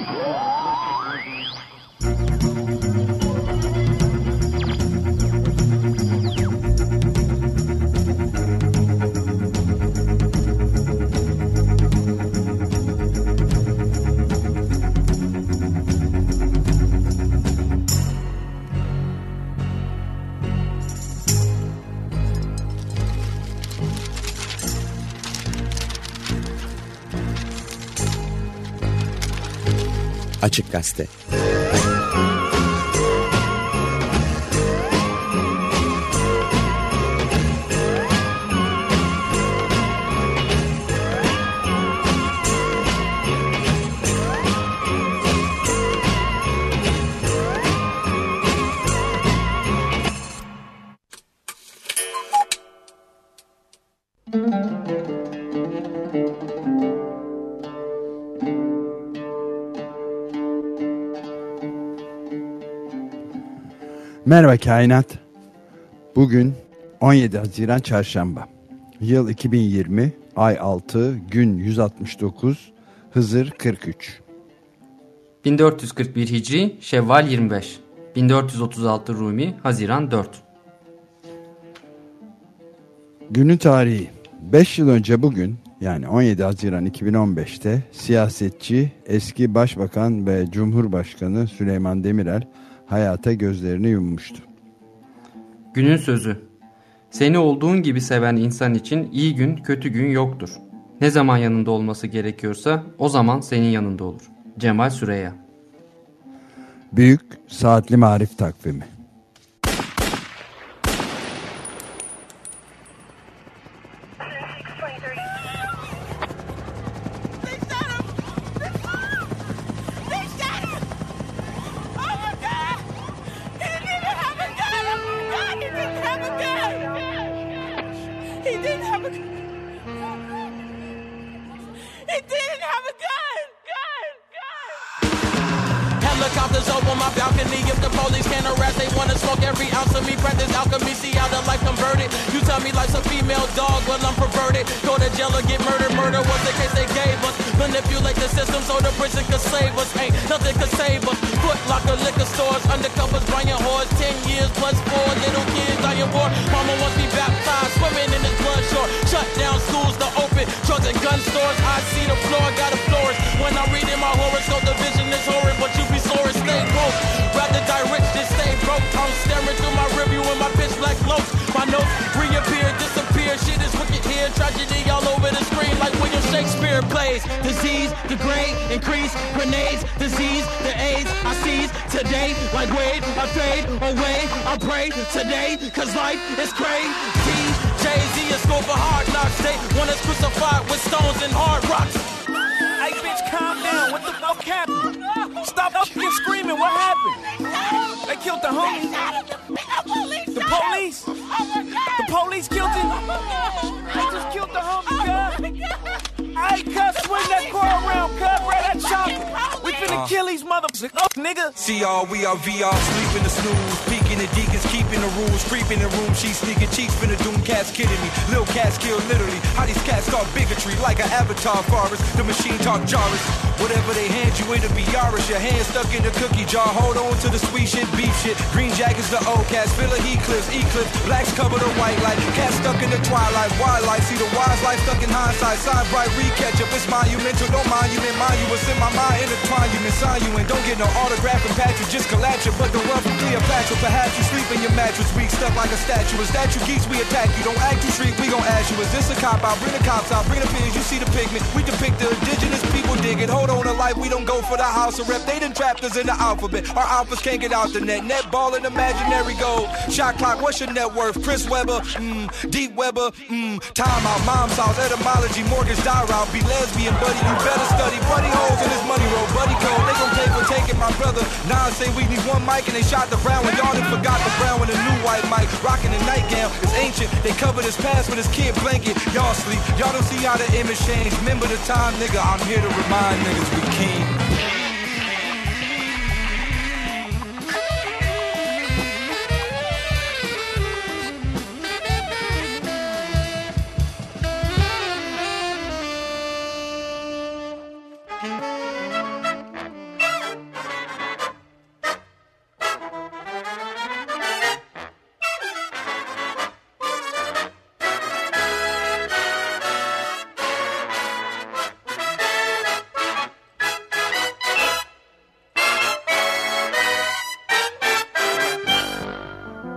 Açık Gazete. Merhaba Kainat. Bugün 17 Haziran Çarşamba. Yıl 2020, ay 6, gün 169, Hızır 43. 1441 Hicri, Şevval 25. 1436 Rumi, Haziran 4. Günün tarihi. 5 yıl önce bugün, yani 17 Haziran 2015'te siyasetçi, eski Başbakan ve Cumhurbaşkanı Süleyman Demirel hayata gözlerini yummuştu. Günün sözü. Seni olduğun gibi seven insan için iyi gün, kötü gün yoktur. Ne zaman yanında olması gerekiyorsa o zaman senin yanında olur. Cemal Süreyya. Büyük Saatli Marif Takvimi. Helicopters over my balcony. If the police can't arrest, they wanna smoke every ounce of me. Practice alchemy, see how the life converted. You tell me life's a female dog, well I'm perverted. Go to jail or get murdered. Murder was the case they gave us. Manipulate the system so the prison could save us. Ain't nothing could save us. Foot locker, liquor stores, undercovers, buying whores. 10 years plus 4 little kids dying war. Mama wants me baptized, swimming in this blood shore. Shut down schools to open drugs and gun stores. I see the floor, got a florist. When I read in my horoscope, the vision is horrid, but you be sore and stay broke. Rather die rich than stay broke. I'm staring through my review with my pitch black floats. My notes reappear, disappear. Shit is wicked here. Tragedy all over the screen like William Shakespeare plays. Disease, degrade, increase, grenades, disease, the AIDS I seize today. Like Wade, I fade away. I pray today, cause life is crazy. Jay-Z is score for hard knocks. They want us crucified with stones and hard rocks. Hey bitch, calm down. What the fuck happened? Stop fucking screaming. What happened? They killed the homie. The police? The police killed him? They just killed the homie, cuz. Hey, cuz, swing that car around, cuz. Bro, that chopper. We finna kill these motherfuckers, nigga. CR, we are VR, sleeping the snooze. Peeking the deacons, keeping the rules. Creeping the room, she's sneaking cheeks. Finna doom cats kidding me. Lil' cats kill literally. How these cats talk bigotry like an avatar forest. The machine talk Jarvis. Whatever they hand you, it'll be Yaris. Your hand stuck in the cookie jar. Hold on to the sweet shit, beef shit. Green jackets, the old cats. Filler eclipse, eclipse. Blacks cover the white light. Cats stuck in the twilight. Wildlife, see the wise life stuck in hindsight. Sign bright, recatch up. It's monumental, no monument. Mind you, what's in my mind, intertwine you, sign you in. Don't get no autograph and patch you, just collapse you. But the wealth from Cleopatra, perhaps you sleep in your mattress. Weak, stuck like a statue. A statue geeks, we attack you. Don't act too street, we gon' ask you. Is this a cop out? Bring the cops out, bring the pigs, you see the pigment. We depict the indigenous people, dig it. Hold on to life, we don't go for the house of rep. They done trapped us in the alphabet. Our alphas can't get out the net. Net ball and imaginary goal. Shot clock, what's your net worth? Chris Webber, Deep Webber, time out, mom's house, etymology, mortgage die route. Be lesbian, buddy, you better study. Buddy holes in this money roll, buddy code. They gon' pay for taking my brother. Now say we need one mic and they shot the brown one. Y'all done forgot the brown with a new white mic. Rocking the nightgown, it's ancient. They covered his past with his kid blanket. Y'all sleep, y'all don't see how the image changed. Remember the time, nigga, I'm here to remind niggas we king.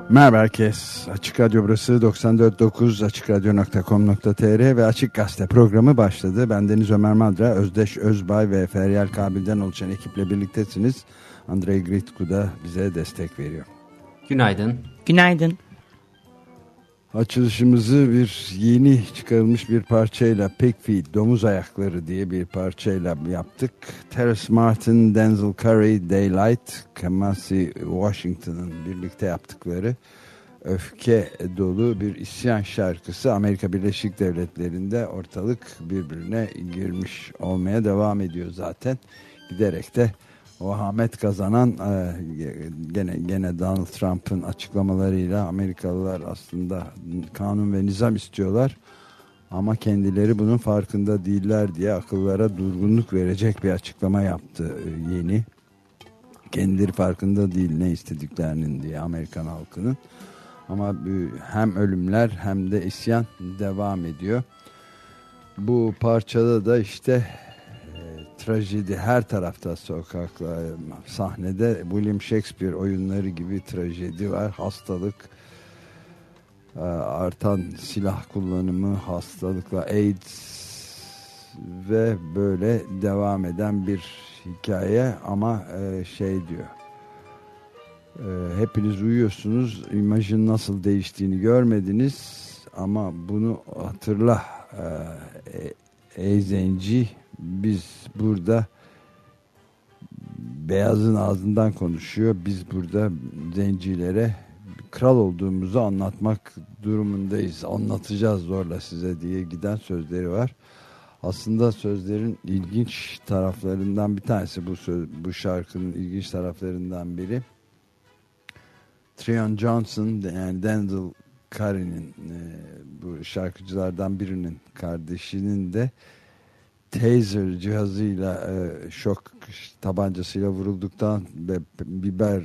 Merhaba herkes. Açık Radyo burası 94.9 açıkradyo.com.tr ve Açık Gazete programı başladı. Ben Deniz Ömer Madra, Özdeş Özbay ve Feryal Kabil'den oluşan ekiple birliktesiniz. Andrei Gritku da bize destek veriyor. Günaydın. Günaydın. Açılışımızı bir yeni çıkarılmış bir parçayla, Pig Feet, Domuz Ayakları diye bir parçayla yaptık. Terrence Martin, Denzel Curry, Daylight, Kamasi Washington'ın birlikte yaptıkları öfke dolu bir isyan şarkısı. Amerika Birleşik Devletleri'nde ortalık birbirine girmiş olmaya devam ediyor zaten. Giderek de o Ahmet kazanan gene Donald Trump'ın açıklamalarıyla Amerikalılar aslında kanun ve nizam istiyorlar ama kendileri bunun farkında değiller diye akıllara durgunluk verecek bir açıklama yaptı yeni. Kendileri farkında değil ne istediklerinin diye Amerikan halkının, ama hem ölümler hem de isyan devam ediyor. Bu parçada da işte trajedi her tarafta, sokaklar, sahnede William Shakespeare oyunları gibi trajedi var. Hastalık, artan silah kullanımı, hastalıkla AIDS ve böyle devam eden bir hikaye. Ama şey diyor, hepiniz uyuyorsunuz, imajın nasıl değiştiğini görmediniz ama bunu hatırla ey zenci. Biz burada, beyazın ağzından konuşuyor, biz burada zencilere kral olduğumuzu anlatmak durumundayız, anlatacağız zorla size diye giden sözleri var. Aslında sözlerin ilginç taraflarından bir tanesi, bu şarkının ilginç taraflarından biri, Tryon Johnson, yani Denzel Curry'nin, bu şarkıcılardan birinin kardeşinin de taser cihazıyla, şok tabancasıyla vurulduktan ve biber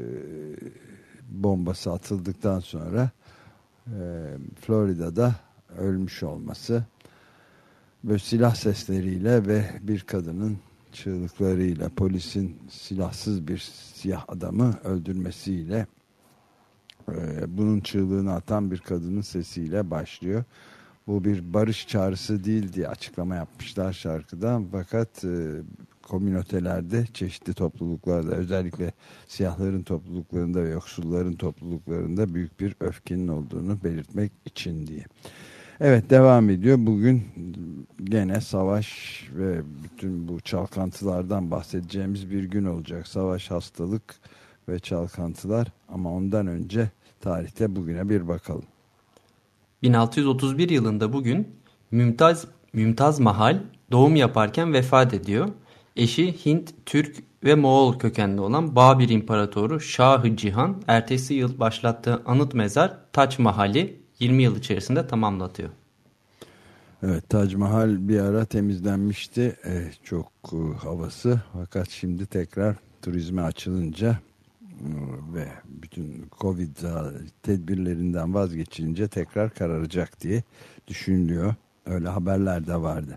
bombası atıldıktan sonra Florida'da ölmüş olması ve silah sesleriyle ve bir kadının çığlıklarıyla, polisin silahsız bir siyah adamı öldürmesiyle, bunun çığlığını atan bir kadının sesiyle başlıyor. Bu bir barış çağrısı değil diye açıklama yapmışlar şarkıdan. Fakat komünitelerde, çeşitli topluluklarda, özellikle siyahların topluluklarında ve yoksulların topluluklarında büyük bir öfkenin olduğunu belirtmek için diye. Evet, devam ediyor. Bugün gene savaş ve bütün bu çalkantılardan bahsedeceğimiz bir gün olacak. Savaş, hastalık ve çalkantılar, ama ondan önce tarihte bugüne bir bakalım. 1631 yılında bugün Mümtaz Mahal doğum yaparken vefat ediyor. Eşi Hint, Türk ve Moğol kökenli olan Babür İmparatoru Şah-ı Cihan ertesi yıl başlattığı anıt mezar Taç Mahal'i 20 yıl içerisinde tamamlatıyor. Evet, Tac Mahal bir ara temizlenmişti. Çok havası, fakat şimdi tekrar turizme açılınca ve bütün Covid tedbirlerinden vazgeçilince tekrar kararacak diye düşünülüyor. Öyle haberler de vardı.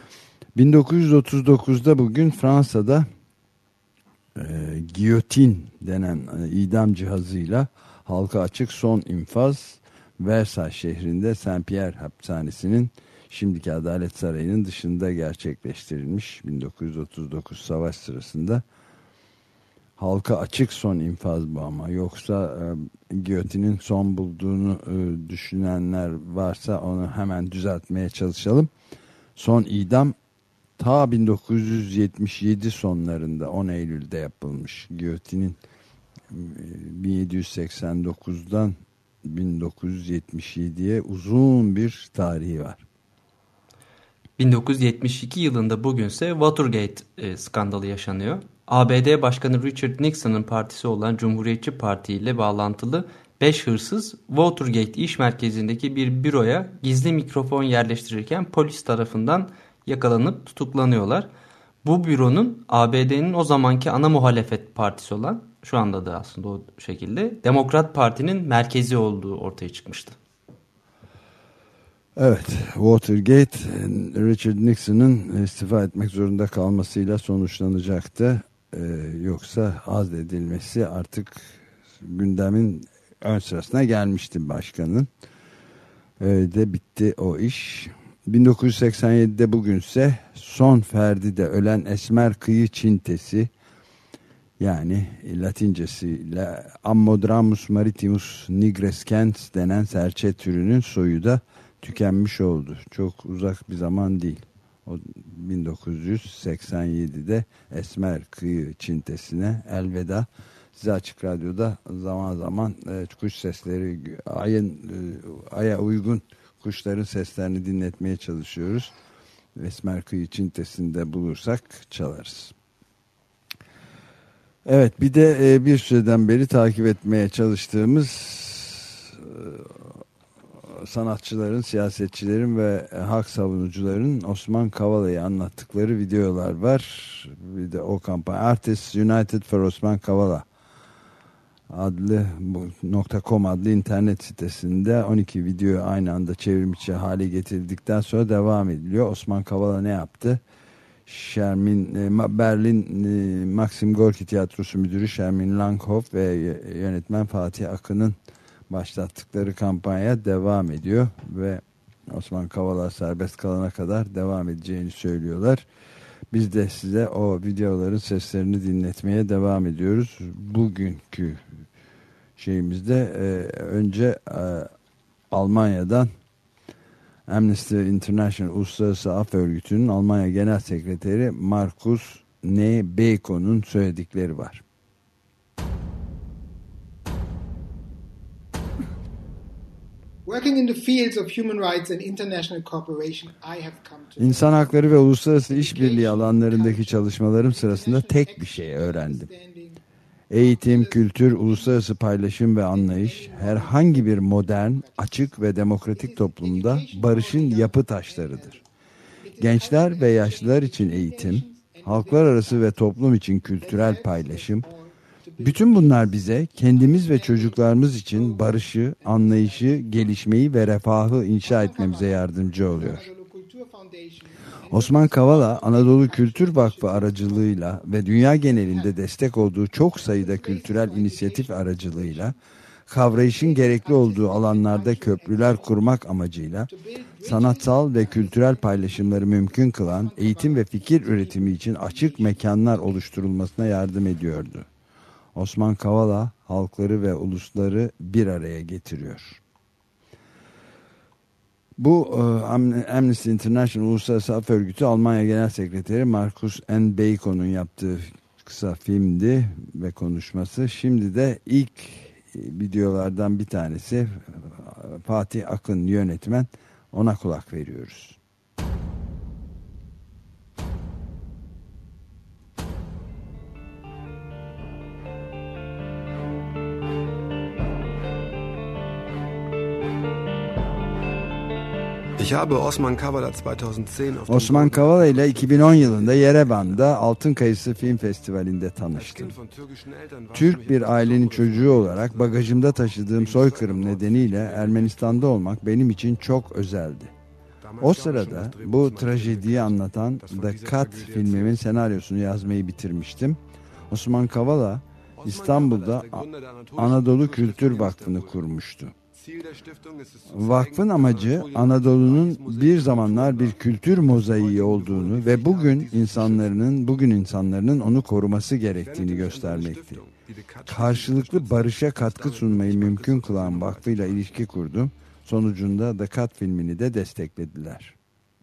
1939'da bugün Fransa'da giyotin denen idam cihazıyla halka açık son infaz Versailles şehrinde Saint-Pierre hapishanesinin, şimdiki Adalet Sarayı'nın dışında gerçekleştirilmiş. 1939 savaş sırasında halka açık son infaz bu, ama yoksa giyotinin son bulduğunu düşünenler varsa onu hemen düzeltmeye çalışalım. Son idam ta 1977 sonlarında 10 Eylül'de yapılmış. Giyotinin 1789'dan 1977'ye uzun bir tarihi var. 1972 yılında bugünse Watergate skandalı yaşanıyor. ABD Başkanı Richard Nixon'ın partisi olan Cumhuriyetçi Parti ile bağlantılı 5 hırsız Watergate iş merkezindeki bir büroya gizli mikrofon yerleştirirken polis tarafından yakalanıp tutuklanıyorlar. Bu büronun ABD'nin o zamanki ana muhalefet partisi olan, şu anda da aslında o şekilde, Demokrat Parti'nin merkezi olduğu ortaya çıkmıştı. Evet, Watergate Richard Nixon'ın istifa etmek zorunda kalmasıyla sonuçlanacaktı. Yoksa azledilmesi artık gündemin ön sırasına gelmişti başkanın. Öyle de bitti o iş. 1987'de bugünse son ferdide ölen esmer kıyı çintesi, yani Latincesiyle Ammodramus maritimus nigrescens denen serçe türünün soyu da tükenmiş oldu. Çok uzak bir zaman değil. O 1987'de esmer kıyı çintesine elveda. Size Açık Radyo'da zaman zaman kuş sesleri, aya uygun kuşların seslerini dinletmeye çalışıyoruz. Esmer kıyı çintesinde bulursak çalarız. Evet, bir de bir süreden beri takip etmeye çalıştığımız sanatçıların, siyasetçilerin ve hak savunucuların Osman Kavala'yı anlattıkları videolar var. Bir de o kampanya Artists United for Osman Kavala adlı .com adlı internet sitesinde 12 video aynı anda çevrimiçi hale getirildikten sonra devam ediliyor. Osman Kavala ne yaptı? Berlin Maxim Gorki Tiyatrosu Müdürü Şermin Langhoff ve yönetmen Fatih Akın'ın başlattıkları kampanya devam ediyor ve Osman Kavala serbest kalana kadar devam edeceğini söylüyorlar. Biz de size o videoların seslerini dinletmeye devam ediyoruz. Bugünkü şeyimizde önce Almanya'dan Amnesty International Uluslararası Af Örgütü'nün Almanya Genel Sekreteri Markus N. Beykon'un söyledikleri var. İnsan hakları ve uluslararası işbirliği alanlarındaki çalışmalarım sırasında tek bir şey öğrendim. Eğitim, kültür, uluslararası paylaşım ve anlayış herhangi bir modern, açık ve demokratik toplumda barışın yapı taşlarıdır. Gençler ve yaşlılar için eğitim, halklar arası ve toplum için kültürel paylaşım, bütün bunlar bize kendimiz ve çocuklarımız için barışı, anlayışı, gelişmeyi ve refahı inşa etmemize yardımcı oluyor. Osman Kavala, Anadolu Kültür Vakfı aracılığıyla ve dünya genelinde destek olduğu çok sayıda kültürel inisiyatif aracılığıyla kavrayışın gerekli olduğu alanlarda köprüler kurmak amacıyla sanatsal ve kültürel paylaşımları mümkün kılan eğitim ve fikir üretimi için açık mekanlar oluşturulmasına yardım ediyordu. Osman Kavala halkları ve ulusları bir araya getiriyor. Bu Amnesty International Uluslararası Af Örgütü Almanya Genel Sekreteri Markus N. Beykon'un yaptığı kısa filmdi ve konuşması. Şimdi de ilk videolardan bir tanesi Fatih Akın yönetmen, ona kulak veriyoruz. Osman Kavala ile 2010 yılında Yerevan'da Altın Kayısı Film Festivali'nde tanıştım. Türk bir ailenin çocuğu olarak bagajımda taşıdığım soykırım nedeniyle Ermenistan'da olmak benim için çok özeldi. O sırada bu trajediyi anlatan The Cut filmimin senaryosunu yazmayı bitirmiştim. Osman Kavala İstanbul'da Anadolu Kültür Vakfı'nı kurmuştu. Vakfın amacı Anadolu'nun bir zamanlar bir kültür mozaiği olduğunu ve bugün insanların onu koruması gerektiğini göstermekti. Karşılıklı barışa katkı sunmayı mümkün kılan vakfıyla ilişki kurdum. Sonucunda The Cut filmini de desteklediler.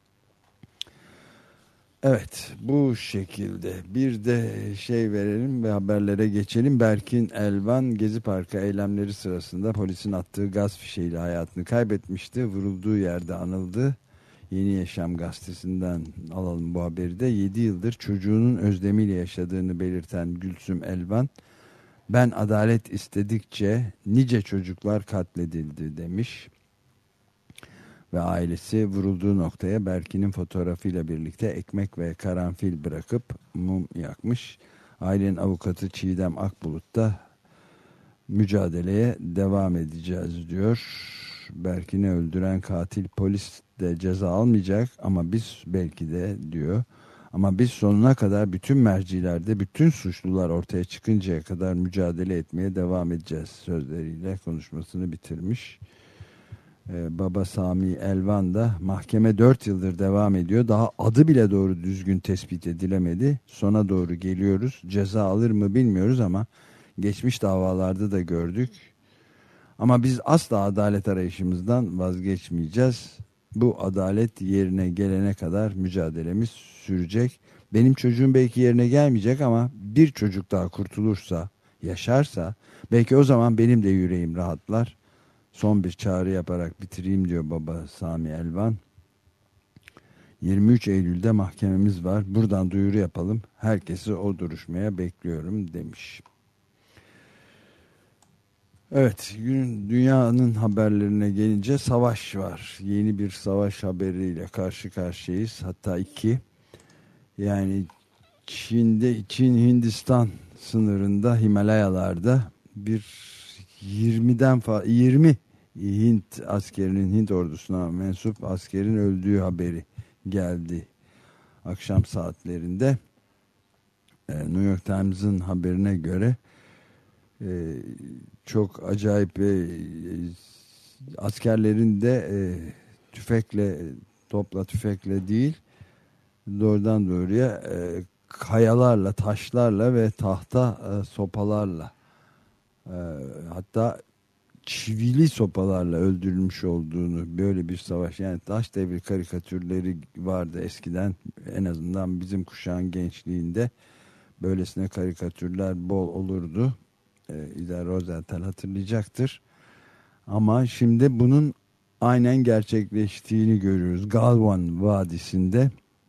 Evet, bu şekilde bir de verelim ve haberlere geçelim. Berkin Elvan Gezi Parkı eylemleri sırasında polisin attığı gaz fişeğiyle hayatını kaybetmişti. Vurulduğu yerde anıldı. Yeni Yaşam gazetesinden alalım bu haberi de. 7 yıldır çocuğunun özlemiyle yaşadığını belirten Gülsüm Elvan, ben adalet istedikçe nice çocuklar katledildi demiş. Ve ailesi vurulduğu noktaya Berkin'in fotoğrafıyla birlikte ekmek ve karanfil bırakıp mum yakmış. Ailenin avukatı Çiğdem Akbulut da mücadeleye devam edeceğiz diyor. Berkin'i öldüren katil polis de ceza almayacak ama biz belki de diyor. Ama biz sonuna kadar bütün mercilerde bütün suçlular ortaya çıkıncaya kadar mücadele etmeye devam edeceğiz sözleriyle konuşmasını bitirmiş. Baba Sami Elvan da mahkeme 4 yıldır devam ediyor. Daha adı bile doğru düzgün tespit edilemedi. Sona doğru geliyoruz. Ceza alır mı bilmiyoruz ama geçmiş davalarda da gördük. Ama biz asla adalet arayışımızdan vazgeçmeyeceğiz. Bu adalet yerine gelene kadar mücadelemiz sürecek. Benim çocuğum belki yerine gelmeyecek ama bir çocuk daha kurtulursa, yaşarsa belki o zaman benim de yüreğim rahatlar. Son bir çağrı yaparak bitireyim diyor baba Sami Elvan. 23 Eylül'de mahkememiz var. Buradan duyuru yapalım. Herkesi o duruşmaya bekliyorum demiş. Evet, dünyanın haberlerine gelince savaş var. Yeni bir savaş haberiyle karşı karşıyayız. Hatta iki. Yani Çin Hindistan sınırında Himalayalarda bir 20 Hint askerinin, Hint ordusuna mensup askerin öldüğü haberi geldi akşam saatlerinde. New York Times'ın haberine göre çok acayip askerlerin de topla tüfekle değil, doğrudan doğruya kayalarla, taşlarla ve tahta sopalarla, hatta çivili sopalarla öldürülmüş olduğunu, böyle bir savaş, yani taş devri karikatürleri vardı eskiden, en azından bizim kuşağın gençliğinde böylesine karikatürler bol olurdu. İda Rosenthal hatırlayacaktır. Ama şimdi bunun aynen gerçekleştiğini görüyoruz. Galwan Vadisi'nde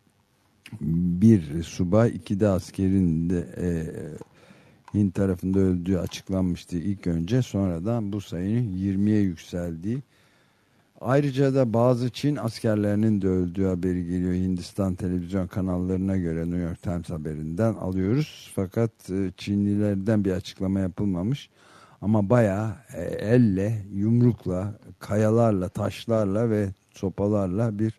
bir subay, 2 de askerin de Hint tarafında öldüğü açıklanmıştı ilk önce. Sonradan bu sayının 20'ye yükseldiği. Ayrıca da bazı Çin askerlerinin de öldüğü haberi geliyor. Hindistan televizyon kanallarına göre New York Times haberinden alıyoruz. Fakat Çinlilerden bir açıklama yapılmamış. Ama bayağı elle, yumrukla, kayalarla, taşlarla ve sopalarla bir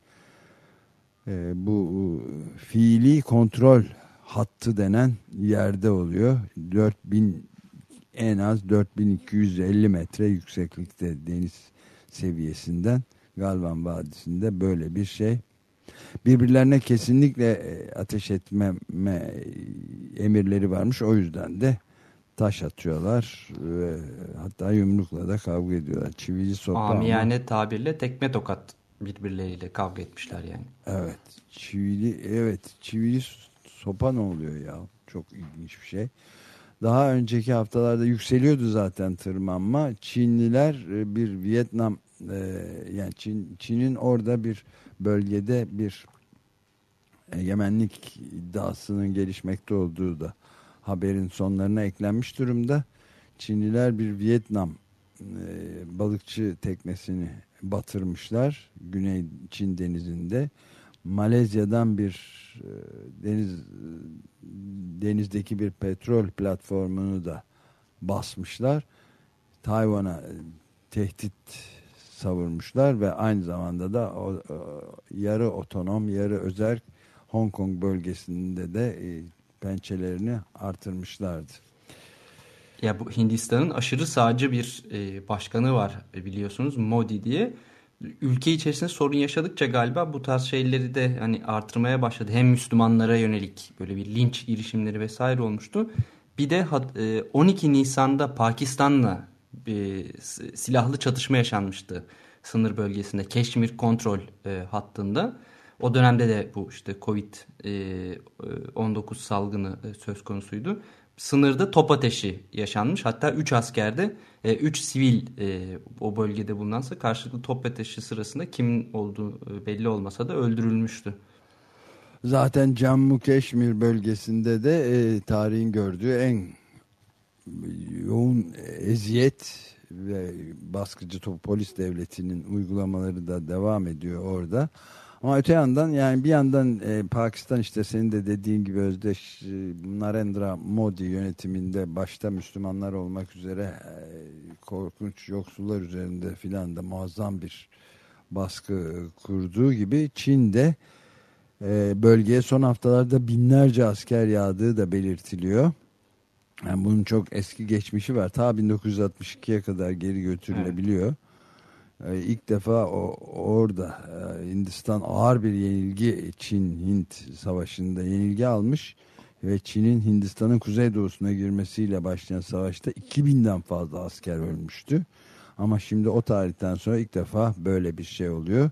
bu fiili kontrol hattı denen yerde oluyor. 4000, en az 4250 metre yükseklikte deniz seviyesinden Galvan Vadisi'nde böyle bir şey. Birbirlerine kesinlikle ateş etmeme emirleri varmış. O yüzden de taş atıyorlar ve hatta yumrukla da kavga ediyorlar. Çivili sopa, amiyane tabirle tekme tokat birbirleriyle kavga etmişler yani. Evet. Çivili sopa ne oluyor ya? Çok ilginç bir şey. Daha önceki haftalarda yükseliyordu zaten tırmanma. Çinliler bir Vietnam, yani Çin'in orada bir bölgede bir egemenlik iddiasının gelişmekte olduğu da haberin sonlarına eklenmiş durumda. Çinliler bir Vietnam balıkçı teknesini batırmışlar Güney Çin denizinde. Malezya'dan bir denizdeki bir petrol platformunu da basmışlar. Tayvan'a tehdit savurmuşlar ve aynı zamanda da yarı otonom, yarı özerk Hong Kong bölgesinde de pençelerini artırmışlardı. Ya bu Hindistan'ın aşırı sağcı bir başkanı var biliyorsunuz, Modi diye. Ülke içerisinde sorun yaşadıkça galiba bu tarz şeyleri de hani artırmaya başladı. Hem Müslümanlara yönelik böyle bir linç girişimleri vesaire olmuştu. Bir de 12 Nisan'da Pakistan'la silahlı çatışma yaşanmıştı sınır bölgesinde, Keşmir kontrol hattında. O dönemde de bu işte Covid-19 salgını söz konusuydu. Sınırda top ateşi yaşanmış. Hatta 3 askerde, 3 sivil o bölgede bulunansa karşılıklı top ateşi sırasında kimin olduğu belli olmasa da öldürülmüştü. Zaten Cammu Keşmir bölgesinde de tarihin gördüğü en yoğun eziyet ve baskıcı polis devletinin uygulamaları da devam ediyor orada. Ama öte yandan, yani bir yandan Pakistan, işte senin de dediğin gibi Özdeş, Narendra Modi yönetiminde başta Müslümanlar olmak üzere korkunç yoksullar üzerinde filan da muazzam bir baskı kurduğu gibi, Çin'de Bölgeye son haftalarda binlerce asker yağdığı da belirtiliyor. Yani bunun çok eski geçmişi var. Ta 1962'ye kadar geri götürülebiliyor. Evet. İlk defa orada Hindistan ağır bir yenilgi, Çin-Hint savaşında yenilgi almış ve Çin'in Hindistan'ın kuzeydoğusuna girmesiyle başlayan savaşta 2000'den fazla asker ölmüştü. Ama şimdi o tarihten sonra ilk defa böyle bir şey oluyor.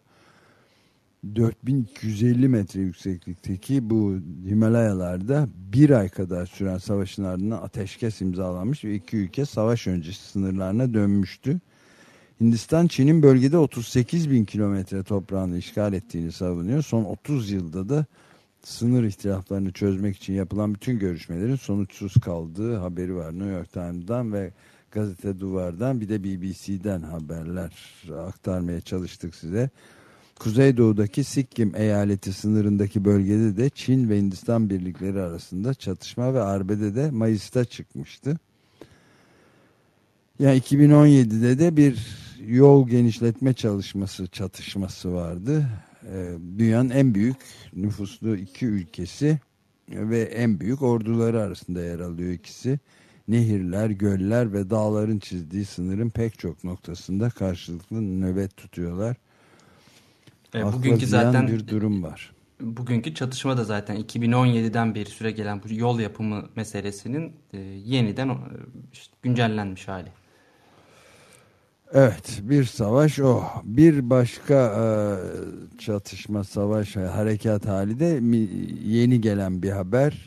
4250 metre yükseklikteki bu Himalayalarda bir ay kadar süren savaşın ardından ateşkes imzalanmış ve iki ülke savaş öncesi sınırlarına dönmüştü. Hindistan, Çin'in bölgede 38 bin kilometre toprağını işgal ettiğini savunuyor. Son 30 yılda da sınır ihtilaflarını çözmek için yapılan bütün görüşmelerin sonuçsuz kaldığı haberi var. New York Times'dan ve Gazete Duvar'dan, bir de BBC'den haberler aktarmaya çalıştık size. Kuzeydoğu'daki Sikkim eyaleti sınırındaki bölgede de Çin ve Hindistan birlikleri arasında çatışma ve arbede de Mayıs'ta çıkmıştı. Yani 2017'de de bir yol genişletme çatışması vardı. Dünyanın en büyük nüfuslu iki ülkesi ve en büyük orduları arasında yer alıyor ikisi. Nehirler, göller ve dağların çizdiği sınırın pek çok noktasında karşılıklı nöbet tutuyorlar. Bugünkü zaten bir durum var. Bugünkü çatışma da zaten 2017'den beri süre gelen bu yol yapımı meselesinin yeniden güncellenmiş hali. Evet, bir savaş o. Bir başka çatışma, savaş, harekat hali de yeni gelen bir haber.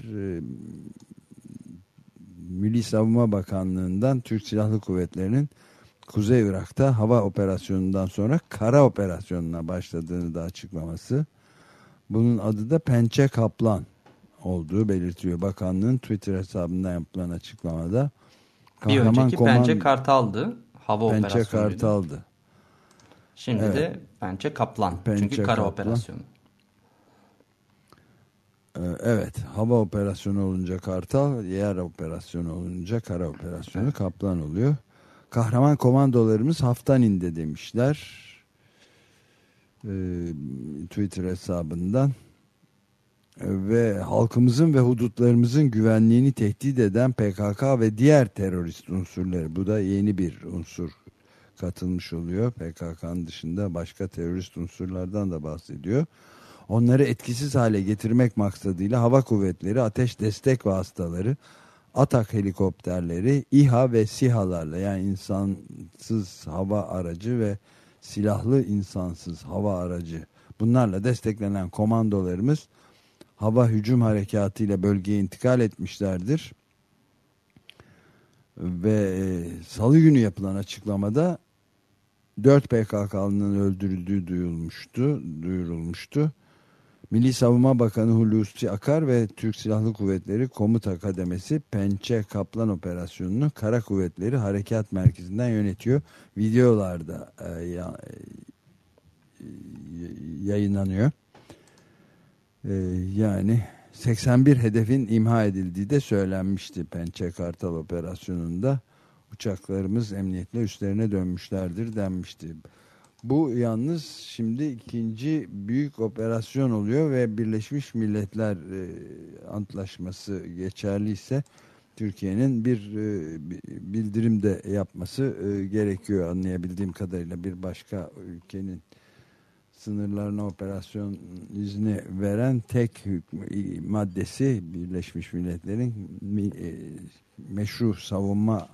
Milli Savunma Bakanlığı'ndan Türk Silahlı Kuvvetleri'nin Kuzey Irak'ta hava operasyonundan sonra kara operasyonuna başladığını da açıklaması. Bunun adı da Pençe Kaplan olduğu belirtiyor. Bakanlığın Twitter hesabından yapılan açıklamada. Bir önceki Pençe Kartal'dı. Hava Pençe operasyonuydu. Kartal'dı. Şimdi de Pençe Kaplan. Çünkü kara Kaplan. operasyonu. Evet, hava operasyonu olunca Kartal, yer operasyonu olunca kara operasyonu Kaplan oluyor. Kahraman komandolarımız Haftanin'de demişler. Twitter hesabından. Ve halkımızın ve hudutlarımızın güvenliğini tehdit eden PKK ve diğer terörist unsurları. Bu da yeni bir unsur katılmış oluyor. PKK'nın dışında başka terörist unsurlardan da bahsediyor. Onları etkisiz hale getirmek maksadıyla hava kuvvetleri, ateş destek vasıtaları, Atak helikopterleri, İHA ve SİHA'larla, yani insansız hava aracı ve silahlı insansız hava aracı, bunlarla desteklenen komandolarımız hava hücum harekatıyla bölgeye intikal etmişlerdir. Ve Salı günü yapılan açıklamada 4 PKK'lının öldürüldüğü duyurulmuştu. Milli Savunma Bakanı Hulusi Akar ve Türk Silahlı Kuvvetleri Komuta Kademesi Pençe Kaplan operasyonunu Kara Kuvvetleri Harekat Merkezi'nden yönetiyor. Videolarda yayınlanıyor. Yani 81 hedefin imha edildiği de söylenmişti Pençe Kartal operasyonunda. Uçaklarımız emniyetle üstlerine dönmüşlerdir denmişti. Bu yalnız şimdi ikinci büyük operasyon oluyor ve Birleşmiş Milletler Antlaşması geçerliyse Türkiye'nin bir bildirim de yapması gerekiyor anlayabildiğim kadarıyla. Bir başka ülkenin sınırlarına operasyon izni veren tek maddesi Birleşmiş Milletler'in meşru savunma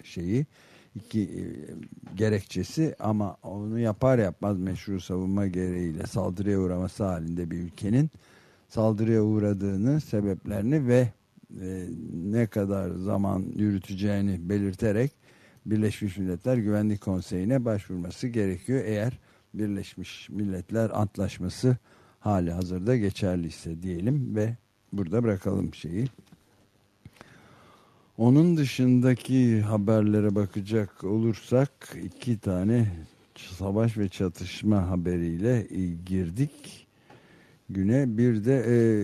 gerekçesi, ama onu yapar yapmaz meşru savunma gereğiyle saldırıya uğraması halinde bir ülkenin saldırıya uğradığını, sebeplerini ve ne kadar zaman yürüteceğini belirterek Birleşmiş Milletler Güvenlik Konseyi'ne başvurması gerekiyor. Eğer Birleşmiş Milletler Antlaşması hali hazırda geçerliyse diyelim ve burada bırakalım şeyi. Onun dışındaki haberlere bakacak olursak iki tane savaş ve çatışma haberiyle girdik güne. Bir de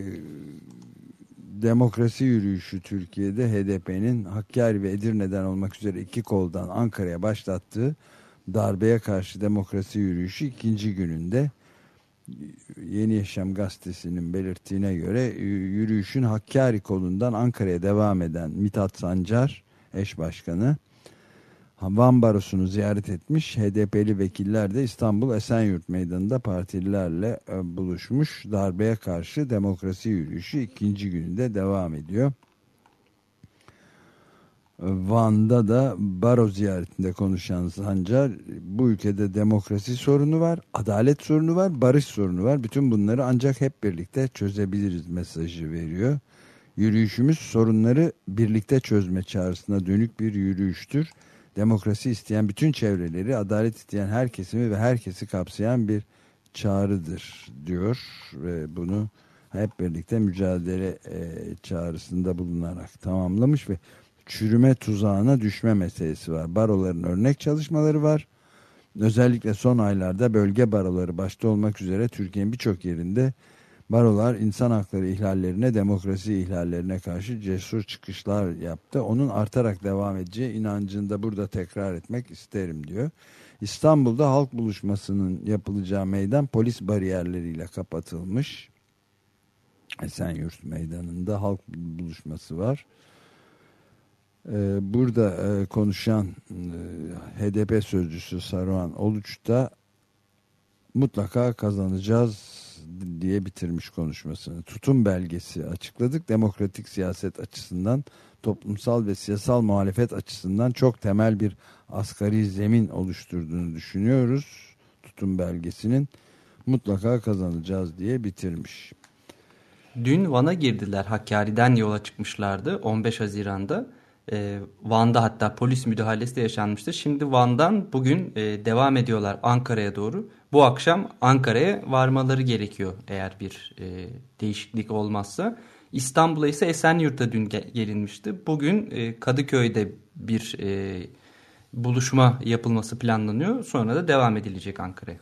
demokrasi yürüyüşü Türkiye'de HDP'nin Hakkari ve Edirne'den olmak üzere iki koldan Ankara'ya başlattığı darbeye karşı demokrasi yürüyüşü ikinci gününde. Yeni Yaşam gazetesinin belirttiğine göre yürüyüşün Hakkari kolundan Ankara'ya devam eden Mithat Sancar eş başkanı Van Barosu'nu ziyaret etmiş. HDP'li vekiller de İstanbul Esenyurt Meydanı'nda partililerle buluşmuş. Darbeye karşı demokrasi yürüyüşü ikinci gününde devam ediyor. Van'da da baro ziyaretinde konuşan Sancar, bu ülkede demokrasi sorunu var, adalet sorunu var, barış sorunu var. Bütün bunları ancak hep birlikte çözebiliriz mesajı veriyor. Yürüyüşümüz sorunları birlikte çözme çağrısına dönük bir yürüyüştür. Demokrasi isteyen bütün çevreleri, adalet isteyen her kesimi ve herkesi kapsayan bir çağrıdır diyor. Ve bunu hep birlikte mücadele çağrısında bulunarak tamamlamış ve çürüme tuzağına düşme meselesi var. Baroların örnek çalışmaları var. Özellikle son aylarda bölge baroları başta olmak üzere Türkiye'nin birçok yerinde barolar insan hakları ihlallerine, demokrasi ihlallerine karşı cesur çıkışlar yaptı. Onun artarak devam edeceği inancını da burada tekrar etmek isterim diyor. İstanbul'da halk buluşmasının yapılacağı meydan polis bariyerleriyle kapatılmış. Esenyurt Meydanı'nda halk buluşması var. Burada konuşan HDP sözcüsü Saruhan Oluç da mutlaka kazanacağız diye bitirmiş konuşmasını. Tutum belgesi açıkladık. Demokratik siyaset açısından, toplumsal ve siyasal muhalefet açısından çok temel bir asgari zemin oluşturduğunu düşünüyoruz. Tutum belgesinin mutlaka kazanacağız diye bitirmiş. Dün Van'a girdiler. Hakkari'den yola çıkmışlardı 15 Haziran'da. Van'da hatta polis müdahalesi de yaşanmıştı. Şimdi Van'dan bugün devam ediyorlar Ankara'ya doğru. Bu akşam Ankara'ya varmaları gerekiyor eğer bir değişiklik olmazsa. İstanbul'a ise Esenyurt'a dün gelinmişti. Bugün Kadıköy'de bir buluşma yapılması planlanıyor. Sonra da devam edilecek Ankara'ya.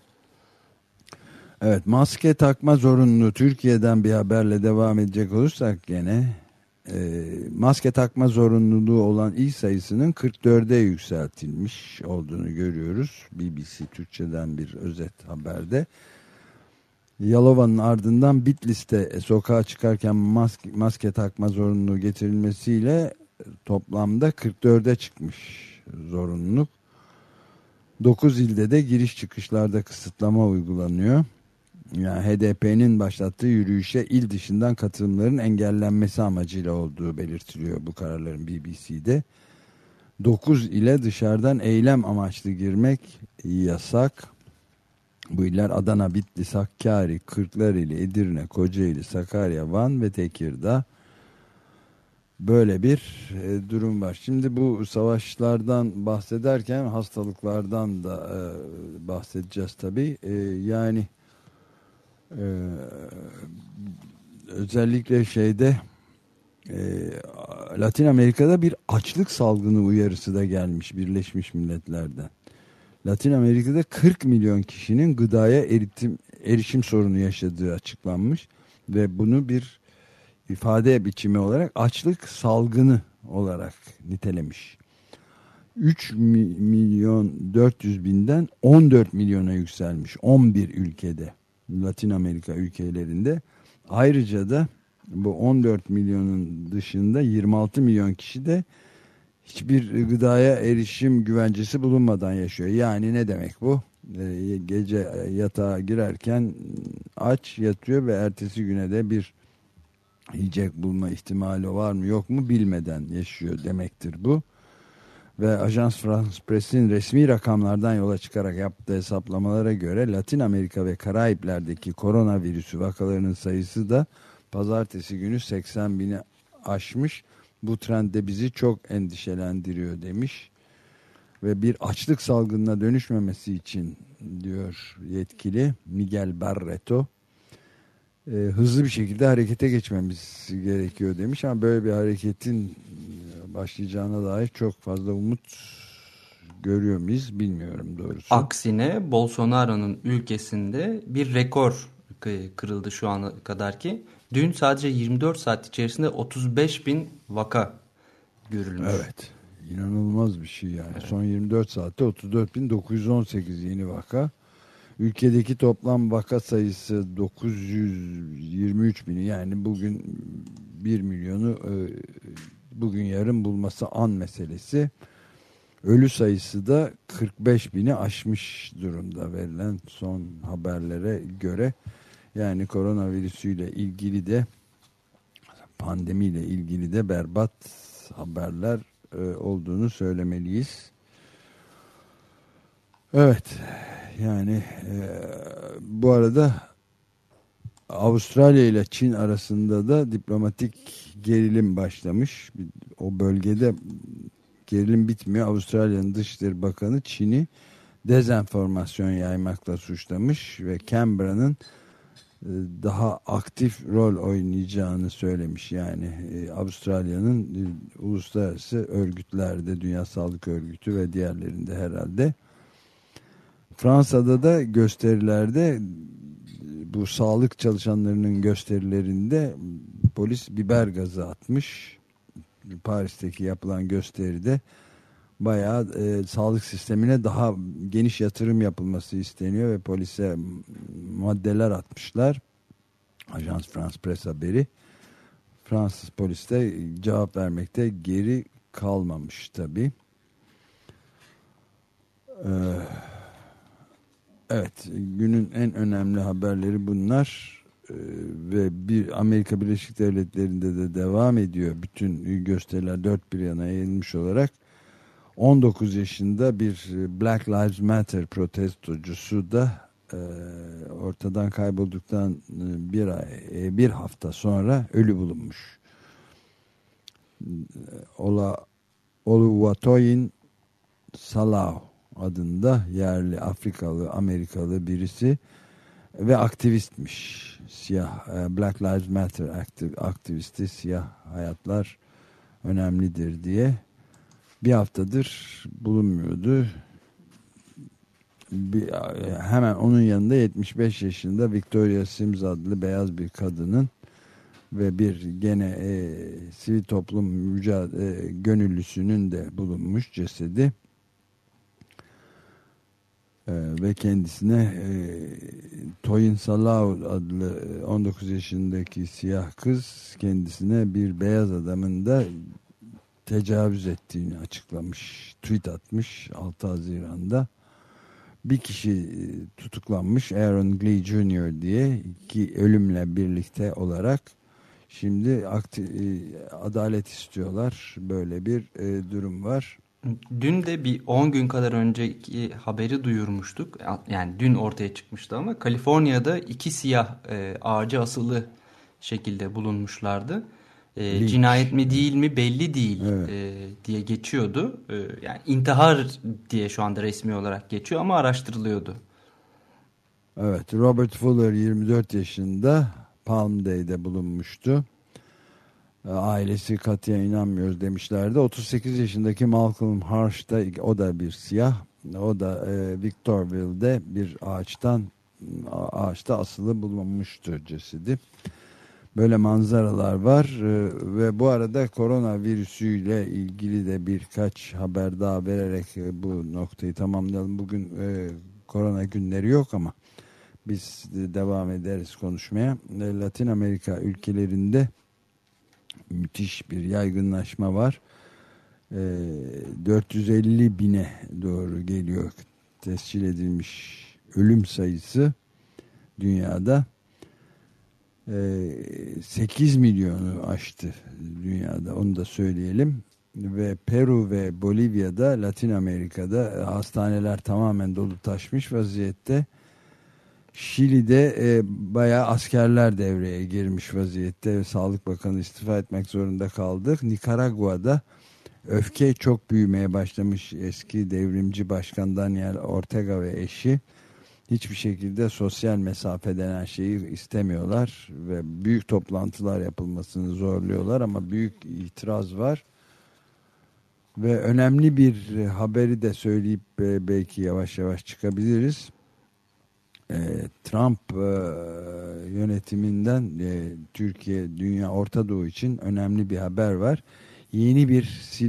Evet, maske takma zorunluluğu Türkiye'den bir haberle devam edecek olursak gene maske takma zorunluluğu olan il sayısının 44'e yükseltilmiş olduğunu görüyoruz. BBC Türkçe'den bir özet haberde. Yalova'nın ardından Bitlis'te sokağa çıkarken maske takma zorunluluğu getirilmesiyle toplamda 44'e çıkmış zorunluluk. 9 ilde de giriş çıkışlarda kısıtlama uygulanıyor. Yani HDP'nin başlattığı yürüyüşe il dışından katılımların engellenmesi amacıyla olduğu belirtiliyor bu kararların BBC'de. 9 ile dışarıdan eylem amaçlı girmek yasak. Bu iller Adana, Bitlis, Hakkari, Kırklareli, Edirne, Kocaeli, Sakarya, Van ve Tekirdağ. Böyle bir durum var. Şimdi bu savaşlardan bahsederken hastalıklardan da bahsedeceğiz tabii. Yani özellikle Latin Amerika'da bir açlık salgını uyarısı da gelmiş Birleşmiş Milletler'den. Latin Amerika'da 40 milyon kişinin gıdaya erişim sorunu yaşadığı açıklanmış ve bunu bir ifade biçimi olarak açlık salgını olarak nitelemiş. 3 milyon 400 binden 14 milyona yükselmiş 11 ülkede, Latin Amerika ülkelerinde. Ayrıca da bu 14 milyonun dışında 26 milyon kişi de hiçbir gıdaya erişim güvencesi bulunmadan yaşıyor. Yani ne demek bu? Gece yatağa girerken aç yatıyor ve ertesi güne de bir yiyecek bulma ihtimali var mı yok mu bilmeden yaşıyor demektir bu. Ve Ajans France Press'in resmi rakamlardan yola çıkarak yaptığı hesaplamalara göre Latin Amerika ve Karayipler'deki koronavirüsü vakalarının sayısı da pazartesi günü 80 bini aşmış. Bu trend de bizi çok endişelendiriyor demiş. Ve bir açlık salgınına dönüşmemesi için diyor yetkili Miguel Barreto, hızlı bir şekilde harekete geçmemiz gerekiyor demiş. Ama böyle bir hareketin başlayacağına dair çok fazla umut görüyor muyuz bilmiyorum doğrusu. Aksine Bolsonaro'nun ülkesinde bir rekor kırıldı şu ana kadar ki. Dün sadece 24 saat içerisinde 35 bin vaka görülmüş. Evet. İnanılmaz bir şey yani. Son 24 saatte 34.918 yeni vaka Ülkedeki toplam vaka sayısı 923 bin, yani bugün 1 milyonu bugün yarın bulması an meselesi. Ölü sayısı da 45 bini aşmış durumda verilen son haberlere göre. Yani koronavirüsüyle ilgili de, pandemiyle ilgili de berbat haberler olduğunu söylemeliyiz. Evet, yani bu arada Avustralya ile Çin arasında da diplomatik gerilim başlamış. O bölgede gerilim bitmiyor. Avustralya'nın Dışişleri Bakanı Çin'i dezenformasyon yaymakla suçlamış ve Canberra'nın daha aktif rol oynayacağını söylemiş. Yani Avustralya'nın uluslararası örgütlerde, Dünya Sağlık Örgütü ve diğerlerinde herhalde. Fransa'da da gösterilerde, bu sağlık çalışanlarının gösterilerinde polis biber gazı atmış. Paris'teki yapılan gösteride bayağı sağlık sistemine daha geniş yatırım yapılması isteniyor ve polise maddeler atmışlar. Ajans France Presse haberi. Fransız polis de cevap vermekte geri kalmamış tabii. Evet, günün en önemli haberleri bunlar. Ve bir Amerika Birleşik Devletleri'nde de devam ediyor. Bütün gösteriler dört bir yana yayılmış olarak. 19 yaşında bir Black Lives Matter protestocusu da ortadan kaybolduktan bir hafta sonra ölü bulunmuş. Oluwatoyin Salau adında yerli Afrikalı Amerikalı birisi ve aktivistmiş. Siyah Black Lives Matter aktivisti, siyah hayatlar önemlidir diye. Bir haftadır bulunmuyordu. Hemen onun yanında 75 yaşında Victoria Sims adlı beyaz bir kadının ve bir gene sivil toplum gönüllüsünün de bulunmuş cesedi. Ve kendisine Toyin Salau adlı 19 yaşındaki siyah kız kendisine bir beyaz adamın da tecavüz ettiğini açıklamış, tweet atmış 6 Haziran'da. Bir kişi tutuklanmış, Aaron Glee Jr. diye, 2 ölümle birlikte olarak. Şimdi adalet istiyorlar. Böyle bir durum var. Dün de bir 10 gün kadar önceki haberi duyurmuştuk. Yani dün ortaya çıkmıştı ama Kaliforniya'da 2 siyah ağaca asılı şekilde bulunmuşlardı. Cinayet mi değil mi belli değil, evet, diye geçiyordu. Yani intihar diye şu anda resmi olarak geçiyor ama araştırılıyordu. Evet, Robert Fuller 24 yaşında Palmdale'de bulunmuştu. Ailesi katiyen inanmıyoruz demişlerdi. 38 yaşındaki Malcolm Harsh da, o da bir siyah. O da Victorville'de bir ağaçta asılı bulunmuştu cesedi. Böyle manzaralar var ve bu arada koronavirüsüyle ilgili de birkaç haber daha vererek bu noktayı tamamlayalım. Bugün korona günleri yok ama biz devam ederiz konuşmaya. Latin Amerika ülkelerinde müthiş bir yaygınlaşma var. 450 bine doğru geliyor tescil edilmiş ölüm sayısı dünyada. 8 milyonu aştı dünyada, onu da söyleyelim. Ve Peru ve Bolivya'da, Latin Amerika'da hastaneler tamamen dolu taşmış vaziyette. Şili'de bayağı askerler devreye girmiş vaziyette. Sağlık Bakanı istifa etmek zorunda kaldı. Nikaragua'da öfke çok büyümeye başlamış. Eski devrimci başkan Daniel Ortega ve eşi hiçbir şekilde sosyal mesafe denen şeyi istemiyorlar ve büyük toplantılar yapılmasını zorluyorlar ama büyük itiraz var. Ve önemli bir haberi de söyleyip belki yavaş yavaş çıkabiliriz. Trump yönetiminden Türkiye, Dünya, Orta Doğu için önemli bir haber var. Yeni bir silah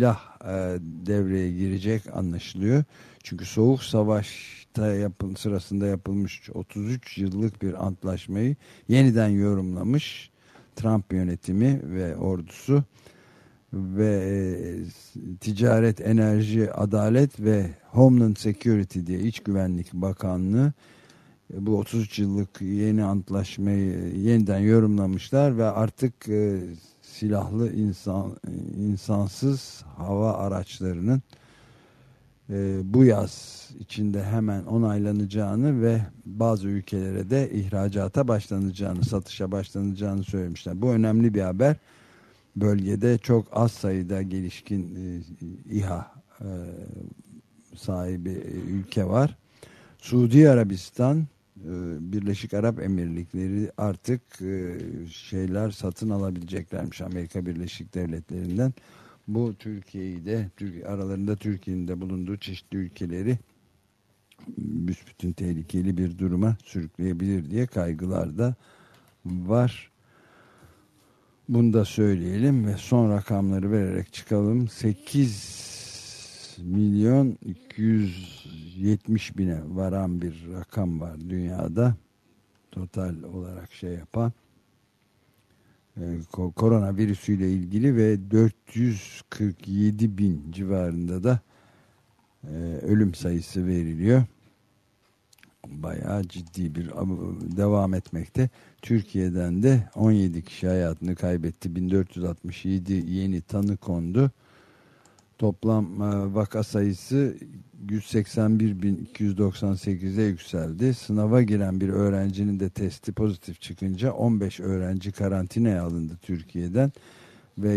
devreye girecek anlaşılıyor. Çünkü Soğuk Savaş'ta sırasında yapılmış 33 yıllık bir antlaşmayı yeniden yorumlamış Trump yönetimi ve ordusu ve Ticaret, Enerji, Adalet ve Homeland Security diye İç Güvenlik Bakanlığı bu 33 yıllık yeni antlaşmayı yeniden yorumlamışlar ve artık silahlı insansız hava araçlarının bu yaz içinde hemen onaylanacağını ve bazı ülkelere de ihracata başlanacağını, satışa başlanacağını söylemişler. Bu önemli bir haber. Bölgede çok az sayıda gelişkin İHA sahibi ülke var. Suudi Arabistan, Birleşik Arap Emirlikleri artık şeyler satın alabileceklermiş Amerika Birleşik Devletleri'nden. Bu Türkiye'yi de aralarında Türkiye'nin de bulunduğu çeşitli ülkeleri büsbütün tehlikeli bir duruma sürükleyebilir diye kaygılar da var. Bunu da söyleyelim ve son rakamları vererek çıkalım. 8.270.000'e varan bir rakam var dünyada. Total olarak şey yapan koronavirüsüyle ilgili ve 447.000 civarında da ölüm sayısı veriliyor. Bayağı ciddi bir devam etmekte. Türkiye'den de 17 kişi hayatını kaybetti. 1467 yeni tanı kondu. Toplam vaka sayısı 181.298'e yükseldi. Sınava giren bir öğrencinin de testi pozitif çıkınca 15 öğrenci karantinaya alındı Türkiye'den ve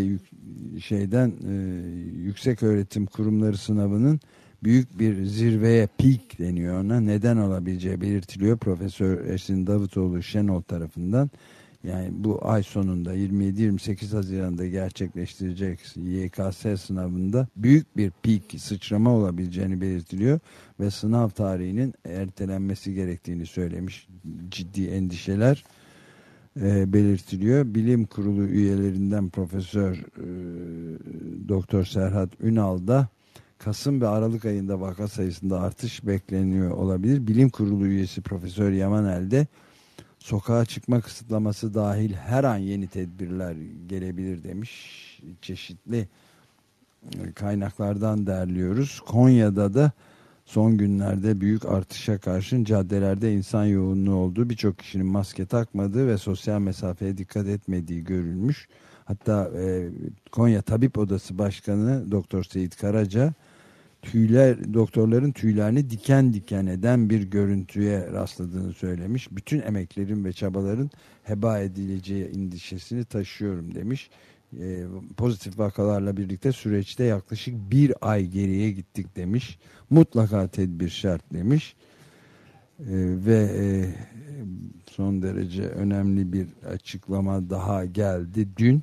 yüksek öğretim kurumları sınavının büyük bir zirveye, peak deniyor ona, neden olabileceği belirtiliyor Profesör Esin Davutoğlu Şenol tarafından. Yani bu ay sonunda 27-28 Haziran'da gerçekleştirecek YKS sınavında büyük bir peak, sıçrama olabileceğini belirtiliyor ve sınav tarihinin ertelenmesi gerektiğini söylemiş. Ciddi endişeler belirtiliyor. Bilim Kurulu üyelerinden Profesör Doktor Serhat Ünal da Kasım ve Aralık ayında vaka sayısında artış bekleniyor olabilir. Bilim Kurulu üyesi Profesör Yamanel de sokağa çıkma kısıtlaması dahil her an yeni tedbirler gelebilir demiş. Çeşitli kaynaklardan derliyoruz. Konya'da da son günlerde büyük artışa karşın caddelerde insan yoğunluğu olduğu, birçok kişinin maske takmadığı ve sosyal mesafeye dikkat etmediği görülmüş. Hatta Konya Tabip Odası Başkanı Doktor Seyit Karaca doktorların tüylerini diken diken eden bir görüntüye rastladığını söylemiş. Bütün emeklerin ve çabaların heba edileceği endişesini taşıyorum demiş. Pozitif vakalarla birlikte süreçte yaklaşık bir ay geriye gittik demiş. Mutlaka tedbir şart demiş. Ve son derece önemli bir açıklama daha geldi. Dün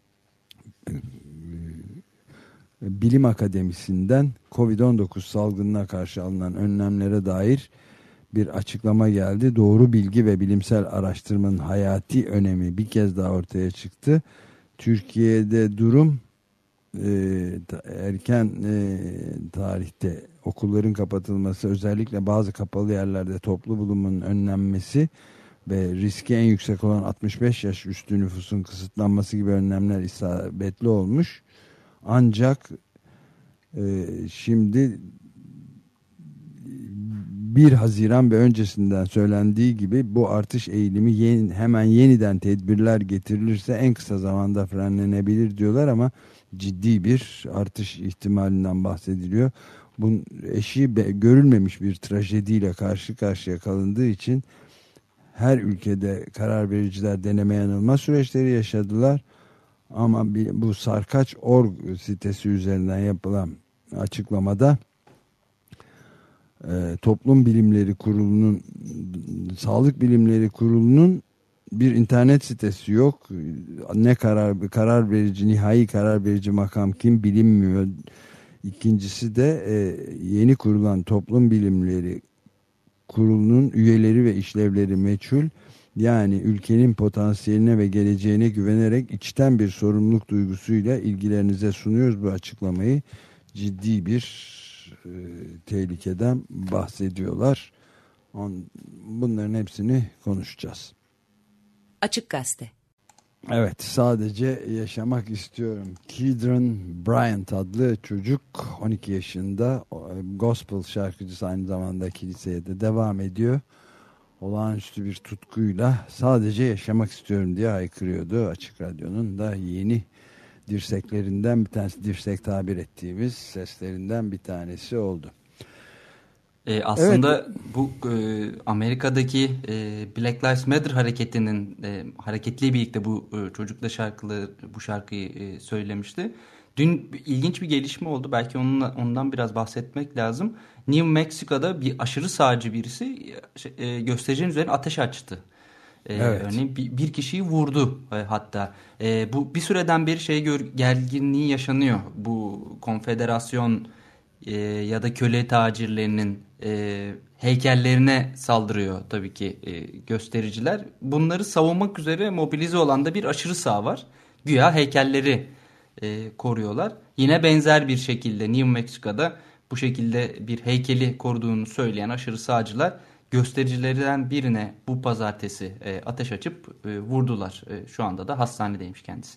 Bilim Akademisi'nden Covid-19 salgınına karşı alınan önlemlere dair bir açıklama geldi. Doğru bilgi ve bilimsel araştırmanın hayati önemi bir kez daha ortaya çıktı. Türkiye'de durum erken tarihte okulların kapatılması, özellikle bazı kapalı yerlerde toplu bulunmanın önlenmesi ve riski en yüksek olan 65 yaş üstü nüfusun kısıtlanması gibi önlemler isabetli olmuş. Ancak şimdi 1 Haziran ve öncesinden söylendiği gibi bu artış eğilimi hemen yeniden tedbirler getirilirse en kısa zamanda frenlenebilir diyorlar ama ciddi bir artış ihtimalinden bahsediliyor. Bunun eşi görülmemiş bir trajediyle karşı karşıya kalındığı için her ülkede karar vericiler deneme yanılma süreçleri yaşadılar. Ama bu Sarkaç.org sitesi üzerinden yapılan açıklamada Toplum Bilimleri Kurulu'nun, Sağlık Bilimleri Kurulu'nun bir internet sitesi yok. Ne karar verici, nihai karar verici makam kim bilinmiyor. İkincisi de yeni kurulan Toplum Bilimleri Kurulu'nun üyeleri ve işlevleri meçhul. Yani ülkenin potansiyeline ve geleceğine güvenerek içten bir sorumluluk duygusuyla ilgilerinize sunuyoruz bu açıklamayı. ciddi bir tehlikeden bahsediyorlar. Bunların hepsini konuşacağız. Açık Gazete. Evet, sadece yaşamak istiyorum. Kedron Bryant adlı çocuk 12 yaşında, gospel şarkıcısı, aynı zamanda kiliseye de devam ediyor. Olağanüstü bir tutkuyla sadece yaşamak istiyorum diye haykırıyordu. Açık Radyo'nun da yeni dirseklerinden bir tanesi, dirsek tabir ettiğimiz seslerinden bir tanesi oldu. Aslında evet. Bu Amerika'daki Black Lives Matter hareketinin hareketliyle birlikte bu çocuk da bu şarkıyı söylemişti. Dün ilginç bir gelişme oldu. Belki ondan biraz bahsetmek lazım. New Mexico'da bir aşırı sağcı birisi göstericinin üzerine ateş açtı. Evet. Örneğin bir kişiyi vurdu hatta. Bu bir süreden beri gerginliği yaşanıyor. Bu konfederasyon ya da köle tacirlerinin heykellerine saldırıyor tabii ki göstericiler. Bunları savunmak üzere mobilize olan da bir aşırı sağ var. Güya heykelleri koruyorlar. Yine benzer bir şekilde New Mexico'da bu şekilde bir heykeli koruduğunu söyleyen aşırı sağcılar göstericilerden birine bu pazartesi ateş açıp vurdular. Şu anda da hastanedeymiş kendisi.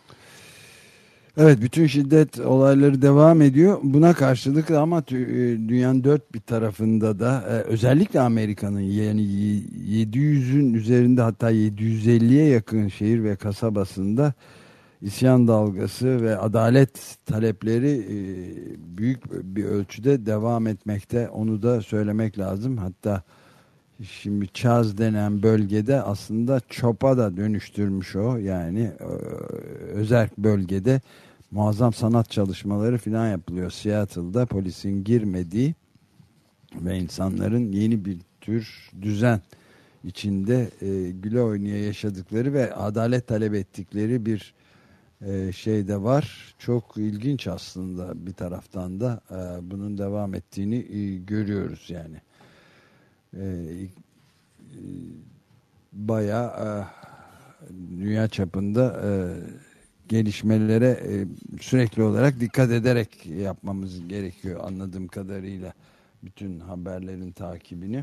Evet, bütün şiddet olayları devam ediyor. Buna karşılık ama dünyanın dört bir tarafında da özellikle Amerika'nın yani 700'ün üzerinde, hatta 750'ye yakın şehir ve kasabasında isyan dalgası ve adalet talepleri büyük bir ölçüde devam etmekte. Onu da söylemek lazım. Hatta şimdi Chaz denen bölgede aslında ÇOP'a da dönüştürmüş o. Yani özerk bölgede muazzam sanat çalışmaları falan yapılıyor. Seattle'da polisin girmediği ve insanların yeni bir tür düzen içinde güle oynaya yaşadıkları ve adalet talep ettikleri bir şey de var. Çok ilginç aslında, bir taraftan da bunun devam ettiğini görüyoruz yani. Bayağı dünya çapında gelişmelere sürekli olarak dikkat ederek yapmamız gerekiyor anladığım kadarıyla, bütün haberlerin takibini.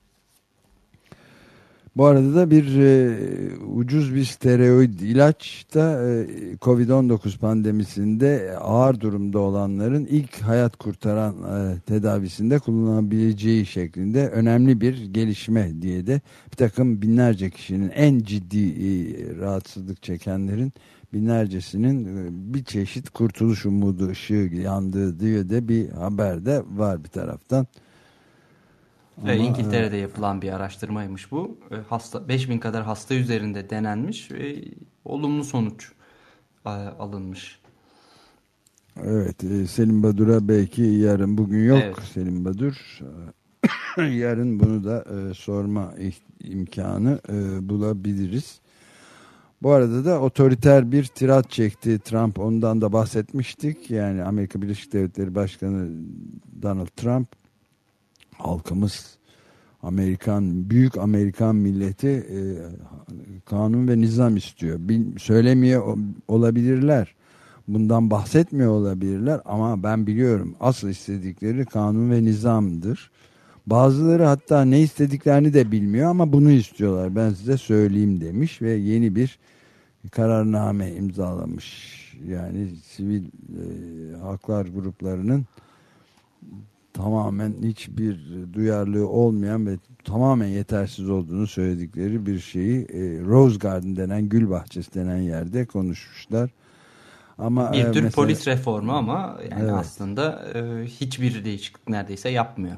Bu arada da bir ucuz bir steroid ilaç da Covid-19 pandemisinde ağır durumda olanların ilk hayat kurtaran tedavisinde kullanabileceği şeklinde önemli bir gelişme diye de bir takım binlerce kişinin, en ciddi rahatsızlık çekenlerin binlercesinin bir çeşit kurtuluş umudu ışığı yandığı diye de bir haber de var bir taraftan. Ama, İngiltere'de yapılan bir araştırmaymış bu. 5000 kadar hasta üzerinde denenmiş ve olumlu sonuç alınmış. Evet, Selim Badur'a belki yarın, bugün yok evet. Selim Badur. Yarın bunu da sorma imkanı bulabiliriz. Bu arada da otoriter bir tirat çekti Trump, ondan da bahsetmiştik. Yani Amerika Birleşik Devletleri Başkanı Donald Trump, halkımız, büyük Amerikan milleti kanun ve nizam istiyor. Söylemiyor olabilirler, bundan bahsetmiyor olabilirler ama ben biliyorum asıl istedikleri kanun ve nizamdır. Bazıları hatta ne istediklerini de bilmiyor ama bunu istiyorlar, ben size söyleyeyim demiş ve yeni bir kararname imzalamış. Yani sivil haklar gruplarının tamamen hiçbir duyarlılığı olmayan ve tamamen yetersiz olduğunu söyledikleri bir şeyi Rose Garden denen, gül bahçesi denen yerde konuşmuşlar. Ama bir tür polis reformu ama yani evet. Aslında hiçbir değişiklik neredeyse yapmıyor.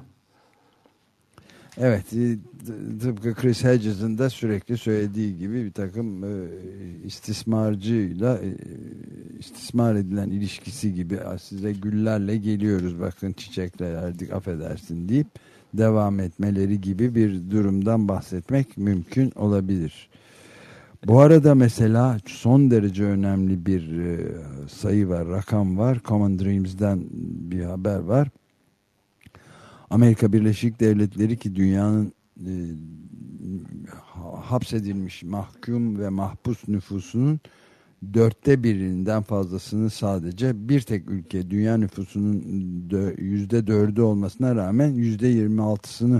Evet, tıpkı Chris Hedges'in de sürekli söylediği gibi bir takım istismarcıyla istismar edilen ilişkisi gibi, size güllerle geliyoruz, bakın çiçekle verdik affedersin deyip devam etmeleri gibi bir durumdan bahsetmek mümkün olabilir. Bu arada mesela son derece önemli bir sayı var, rakam var. Common Dreams'den bir haber var. Amerika Birleşik Devletleri, ki dünyanın hapsedilmiş mahkum ve mahpus nüfusunun 1/4'ünden fazlasını sadece bir tek ülke, dünya nüfusunun %4'ü olmasına rağmen %26'sını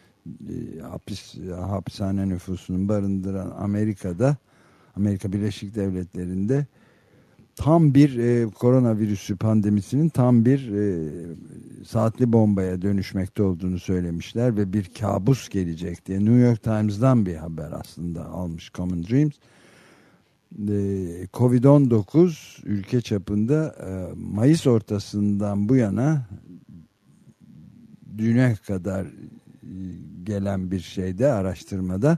hapishane nüfusunun barındıran Amerika Birleşik Devletleri'nde tam bir koronavirüsü pandemisinin tam bir saatli bombaya dönüşmekte olduğunu söylemişler ve bir kabus gelecek diye. New York Times'dan bir haber aslında almış Common Dreams. Covid-19 ülke çapında Mayıs ortasından bu yana düne kadar gelen bir şeyde, araştırmada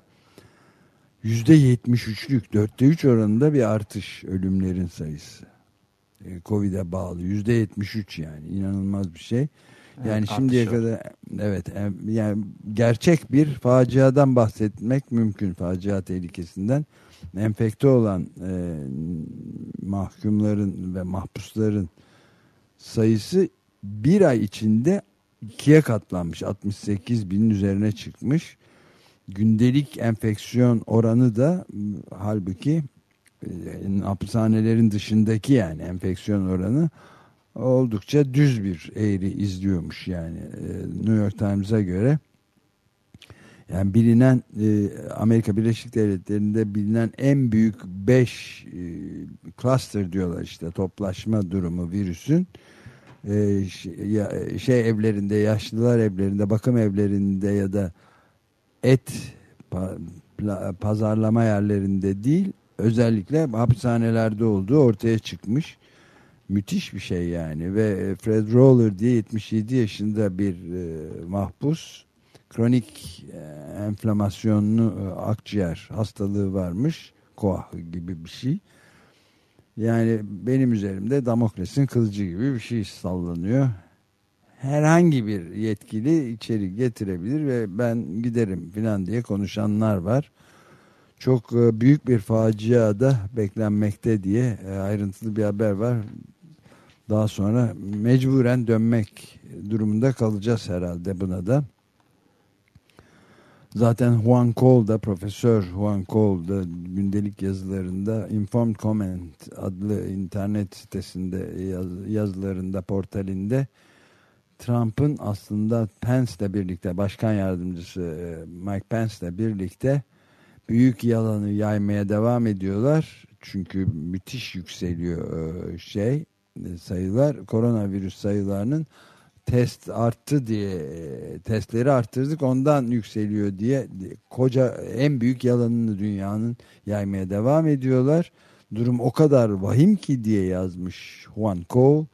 %73'lük 3 oranında bir artış ölümlerin sayısı. Covid'e bağlı %73, yani inanılmaz bir şey. Yani evet, şimdiye kadar evet, yani gerçek bir faciadan bahsetmek mümkün, facia tehlikesinden. Enfekte olan mahkumların ve mahpusların sayısı bir ay içinde 2'ye katlanmış, 68 binin üzerine çıkmış. Gündelik enfeksiyon oranı da halbuki hapishanelerin dışındaki, yani enfeksiyon oranı oldukça düz bir eğri izliyormuş yani New York Times'a göre. Yani bilinen Amerika Birleşik Devletleri'nde bilinen en büyük 5 cluster diyorlar, işte toplaşma durumu virüsün evlerinde, yaşlılar evlerinde, bakım evlerinde ya da pazarlama yerlerinde değil, özellikle hapishanelerde olduğu ortaya çıkmış. Müthiş bir şey yani. Ve Fred Roller diye 77 yaşında bir mahpus, kronik enflamasyonlu akciğer hastalığı varmış, koah gibi bir şey. Yani benim üzerimde Damokles'in kılıcı gibi bir şey sallanıyor. Herhangi bir yetkili içeri getirebilir ve ben giderim falan diye konuşanlar var. Çok büyük bir facia da beklenmekte diye ayrıntılı bir haber var. Daha sonra mecburen dönmek durumunda kalacağız herhalde buna da. Zaten Juan Cole, Profesör Juan Cole da gündelik yazılarında Informed Comment adlı internet sitesinde yazılarında, portalinde Trump'ın aslında Pence'le birlikte, başkan yardımcısı Mike Pence'le birlikte büyük yalanı yaymaya devam ediyorlar. Çünkü müthiş yükseliyor sayılar, koronavirüs sayılarının test arttı diye, testleri arttırdık ondan yükseliyor diye koca en büyük yalanını dünyanın yaymaya devam ediyorlar. Durum o kadar vahim ki diye yazmış Juan Cole.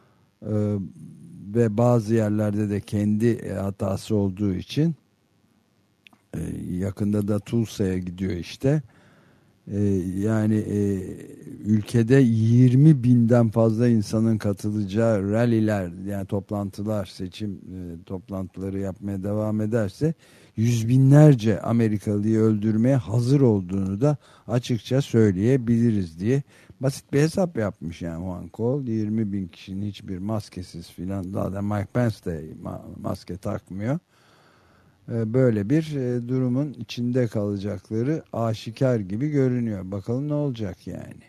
Ve bazı yerlerde de kendi hatası olduğu için yakında da Tulsa'ya gidiyor işte. Yani ülkede 20 binden fazla insanın katılacağı ralliler, yani toplantılar, seçim toplantıları yapmaya devam ederse yüz binlerce Amerikalıyı öldürmeye hazır olduğunu da açıkça söyleyebiliriz diye basit bir hesap yapmış yani Juan Cole. 20 bin kişinin hiçbir maskesiz filan, zaten Mike Pence de maske takmıyor. Böyle bir durumun içinde kalacakları aşikar gibi görünüyor. Bakalım ne olacak yani.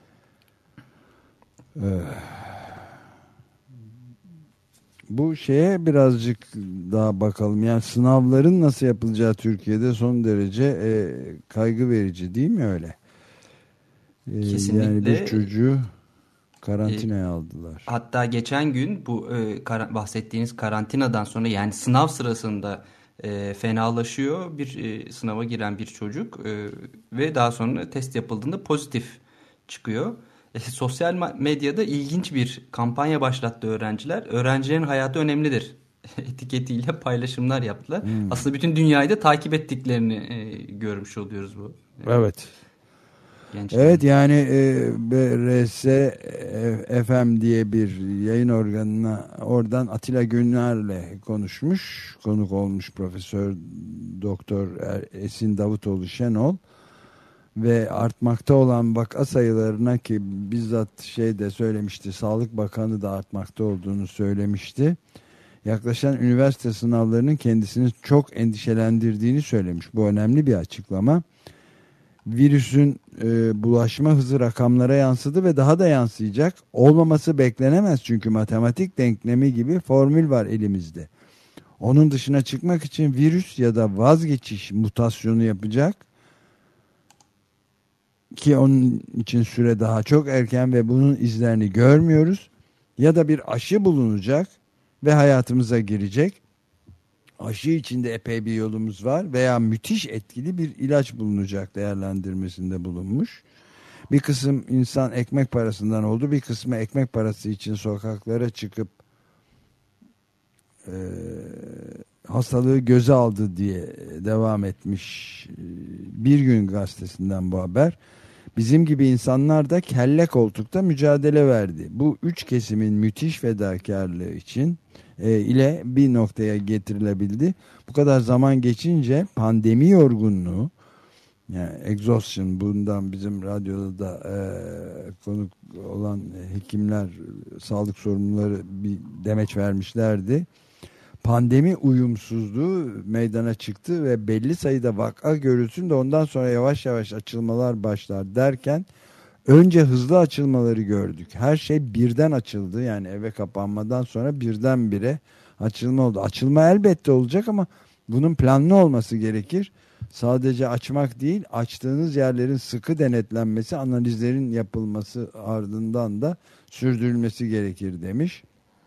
Bu şeye birazcık daha bakalım. Yani sınavların nasıl yapılacağı Türkiye'de son derece kaygı verici, değil mi öyle? Kesinlikle. Yani bir çocuğu karantinaya aldılar. Hatta geçen gün bu bahsettiğiniz karantinadan sonra, yani sınav sırasında fenalaşıyor bir sınava giren bir çocuk ve daha sonra test yapıldığında pozitif çıkıyor. Sosyal medyada ilginç bir kampanya başlattı öğrenciler. Öğrencilerin hayatı önemlidir etiketiyle paylaşımlar yaptılar. Aslında bütün dünyayı da takip ettiklerini görmüş oluyoruz bu. Evet. Gençlerin. Evet yani BRS FM diye bir yayın organına, oradan Atilla Güner'le konuşmuş, konuk olmuş Profesör Doktor Esin Davutoğlu Şenol ve artmakta olan vaka sayılarına, ki bizzat de söylemişti, Sağlık Bakanı da artmakta olduğunu söylemişti. Yaklaşan üniversite sınavlarının kendisini çok endişelendirdiğini söylemiş. Bu önemli bir açıklama. Virüsün bulaşma hızı rakamlara yansıdı ve daha da yansıyacak. Olmaması beklenemez çünkü matematik denklemi gibi formül var elimizde. Onun dışına çıkmak için virüs ya da vazgeçiş mutasyonu yapacak ki onun için süre daha çok erken ve bunun izlerini görmüyoruz. Ya da bir aşı bulunacak ve hayatımıza girecek. Aşı içinde epey bir yolumuz var veya müthiş etkili bir ilaç bulunacak değerlendirmesinde bulunmuş. Bir kısım insan ekmek parasından oldu, bir kısmı ekmek parası için sokaklara çıkıp hastalığı göze aldı diye devam etmiş. Bir Gün Gazetesi'nden bu haber. Bizim gibi insanlar da kelle koltukta mücadele verdi. Bu üç kesimin müthiş fedakarlığı için ile bir noktaya getirilebildi. Bu kadar zaman geçince pandemi yorgunluğu, yani exhaustion, bundan bizim radyoda da konuk olan hekimler, sağlık sorumluları bir demeç vermişlerdi. Pandemi uyumsuzluğu meydana çıktı ve belli sayıda vaka görülsün de ondan sonra yavaş yavaş açılmalar başlar derken önce hızlı açılmaları gördük. Her şey birden açıldı, yani eve kapanmadan sonra birdenbire açılma oldu. Açılma elbette olacak ama bunun planlı olması gerekir. Sadece açmak değil, açtığınız yerlerin sıkı denetlenmesi, analizlerin yapılması ardından da sürdürülmesi gerekir demiş.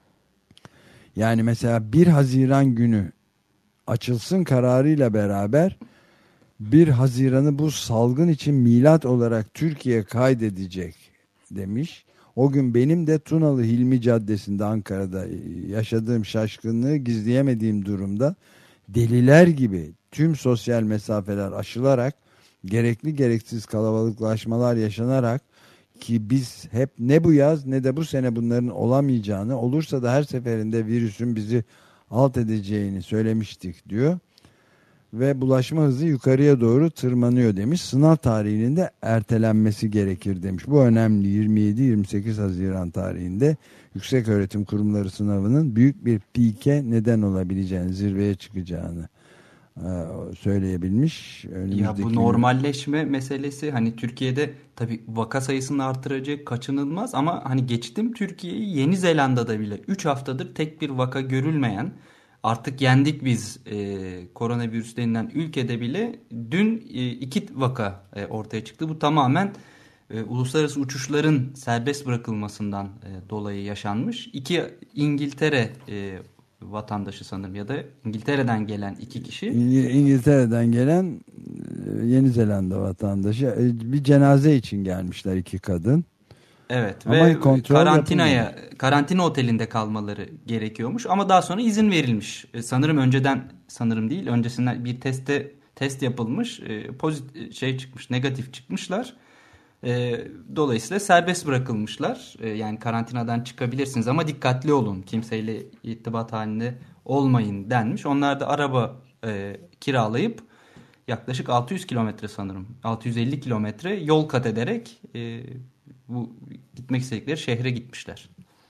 Yani mesela 1 Haziran günü açılsın kararıyla beraber 1 Haziran'ı bu salgın için milat olarak Türkiye kaydedecek demiş. O gün benim de Tunalı Hilmi Caddesi'nde Ankara'da yaşadığım şaşkınlığı gizleyemediğim durumda deliler gibi tüm sosyal mesafeler aşılarak, gerekli gereksiz kalabalıklaşmalar yaşanarak, ki biz hep ne bu yaz ne de bu sene bunların olamayacağını, olursa da her seferinde virüsün bizi alt edeceğini söylemiştik diyor. Ve bulaşma hızı yukarıya doğru tırmanıyor demiş. Sınav tarihinin de ertelenmesi gerekir demiş. Bu önemli. 27-28 Haziran tarihinde yükseköğretim kurumları sınavının büyük bir pike neden olabileceğini, zirveye çıkacağını söyleyebilmiş. Ya bu normalleşme meselesi, hani Türkiye'de tabii vaka sayısını artıracak, kaçınılmaz, ama hani geçtim Türkiye'yi, Yeni Zelanda'da bile 3 haftadır tek bir vaka görülmeyen, artık yendik biz koronavirüs denilen ülkede bile dün 2 vaka ortaya çıktı. Bu tamamen uluslararası uçuşların serbest bırakılmasından dolayı yaşanmış. 2 İngiltere vatandaşı sanırım, ya da İngiltere'den gelen 2 kişi. İngiltere'den gelen Yeni Zelanda vatandaşı, bir cenaze için gelmişler 2 kadın. Evet, ama ve karantina otelinde kalmaları gerekiyormuş ama daha sonra izin verilmiş. Öncesinden bir test yapılmış, çıkmış, negatif çıkmışlar. Dolayısıyla serbest bırakılmışlar. Yani karantinadan çıkabilirsiniz ama dikkatli olun, kimseyle irtibat halinde olmayın denmiş. Onlar da araba kiralayıp yaklaşık 600 kilometre, sanırım 650 kilometre yol kat ederek bu gitmek istedikleri şehre gitmişler.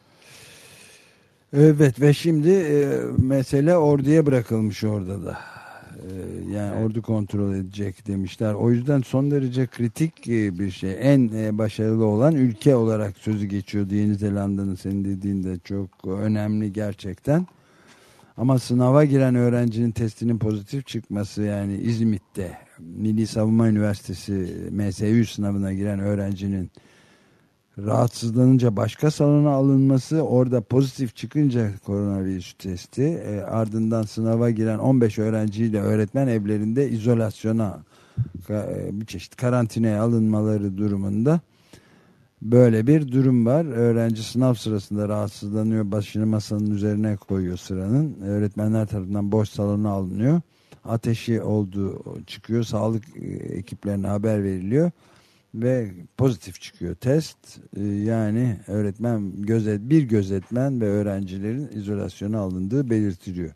Evet, ve şimdi mesele orduya bırakılmış orada da. Yani evet, ordu kontrol edecek demişler. O yüzden son derece kritik bir şey. En başarılı olan ülke olarak sözü geçiyordu Yeni Zelanda'nın, senin dediğin de çok önemli gerçekten. Ama sınava giren öğrencinin testinin pozitif çıkması, yani İzmit'te Milli Savunma Üniversitesi MSÜ sınavına giren öğrencinin rahatsızlanınca başka salona alınması, orada pozitif çıkınca koronavirüs testi, ardından sınava giren 15 öğrenciyle öğretmen evlerinde izolasyona, bir çeşit karantinaya alınmaları durumunda böyle bir durum var. Öğrenci sınav sırasında rahatsızlanıyor, başını masanın üzerine koyuyor sıranın, öğretmenler tarafından boş salona alınıyor, ateşi olduğu çıkıyor, sağlık ekiplerine haber veriliyor ve pozitif çıkıyor test. Yani bir gözetmen ve öğrencilerin izolasyona alındığı belirtiliyor.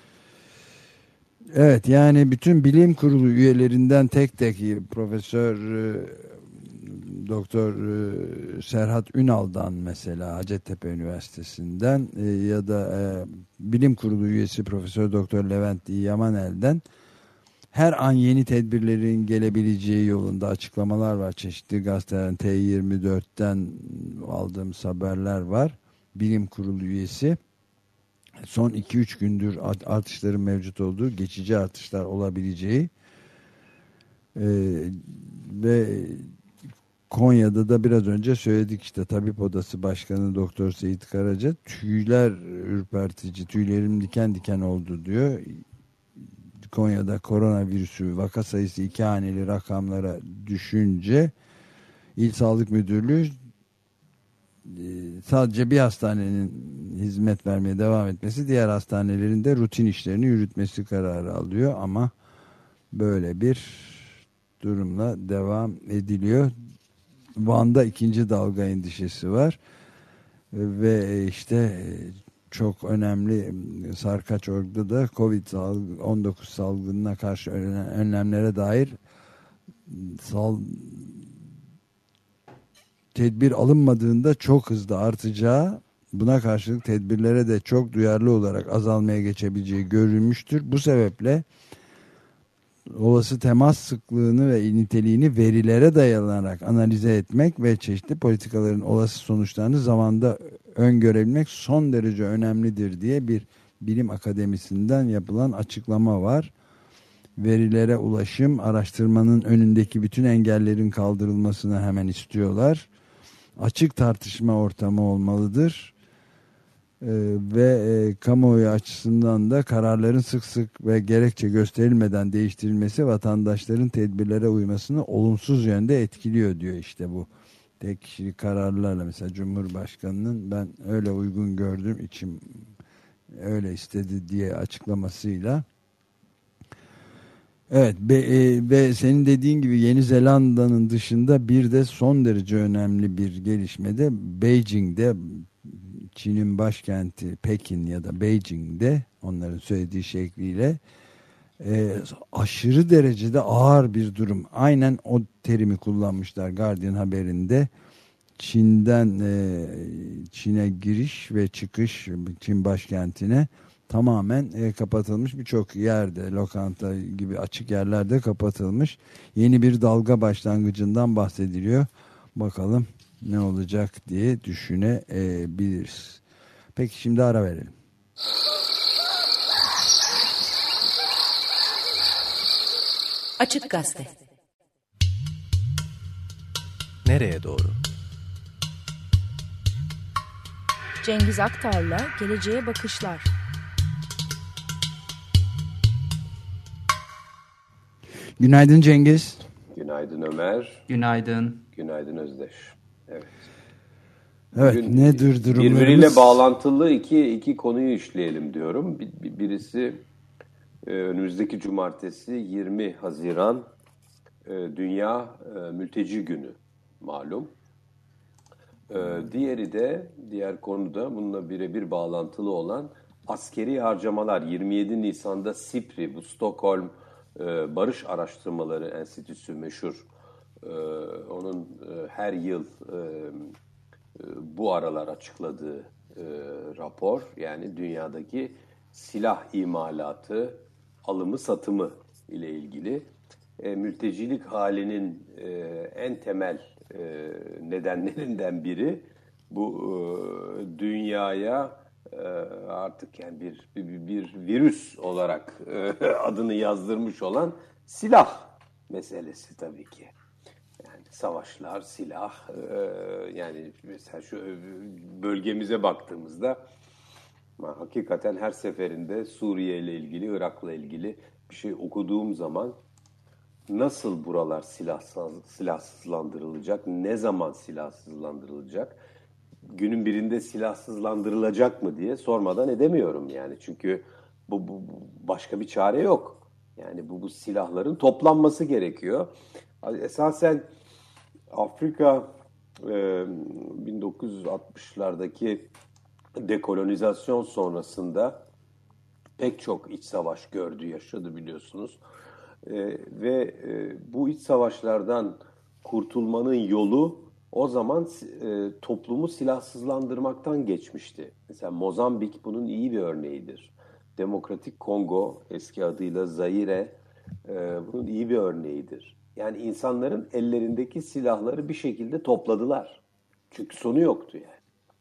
Evet, yani bütün bilim kurulu üyelerinden tek tek Profesör Doktor Serhat Ünal'dan mesela Hacettepe Üniversitesi'nden ya da bilim kurulu üyesi Profesör Doktor Levent Yamanel'den her an yeni tedbirlerin gelebileceği yolunda açıklamalar var. Çeşitli gazetelerin T24'ten aldığımız haberler var. Bilim Kurulu üyesi son 2-3 gündür artışların mevcut olduğu, geçici artışlar olabileceği ve Konya'da da biraz önce söyledik işte Tabip Odası Başkanı Doktor Seyit Karaca tüyler ürpertici, tüylerim diken diken oldu diyor. Konya'da koronavirüsü vaka sayısı 2 haneli rakamlara düşünce İl Sağlık Müdürlüğü sadece bir hastanenin hizmet vermeye devam etmesi, diğer hastanelerin de rutin işlerini yürütmesi kararı alıyor ama böyle bir durumla devam ediliyor. Van'da ikinci dalga endişesi var ve işte çok önemli Sarkaçor'da da Covid-19 salgınına karşı önlemlere dair tedbir alınmadığında çok hızlı artacağı, buna karşılık tedbirlere de çok duyarlı olarak azalmaya geçebileceği görülmüştür. Bu sebeple olası temas sıklığını ve niteliğini verilere dayanarak analize etmek ve çeşitli politikaların olası sonuçlarını zamanda öngörebilmek son derece önemlidir diye bir bilim akademisinden yapılan açıklama var. Verilere ulaşım, araştırmanın önündeki bütün engellerin kaldırılmasını hemen istiyorlar. Açık tartışma ortamı olmalıdır. Ve kamuoyu açısından da kararların sık sık ve gerekçe gösterilmeden değiştirilmesi vatandaşların tedbirlere uymasını olumsuz yönde etkiliyor diyor. İşte bu tek kişilik kararlarla mesela Cumhurbaşkanı'nın ben öyle uygun gördüm, içim öyle istedi diye açıklamasıyla. Evet ve senin dediğin gibi Yeni Zelanda'nın dışında bir de son derece önemli bir gelişmede Beijing'de, Çin'in başkenti Pekin ya da Beijing'de onların söylediği şekliyle aşırı derecede ağır bir durum. Aynen o terimi kullanmışlar Guardian haberinde. Çin'e giriş ve çıkış, Çin başkentine tamamen kapatılmış, birçok yerde lokanta gibi açık yerlerde kapatılmış. Yeni bir dalga başlangıcından bahsediliyor. Bakalım ne olacak diye düşünebiliriz. Peki şimdi ara verelim. Açık Gazete. Nereye doğru? Cengiz Aktar'la Geleceğe Bakışlar. Günaydın Cengiz. Günaydın Ömer. Günaydın. Günaydın Özdeş. Evet. Evet, bugün nedir durumlarımız? Birbiriyle bağlantılı iki konuyu işleyelim diyorum. Birisi önümüzdeki cumartesi 20 Haziran Dünya Mülteci Günü malum. Diğer konu da bununla birebir bağlantılı olan askeri harcamalar. 27 Nisan'da SIPRI, bu Stockholm Barış Araştırmaları Enstitüsü meşhur. Onun her yıl bu aralar açıkladığı rapor, yani dünyadaki silah imalatı, alımı, satımı ile ilgili mültecilik halinin en temel nedenlerinden biri bu dünyaya artık yani bir virüs olarak adını yazdırmış olan silah meselesi tabii ki. Yani savaşlar, silah, yani mesela şu bölgemize baktığımızda hakikaten her seferinde Suriye ile ilgili, Irak'la ilgili bir şey okuduğum zaman nasıl buralar silahsızlandırılacak, ne zaman silahsızlandırılacak, günün birinde silahsızlandırılacak mı diye sormadan edemiyorum yani. Çünkü bu başka bir çare yok. Yani bu silahların toplanması gerekiyor. Esasen Afrika 1960'lardaki dekolonizasyon sonrasında pek çok iç savaş gördü, yaşadı biliyorsunuz. Ve bu iç savaşlardan kurtulmanın yolu o zaman toplumu silahsızlandırmaktan geçmişti. Mesela Mozambik bunun iyi bir örneğidir. Demokratik Kongo, eski adıyla Zaire bunun iyi bir örneğidir. Yani insanların ellerindeki silahları bir şekilde topladılar. Çünkü sonu yoktu yani.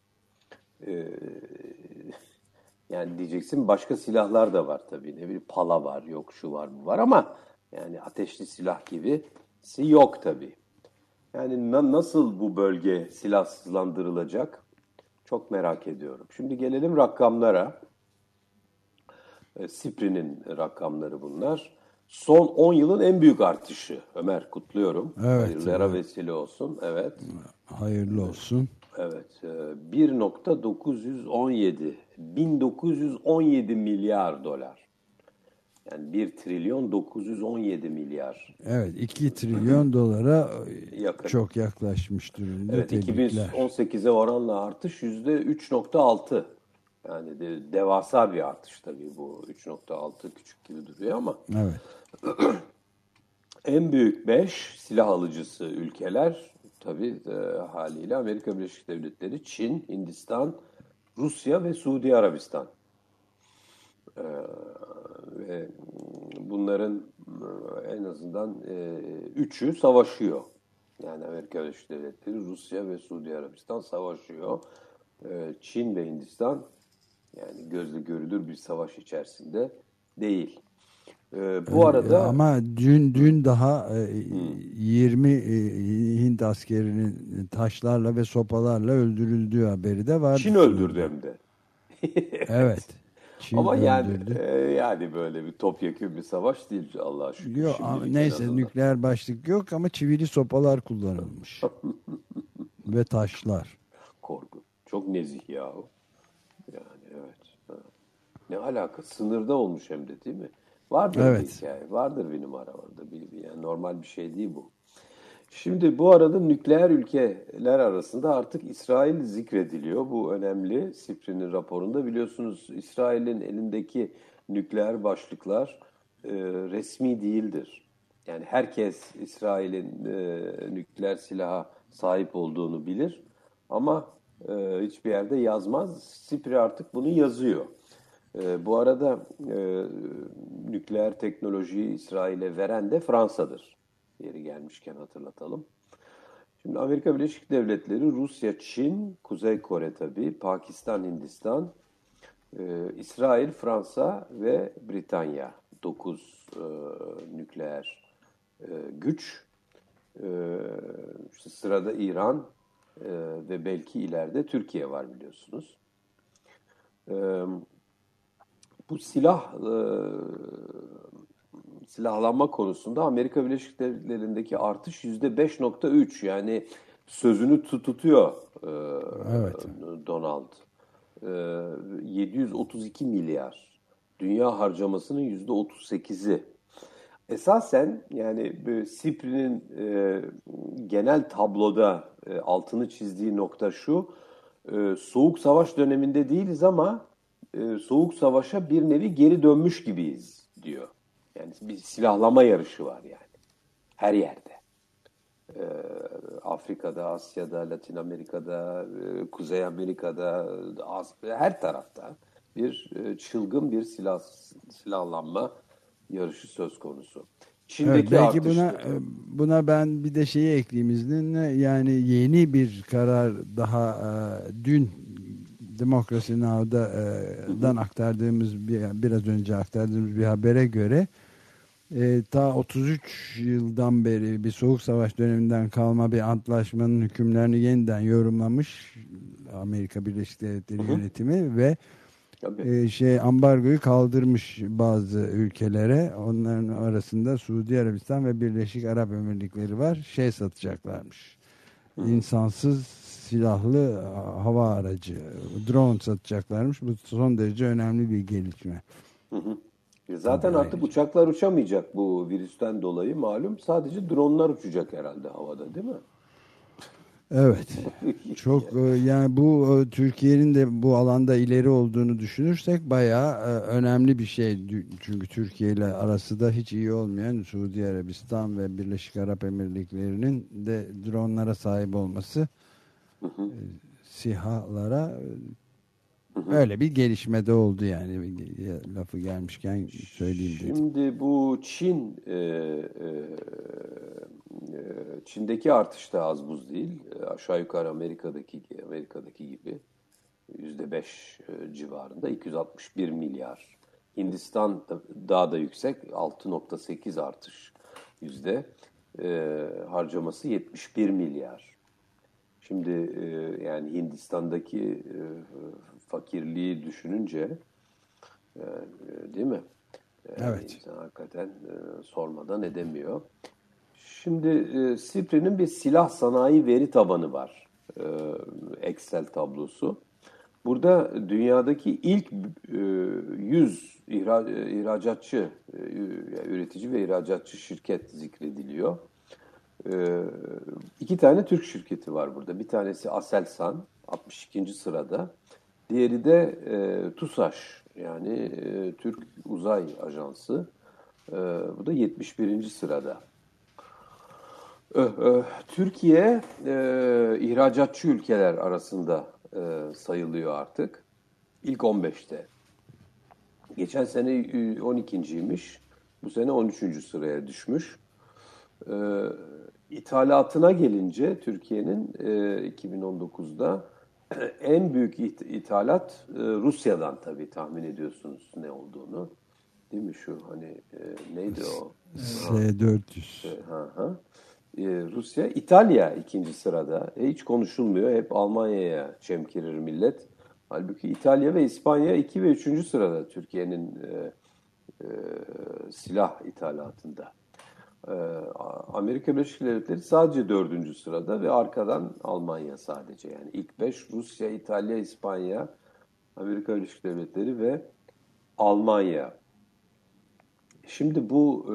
Yani diyeceksin başka silahlar da var tabii. Ne bileyim pala var, yok şu var bu var ama yani ateşli silah gibisi yok tabii. Yani nasıl bu bölge silahsızlandırılacak? Çok merak ediyorum. Şimdi gelelim rakamlara. SIPRI'nin rakamları bunlar. Son 10 yılın en büyük artışı. Ömer kutluyorum. Evet. Hayırlara vesile olsun. Evet. Hayırlı olsun. Evet. 1917 milyar dolar. Yani 1 trilyon 917 milyar. Evet, 2 trilyon dolara yakın. Çok yaklaşmış durumda. Evet, 2018'e oranla artış %3.6. Yani devasa bir artış tabii bu. 3.6 küçük gibi duruyor ama. Evet. En büyük 5 silah alıcısı ülkeler tabii haliyle Amerika Birleşik Devletleri, Çin, Hindistan, Rusya ve Suudi Arabistan. Ve bunların en azından 3'ü savaşıyor. Yani Amerika Birleşik Devletleri, Rusya ve Suudi Arabistan savaşıyor. Çin ve Hindistan yani gözle görülür bir savaş içerisinde değil. Bu arada ama dün daha 20 Hint askerinin taşlarla ve sopalarla öldürüldüğü haberi de var. Çin öldürdü hem de. Evet. Çin ama öldürdü. yani böyle bir topyekün bir savaş değil Allah'a şükür. Yok, neyse nükleer başlık yok ama çivili sopalar kullanılmış. Ve taşlar. Korkunç. Çok nezih yahu. Yani evet. Ne alaka? Sınırda olmuş hem de değil mi? Vardır bir hikaye. Vardır bir numara orada. Yani normal bir şey değil bu. Şimdi bu arada nükleer ülkeler arasında artık İsrail zikrediliyor. Bu önemli. SIPRI'nin raporunda biliyorsunuz İsrail'in elindeki nükleer başlıklar resmi değildir. Yani herkes İsrail'in nükleer silaha sahip olduğunu bilir. Ama hiçbir yerde yazmaz. SIPRI artık bunu yazıyor. Bu arada nükleer teknolojiyi İsrail'e veren de Fransa'dır. Yeri gelmişken hatırlatalım. Şimdi Amerika Birleşik Devletleri, Rusya, Çin, Kuzey Kore tabii, Pakistan, Hindistan, İsrail, Fransa ve Britanya. 9 nükleer güç. İşte sırada İran ve belki ileride Türkiye var biliyorsunuz. Bu silahlanma konusunda Amerika Birleşik Devletleri'ndeki artış %5.3 yani sözünü tutuyor evet. Donald. 732 milyar. Dünya harcamasının %38'i. Esasen yani SIPRI'nin genel tabloda altını çizdiği nokta şu. Soğuk Savaş döneminde değiliz ama Soğuk Savaş'a bir nevi geri dönmüş gibiyiz diyor. Yani bir silahlama yarışı var yani. Her yerde. Afrika'da, Asya'da, Latin Amerika'da, Kuzey Amerika'da, her tarafta bir çılgın bir silahlanma yarışı söz konusu. Çin'deki evet, belki artış... buna ben bir de şeyi ekleyeyim izninle. Yani yeni bir karar daha dün Democracy Now'dan aktardığımız biraz önce aktardığımız bir habere göre ta 33 yıldan beri bir soğuk savaş döneminden kalma bir antlaşmanın hükümlerini yeniden yorumlamış Amerika Birleşik Devletleri yönetimi ve ambargoyu kaldırmış bazı ülkelere. Onların arasında Suudi Arabistan ve Birleşik Arap Emirlikleri var. Satacaklarmış. İnsansız silahlı hava aracı, drone satacaklarmış. Bu son derece önemli bir gelişme. Zaten artık uçaklar uçamayacak bu virüsten dolayı malum. Sadece dronlar uçacak herhalde havada değil mi? Evet. Çok yani bu Türkiye'nin de bu alanda ileri olduğunu düşünürsek bayağı önemli bir şey. Çünkü Türkiye ile arası da hiç iyi olmayan Suudi Arabistan ve Birleşik Arap Emirlikleri'nin de dronlara sahip olması SİHA'lara Öyle bir gelişme de oldu yani. Lafı gelmişken söyleyeyim dedim. Şimdi bu Çin'deki artış da az buz değil. Aşağı yukarı Amerika'daki gibi %5 civarında 261 milyar. Hindistan daha da yüksek 6,8 artış yüzde. Harcaması 71 milyar. Şimdi yani Hindistan'daki fakirliği düşününce değil mi? Evet. İnsan hakikaten sormadan edemiyor. Şimdi SIPRI'nin bir silah sanayi veri tabanı var. Excel tablosu. Burada dünyadaki ilk 100 ihracatçı, üretici ve ihracatçı şirket zikrediliyor. 2 tane Türk şirketi var burada. Bir tanesi Aselsan 62. sırada. Diğeri de TUSAŞ yani Türk Uzay Ajansı. Bu da 71. sırada. Türkiye ihracatçı ülkeler arasında sayılıyor artık. İlk 15'te. Geçen sene 12.'ymiş. Bu sene 13. sıraya düşmüş. İthalatına gelince Türkiye'nin 2019'da en büyük ithalat Rusya'dan tabii tahmin ediyorsunuz ne olduğunu. Değil mi şu hani neydi o? S-400. Rusya, İtalya 2. sırada. Hiç konuşulmuyor. Hep Almanya'ya çemkirir millet. Halbuki İtalya ve İspanya 2 ve 3. sırada Türkiye'nin silah ithalatında. Amerika Birleşik Devletleri sadece 4. sırada ve arkadan Almanya sadece. Yani ilk 5 Rusya, İtalya, İspanya, Amerika Birleşik Devletleri ve Almanya. Şimdi bu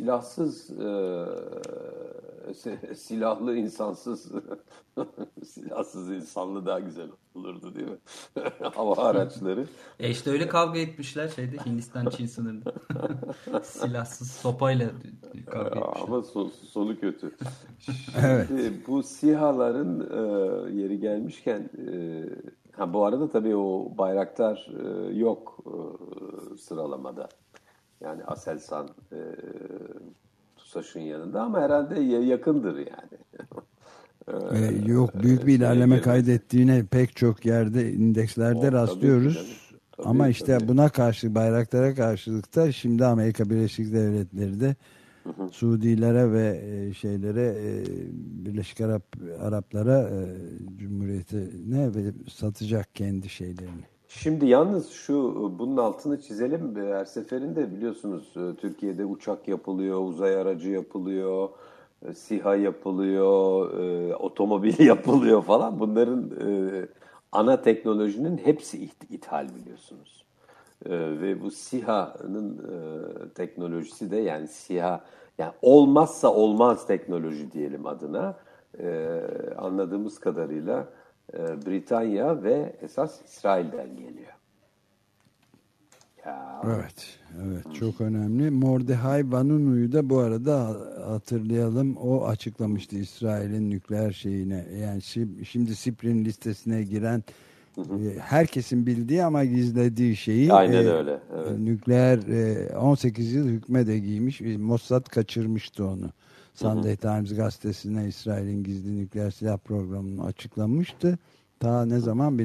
silahlı insansız silahsız insanlı daha güzel olurdu değil mi? Hava araçları. İşte öyle kavga etmişler Hindistan-Çin sınırında. Silahsız sopayla kavga etmişler. Ama sonu kötü. Evet. Bu SİHA'ların yeri gelmişken bu arada tabii o Bayraktar yok sıralamada. Yani Aselsan TUSAŞ'ın yanında ama herhalde yakındır yani. Yok büyük bir ilerleme kaydettiğine pek çok yerde indekslerde rastlıyoruz. Ama işte buna karşı Bayraktar'a karşılıkta şimdi Amerika Birleşik Devletleri de Suudilere ve Birleşik Araplara Cumhuriyeti'ne satacak kendi şeylerini. Şimdi yalnız bunun altını çizelim. Her seferinde biliyorsunuz Türkiye'de uçak yapılıyor, uzay aracı yapılıyor, SİHA yapılıyor, otomobil yapılıyor falan. Bunların ana teknolojinin hepsi ithal biliyorsunuz. Ve bu SİHA'nın teknolojisi de yani SİHA yani olmazsa olmaz teknoloji diyelim adına anladığımız kadarıyla Britanya ve esas İsrail'den geliyor. Ya. Evet çok önemli. Mordechai Vanunu da bu arada hatırlayalım o açıklamıştı İsrail'in nükleer şeyine yani şimdi SIPRI'nin listesine giren herkesin bildiği ama gizlediği şeyi aynen öyle. Evet. Nükleer 18 yıl hükme de giymiş. Mossad kaçırmıştı onu. Sunday Times gazetesine İsrail'in gizli nükleer silah programını açıklamıştı. Ta ne zaman?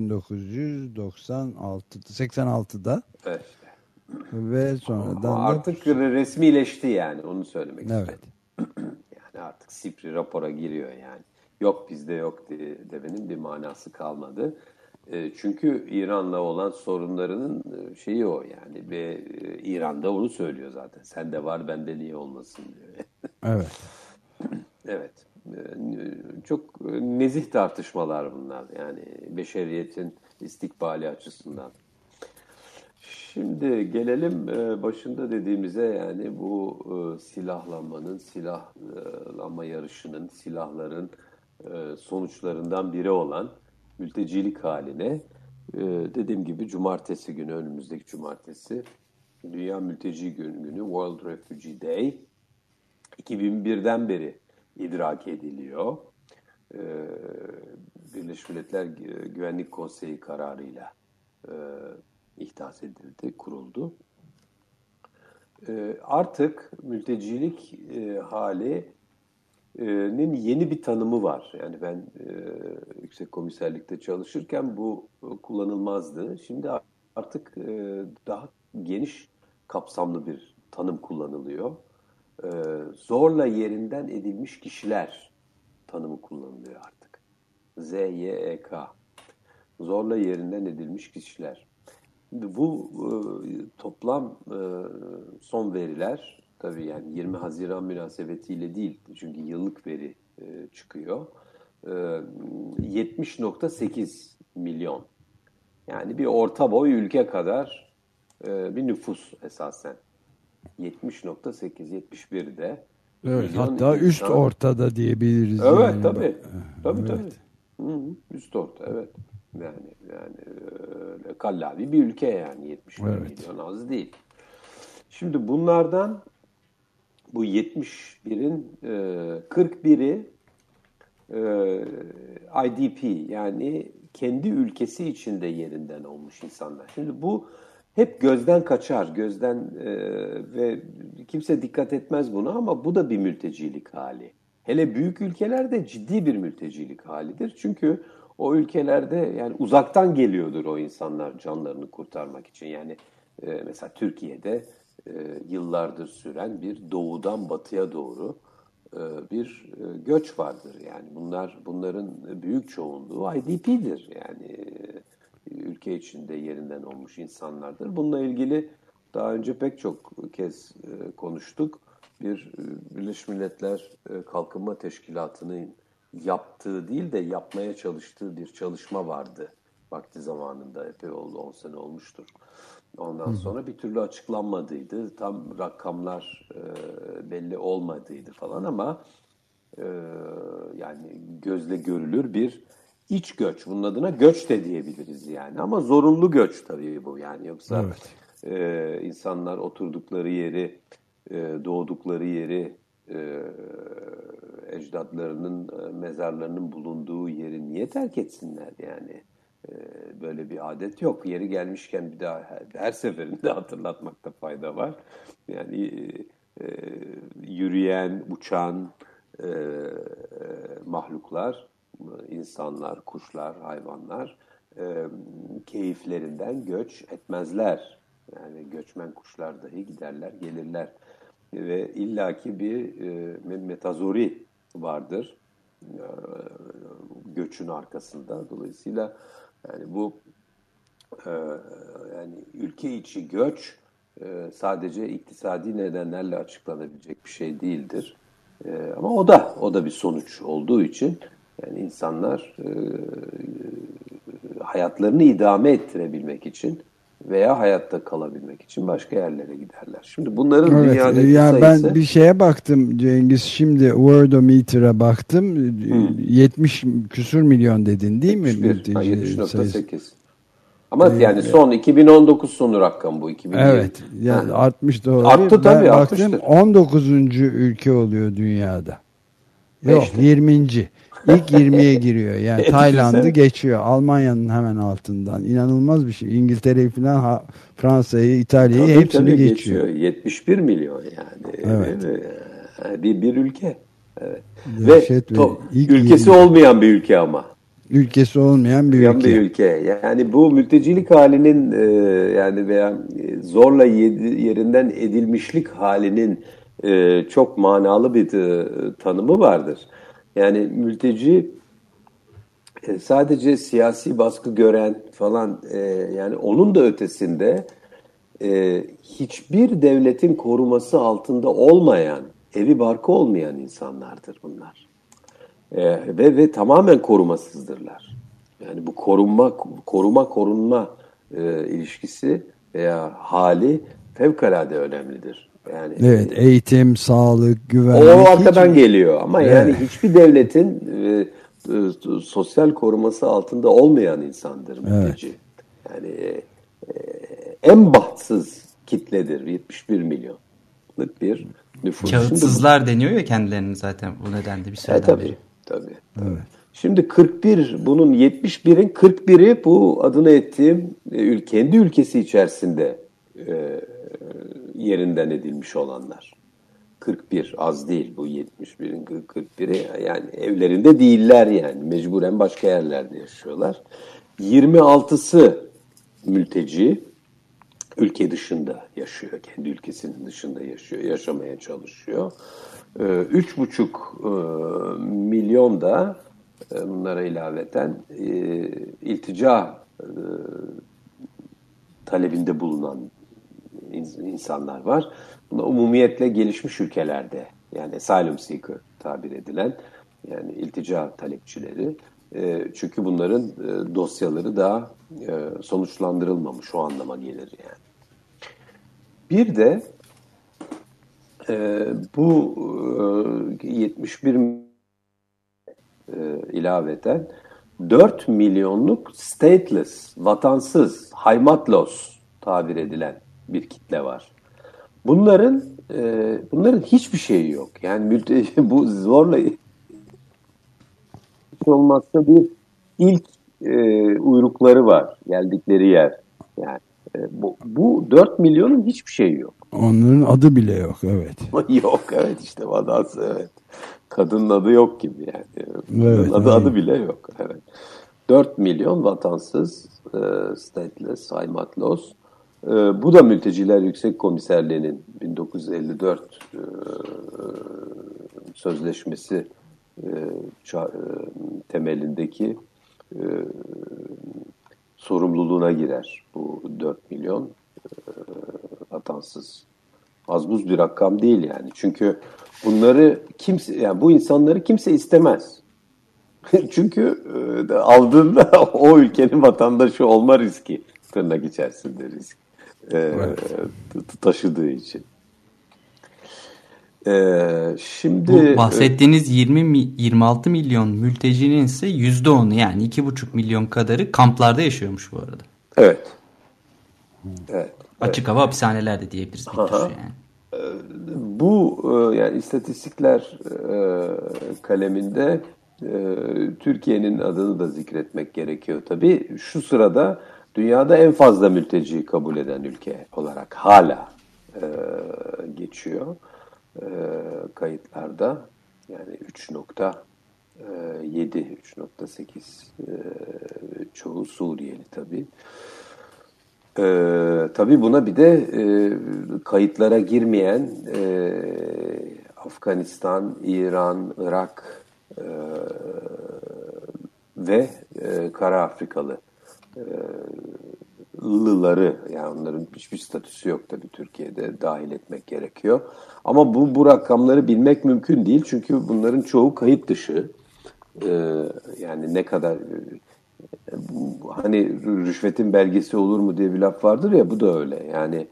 1986'da. Evet. Ve sonradan artık resmileşti yani onu söylemek istedim. Yani artık SIPRI rapora giriyor yani. Yok bizde yok demenin bir manası kalmadı. Çünkü İran'la olan sorunlarının şeyi o yani ve İran da onu söylüyor zaten. Sende var bende niye olmasın diyor. Evet. Evet. Çok nezih tartışmalar bunlar yani beşeriyetin istikbali açısından. Şimdi gelelim başında dediğimize yani bu silahlanma yarışının, silahların sonuçlarından biri olan mültecilik haline. Dediğim gibi cumartesi günü, önümüzdeki cumartesi Dünya Mülteci Günü, World Refugee Day 2001'den beri idrak ediliyor. Birleşmiş Milletler Güvenlik Konseyi kararıyla ihdas edildi, kuruldu. Artık mültecilik halinin yeni bir tanımı var. Yani ben yüksek komiserlikte çalışırken bu kullanılmazdı. Şimdi artık daha geniş kapsamlı bir tanım kullanılıyor. Zorla yerinden edilmiş kişiler tanımı kullanılıyor artık. Z-Y-E-K. Zorla yerinden edilmiş kişiler. Bu toplam son veriler, tabii yani 20 Haziran münasebetiyle değil, çünkü yıllık veri çıkıyor. 70.8 milyon. Yani bir orta boy ülke kadar bir nüfus esasen. 70.8, 71'de. Evet, hatta üst ortada diyebiliriz. Evet, yani. Tabii. Evet. Üst orta, evet. Yani kallavi bir ülke yani 71 milyon az değil. Şimdi bunlardan bu 71'in 41'i IDP, yani kendi ülkesi içinde yerinden olmuş insanlar. Şimdi bu hep gözden kaçar, ve kimse dikkat etmez buna, ama bu da bir mültecilik hali. Hele büyük ülkelerde ciddi bir mültecilik halidir. Çünkü o ülkelerde yani uzaktan geliyordur o insanlar canlarını kurtarmak için. Yani mesela Türkiye'de yıllardır süren bir doğudan batıya doğru bir göç vardır. Yani bunların büyük çoğunluğu IDP'dir. Yani ülke içinde yerinden olmuş insanlardır. Bununla ilgili daha önce pek çok kez konuştuk. Bir Birleşmiş Milletler Kalkınma Teşkilatı'nın yaptığı değil de yapmaya çalıştığı bir çalışma vardı. Vakti zamanında epey oldu, 10 sene olmuştur. Ondan sonra bir türlü açıklanmadıydı. Tam rakamlar belli olmadıydı falan, ama yani gözle görülür bir iç göç. Bunun adına göç de diyebiliriz yani. Ama zorunlu göç tabii bu yani. Yoksa insanlar oturdukları yeri, doğdukları yeri, ecdadlarının mezarlarının bulunduğu yeri niye terk etsinler yani? Böyle bir adet yok. Yeri gelmişken bir daha her seferinde hatırlatmakta fayda var. Yani yürüyen, uçan mahluklar, insanlar, kuşlar, hayvanlar keyiflerinden göç etmezler. Yani göçmen kuşlar dahi giderler, gelirler. Ve illaki bir metazori vardır göçün arkasında. Dolayısıyla yani bu yani ülke içi göç sadece iktisadi nedenlerle açıklanabilecek bir şey değildir. Ama o da bir sonuç olduğu için yani insanlar hayatlarını idame ettirebilmek için veya hayatta kalabilmek için başka yerlere giderler. Şimdi bunların dünyadaki yani sayısı... Ben bir şeye baktım Cengiz, şimdi Worldometer'a baktım. 70 küsur milyon dedin değil mi? 70.8. Ama yani son 2019 sonu rakam bu. 2020. Evet. Yani artmış da olabilir. Arttı tabii. Ben baktım 19. ülke oluyor dünyada. Yok 20. İlk 20'ye giriyor. Yani Tayland'ı geçiyor. Almanya'nın hemen altından. İnanılmaz bir şey. İngiltere'yi falan, Fransa'yı, İtalya'yı hepsini geçiyor. 71 milyon yani. Evet. Bir ülke. Evet. Ve ülkesi olmayan bir ülke ama. Ülkesi olmayan bir ülke. Yani bu mültecilik halinin yani veya zorla yerinden edilmişlik halinin çok manalı bir tanımı vardır. Yani mülteci sadece siyasi baskı gören falan yani onun da ötesinde hiçbir devletin koruması altında olmayan, evi barkı olmayan insanlardır bunlar. Ve tamamen korumasızdırlar. Yani bu korunma ilişkisi veya hali fevkalade önemlidir. Yani evet, eğitim, sağlık, güvenlik. O arkadan geliyor ama yani hiçbir devletin sosyal koruması altında olmayan insandır mülteci. Yani en bahtsız kitledir, 71 milyonluk bir nüfus. Kağıtsızlar deniyor ya kendilerini zaten bu nedenle bir süreden beri. Tabii. Evet. Şimdi 41, bunun 71'in 41'i bu adını ettiğim kendi ülkesi içerisinde yerinden edilmiş olanlar. 41 az değil, bu 71'in 41'i, yani evlerinde değiller, yani mecburen başka yerlerde yaşıyorlar. 26'sı mülteci, ülke dışında yaşıyor, kendi ülkesinin dışında yaşıyor, yaşamaya çalışıyor. 3,5 milyon da bunlara ilaveten iltica talebinde bulunan insanlar var. Bunlar umumiyetle gelişmiş ülkelerde, yani asylum seeker tabir edilen, yani iltica talepçileri. Çünkü bunların dosyaları daha sonuçlandırılmamış, o anlama gelir yani. Bir de bu 71 ilaveten 4 milyonluk stateless, vatansız, haymatlos tabir edilen bir kitle var. Bunların hiçbir şeyi yok. Yani bu zorla hiç olmazsa bir ilk uyrukları var, geldikleri yer. Yani bu 4 milyonun hiçbir şeyi yok. Onların adı bile yok, evet. Yok, evet, işte vatansı, evet. Kadının adı yok gibi yani. Evet, adı bile yok. Evet. 4 milyon vatansız, stateless, haymatlos. Bu da Mülteciler Yüksek Komiserliği'nin 1954 sözleşmesi temelindeki sorumluluğuna girer. Bu 4 milyon vatansız. Az buz bir rakam değil yani. Çünkü bunları kimse, yani bu insanları kimse istemez. Çünkü aldığında o ülkenin vatandaşı olma riski, tırnak içerisinde risk taşıdığı için. Şimdi bu bahsettiğiniz 26 milyon mültecinin ise %10'u, yani 2,5 milyon kadarı kamplarda yaşıyormuş bu arada. Evet. Evet. Açık hava hapishanelerde diyebiliriz bir tür yani. Bu yani istatistikler kaleminde Türkiye'nin adını da zikretmek gerekiyor tabii. Şu sırada dünyada en fazla mülteciyi kabul eden ülke olarak hala geçiyor kayıtlarda. Yani 3,7, 3,8 çoğu Suriyeli tabii. Tabii buna bir de kayıtlara girmeyen Afganistan, İran, Irak ve Kara Afrikalı Lıları, yani onların hiçbir statüsü yok tabii, Türkiye'de dahil etmek gerekiyor. Ama bu rakamları bilmek mümkün değil çünkü bunların çoğu kayıt dışı. Yani ne kadar hani rüşvetin belgesi olur mu diye bir laf vardır ya, bu da öyle. Yani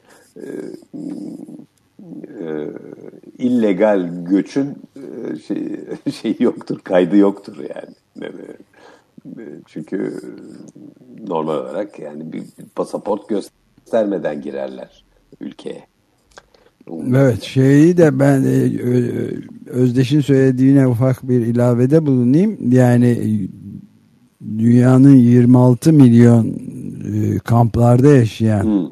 illegal göçün şey yoktur, kaydı yoktur yani. Çünkü normal olarak yani bir pasaport göstermeden girerler ülkeye. Evet, şeyi de ben Özdeş'in söylediğine ufak bir ilavede bulunayım. Yani dünyanın 26 milyon kamplarda yaşayan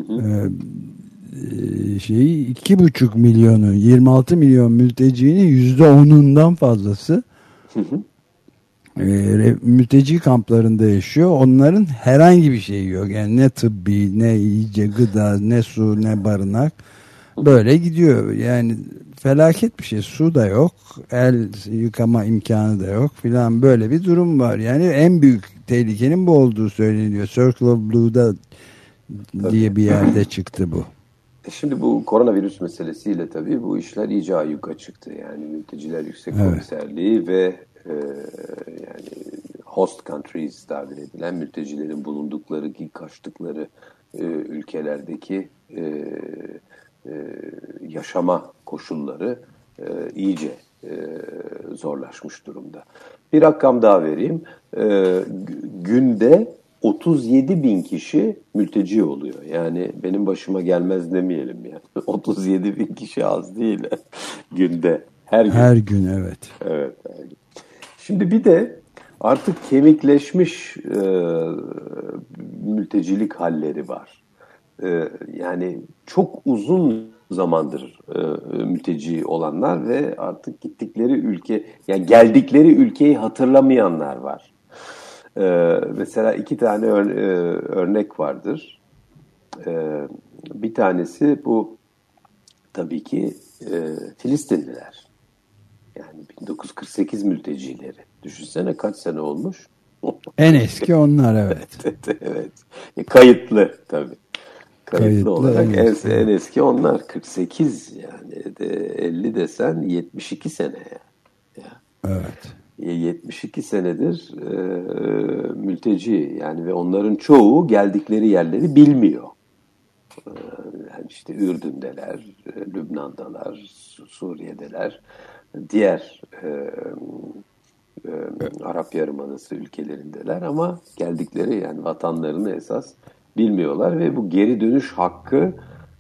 şeyi 2,5 milyonu, 26 milyon mültecinin %10'undan fazlası mülteci kamplarında yaşıyor. Onların herhangi bir şeyi yok. Yani ne tıbbi, ne yiyece gıda, ne su, ne barınak. Böyle gidiyor. Yani felaket bir şey. Su da yok. El yıkama imkanı da yok filan, böyle bir durum var. Yani en büyük tehlikenin bu olduğu söyleniyor. Circle of Blue'da diye bir yerde çıktı bu. Şimdi bu koronavirüs meselesiyle tabii bu işler iyice ayyuka çıktı. Yani Mülteciler Yüksek Komiserliği ve yani host countries tabir edilen mültecilerin bulundukları, kaçtıkları ülkelerdeki yaşama koşulları iyice zorlaşmış durumda. Bir rakam daha vereyim. Günde 37 bin kişi mülteci oluyor. Yani benim başıma gelmez demeyelim yani. 37 bin kişi az değil günde. Her gün. Her gün, evet. Evet. Her gün. Şimdi bir de artık kemikleşmiş mültecilik halleri var. Yani çok uzun zamandır mülteci olanlar ve artık gittikleri ülke, yani geldikleri ülkeyi hatırlamayanlar var. Mesela 2 tane örnek vardır. Bir tanesi bu tabii ki Filistinliler. Yani 1948 mültecileri. Düşünsene kaç sene olmuş. En eski onlar, evet. Evet. Kayıtlı tabii. Kayıtlı olarak evet. en eski onlar. 48 yani. 50 desen 72 sene yani. Evet. 72 senedir mülteci yani ve onların çoğu geldikleri yerleri bilmiyor. Yani işte Ürdün'deler, Lübnan'dalar, Suriye'deler, diğer Arap Yarımadası ülkelerindeler ama geldikleri yani vatanlarını esas bilmiyorlar ve bu geri dönüş hakkı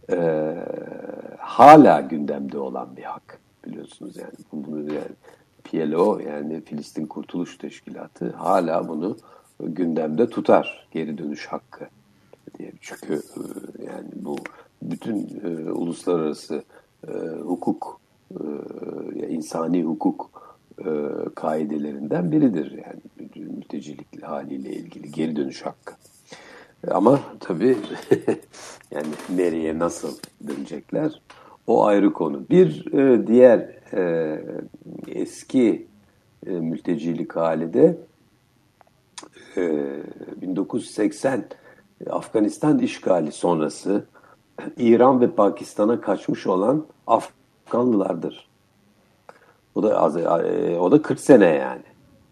hala gündemde olan bir hak, biliyorsunuz yani. Bunu yani PLO yani Filistin Kurtuluş Teşkilatı hala bunu gündemde tutar, geri dönüş hakkı diye. Çünkü yani bu bütün uluslararası hukuk, insani hukuk kaidelerinden biridir yani mültecilik haliyle ilgili geri dönüş hakkı. Ama tabii yani nereye nasıl dönecekler o ayrı konu. Bir diğer eski mültecilik hali de 1980 Afganistan işgali sonrası İran ve Pakistan'a kaçmış olan Afganlılardır. O da 40 sene yani.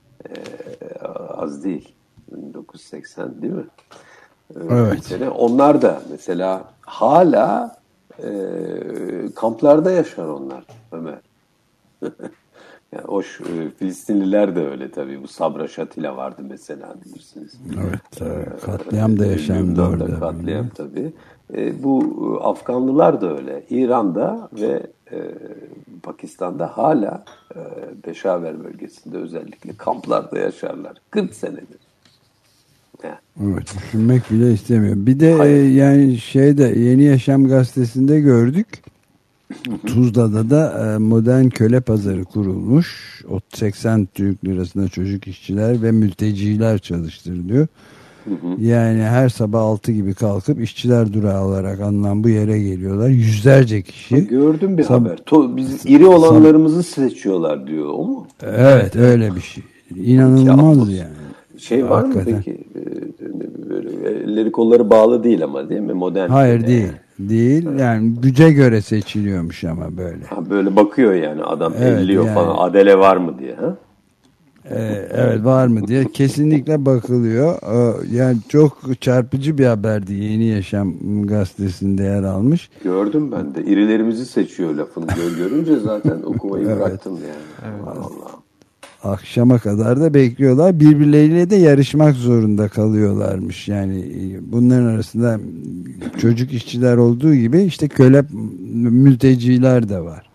Az değil. 1980 değil mi? Evet. Sene. Onlar da mesela hala kamplarda yaşar onlar Ömer. Yani o Filistinliler de öyle tabii. Bu Sabra Şatila vardı mesela, bilirsiniz. Evet. Katliam da yaşandı orada. Katliam tabii. Bu Afganlılar da öyle. İran'da ve Pakistan'da hala Peşaver bölgesinde özellikle kamplarda yaşarlar. 40 senedir. Evet, düşünmek bile istemiyorum. Bir de yani Yeni Yaşam gazetesinde gördük. Tuzla'da da modern köle pazarı kurulmuş. 80 Türk lirasına çocuk işçiler ve mülteciler çalıştırılıyor. Yani her sabah 6 gibi kalkıp işçiler durağı olarak anılan bu yere geliyorlar. Yüzlerce kişi. Gördüm bir haber. Biz iri olanlarımızı seçiyorlar diyor, o mu? Evet, öyle bir şey. İnanılmaz yani. Var hakikaten mı peki? Böyle elleri kolları bağlı değil ama, değil mi? Modern. Hayır değil. Değil. Yani güce göre seçiliyormuş ama böyle. Böyle bakıyor yani adam, elliyor yani falan. Adele var mı diye. Ha? Evet, var mı diye kesinlikle bakılıyor. Yani çok çarpıcı bir haberdi. Yeni Yaşam gazetesinde yer almış. Gördüm ben de. İrilerimizi seçiyor lafını görünce zaten okumayı bıraktım yani. Evet. Allah'ım. Akşama kadar da bekliyorlar. Birbirleriyle de yarışmak zorunda kalıyorlarmış. Yani bunların arasında çocuk işçiler olduğu gibi işte köle mülteciler de var.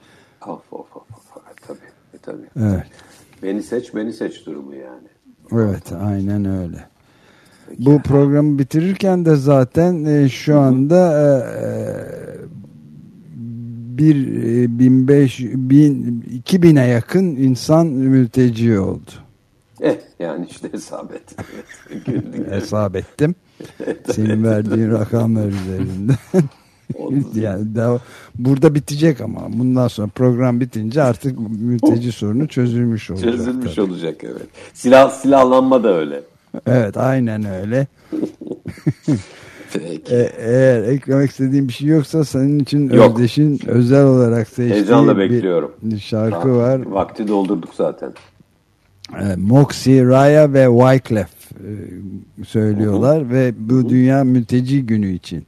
Tabii. Evet. Beni seç durumu yani. Evet, aynen öyle. Peki. Bu programı bitirirken de zaten şu anda 2000'e yakın insan mülteci oldu. Yani işte hesap et. Hesap ettim. Senin verdiğin rakamlar üzerinden. Yani burada bitecek ama bundan sonra program bitince artık mülteci sorunu çözülmüş olacak. Çözülmüş olacak, evet. Silahlanma da öyle. Evet, aynen öyle. Peki. Eğer eklemek istediğin bir şey yoksa senin için Özdeş'in özel olarak seçtiği heyecanla bekliyorum. Bir şarkı var. Vakti doldurduk zaten. Moxie, Raya ve Wyclef söylüyorlar ve bu Dünya Mülteci Günü için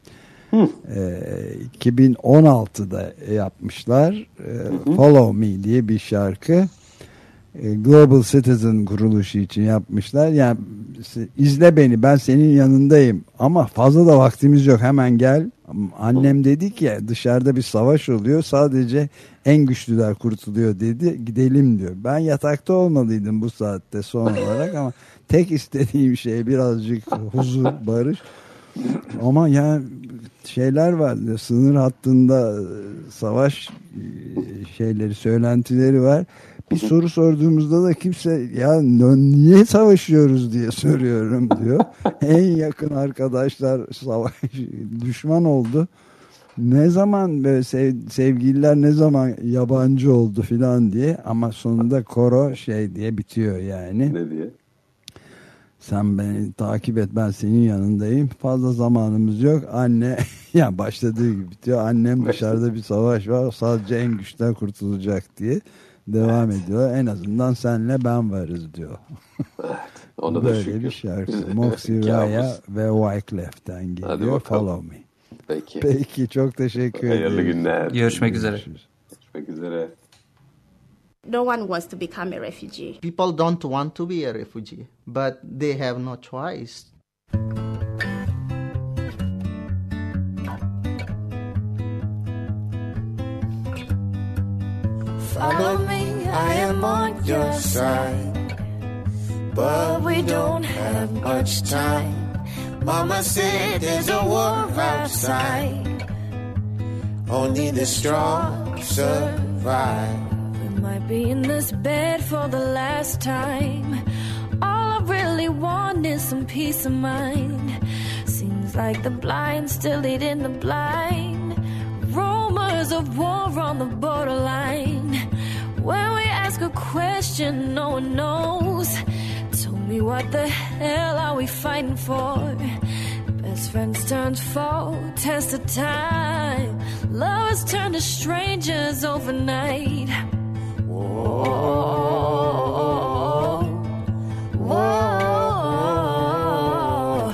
2016'da yapmışlar. Follow Me diye bir şarkı. Global Citizen kuruluşu için yapmışlar. Yani izle beni, ben senin yanındayım ama fazla da vaktimiz yok, hemen gel Annem dedi ki dışarıda bir savaş oluyor, sadece en güçlüler kurtuluyor dedi, gidelim diyor. Ben yatakta olmalıydım bu saatte son olarak ama tek istediğim şey birazcık huzur, barış. Ama yani şeyler var, sınır hattında savaş şeyleri, söylentileri var. Bir soru sorduğumuzda da kimse ya niye savaşıyoruz diye soruyorum diyor. En yakın arkadaşlar düşman oldu. Ne zaman böyle sevgililer ne zaman yabancı oldu filan diye, ama sonunda koro şey diye bitiyor yani. Ne diye? Sen beni takip et, ben senin yanındayım. Fazla zamanımız yok. Anne yani başladığı gibi bitiyor. Annem dışarıda bir savaş var. Sadece en güçler kurtulacak diye devam ediyor. En azından senle ben varız diyor. Ona böyle şükür. bir şarkı. Moxie Raya ve Wyclef'ten geliyor. Follow Me. Peki. Peki, çok teşekkür ederim. Hayırlı günler. Görüşmek üzere. Görüşmek üzere. No one wants to become a refugee. People don't want to be a refugee, but they have no choice. Follow me, I am on your side. But we don't have much time. Mama said there's a war outside. Only the strong survive. Might be in this bed for the last time. All I really want is some peace of mind. Seems like the blind still leading the blind. Rumors of war on the borderline. When we ask a question, no one knows. Tell me, what the hell are we fighting for? Best friends turn foe, test of time. Lovers turn to strangers overnight. Whoa, whoa,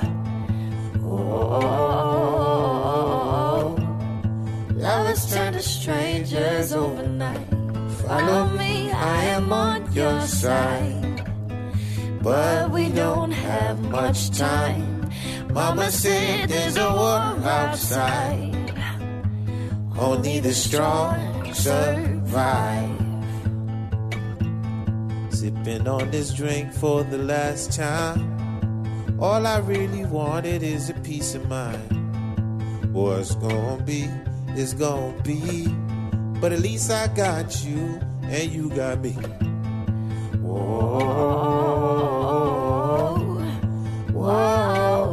whoa. Lovers turn to strangers overnight. Follow me, I am on your side. But we don't have much time. Mama said there's a war outside. Only the strong survive. Sipping on this drink for the last time. All I really wanted is a peace of mind. What's gonna be is gonna be. But at least I got you and you got me. Whoa, whoa,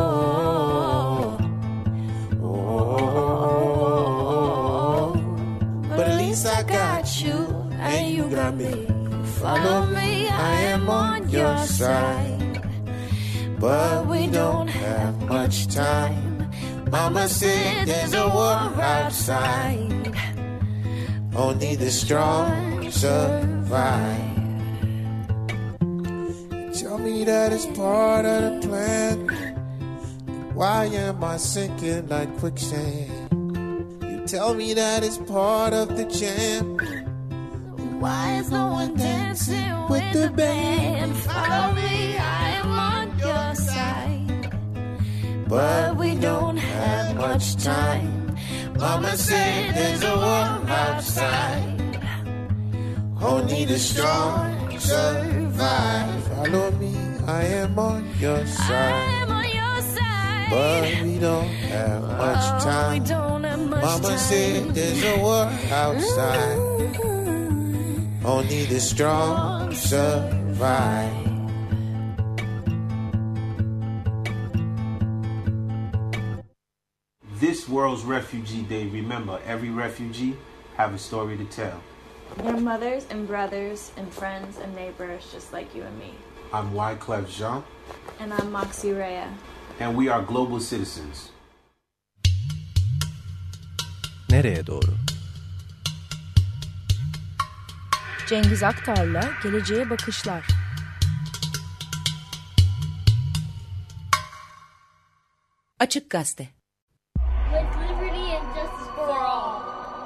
whoa. But at least I got you and you got me. Follow me, I am on your side. But we don't have much time. Mama said there's a war outside. Only the strong survive. Tell me that it's part of the plan. Why am I sinking like quicksand? You tell me that it's part of the jam. Why is no one dancing with the band? Follow me, I am on your side. But we don't have much time. Mama said there's a war outside. Only the strong survive. Follow me, I am on your side. But we don't have much time. Mama said there's a war outside. Only the strong survive. This World's Refugee Day, remember, every refugee have a story to tell. They're mothers and brothers and friends and neighbors just like you and me. I'm Wyclef Jean. And I'm Moxie Raya. And we are global citizens. Nereye doğru? Cengiz Aktar'la Geleceğe Bakışlar. Açık Gazete. With liberty and justice for all.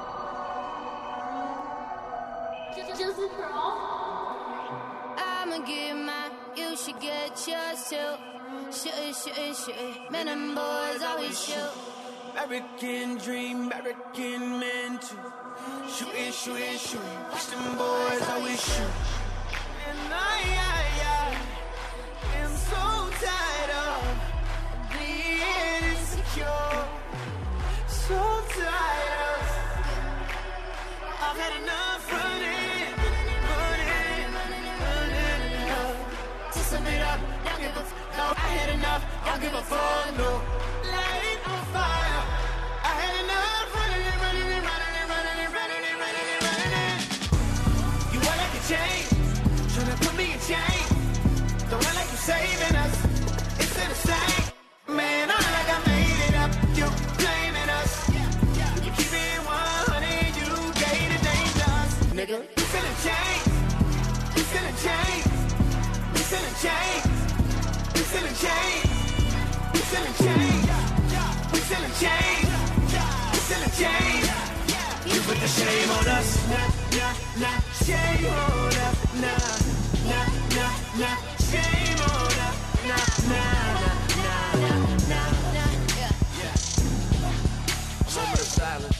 Justice for all. I'ma get mine, you should get yours too. Shoot it, shoot it, shoot it. Men and boys always shoot. American dream, American mental. Shooting, shooting, shooting. Watch them boys always shoot. And I am so tired of being insecure. So tired of. I've had enough running. To sum it up, y'all give a f***. No, I had enough. Y'all give a fuck. No. Light on fire. I had enough running. You want like a change, tryna put me in chains. Don't act like you saving us. It's still the same. Man, I'm like I made it up. You blaming us. You keep it 100. You gave the name to us, nigga. We still in chains. We still in chains. We still in chains. We still in chains. We still in chains. We still in chains. We still in chains. You put the shame on us. Nah, shame on us. Nah, shame on us. Some of the silence.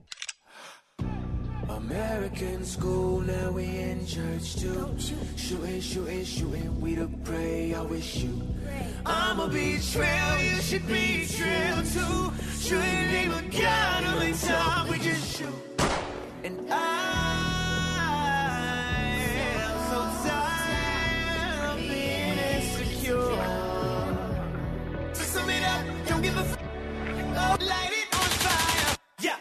American school, now we in church too. Shooting, we to pray, always shoot. I'ma be trail, you should be trail too. Shouldn't even count only time we just shoot. And I am so tired of being insecure. So sum it up, don't give a f***. Oh, light it on fire.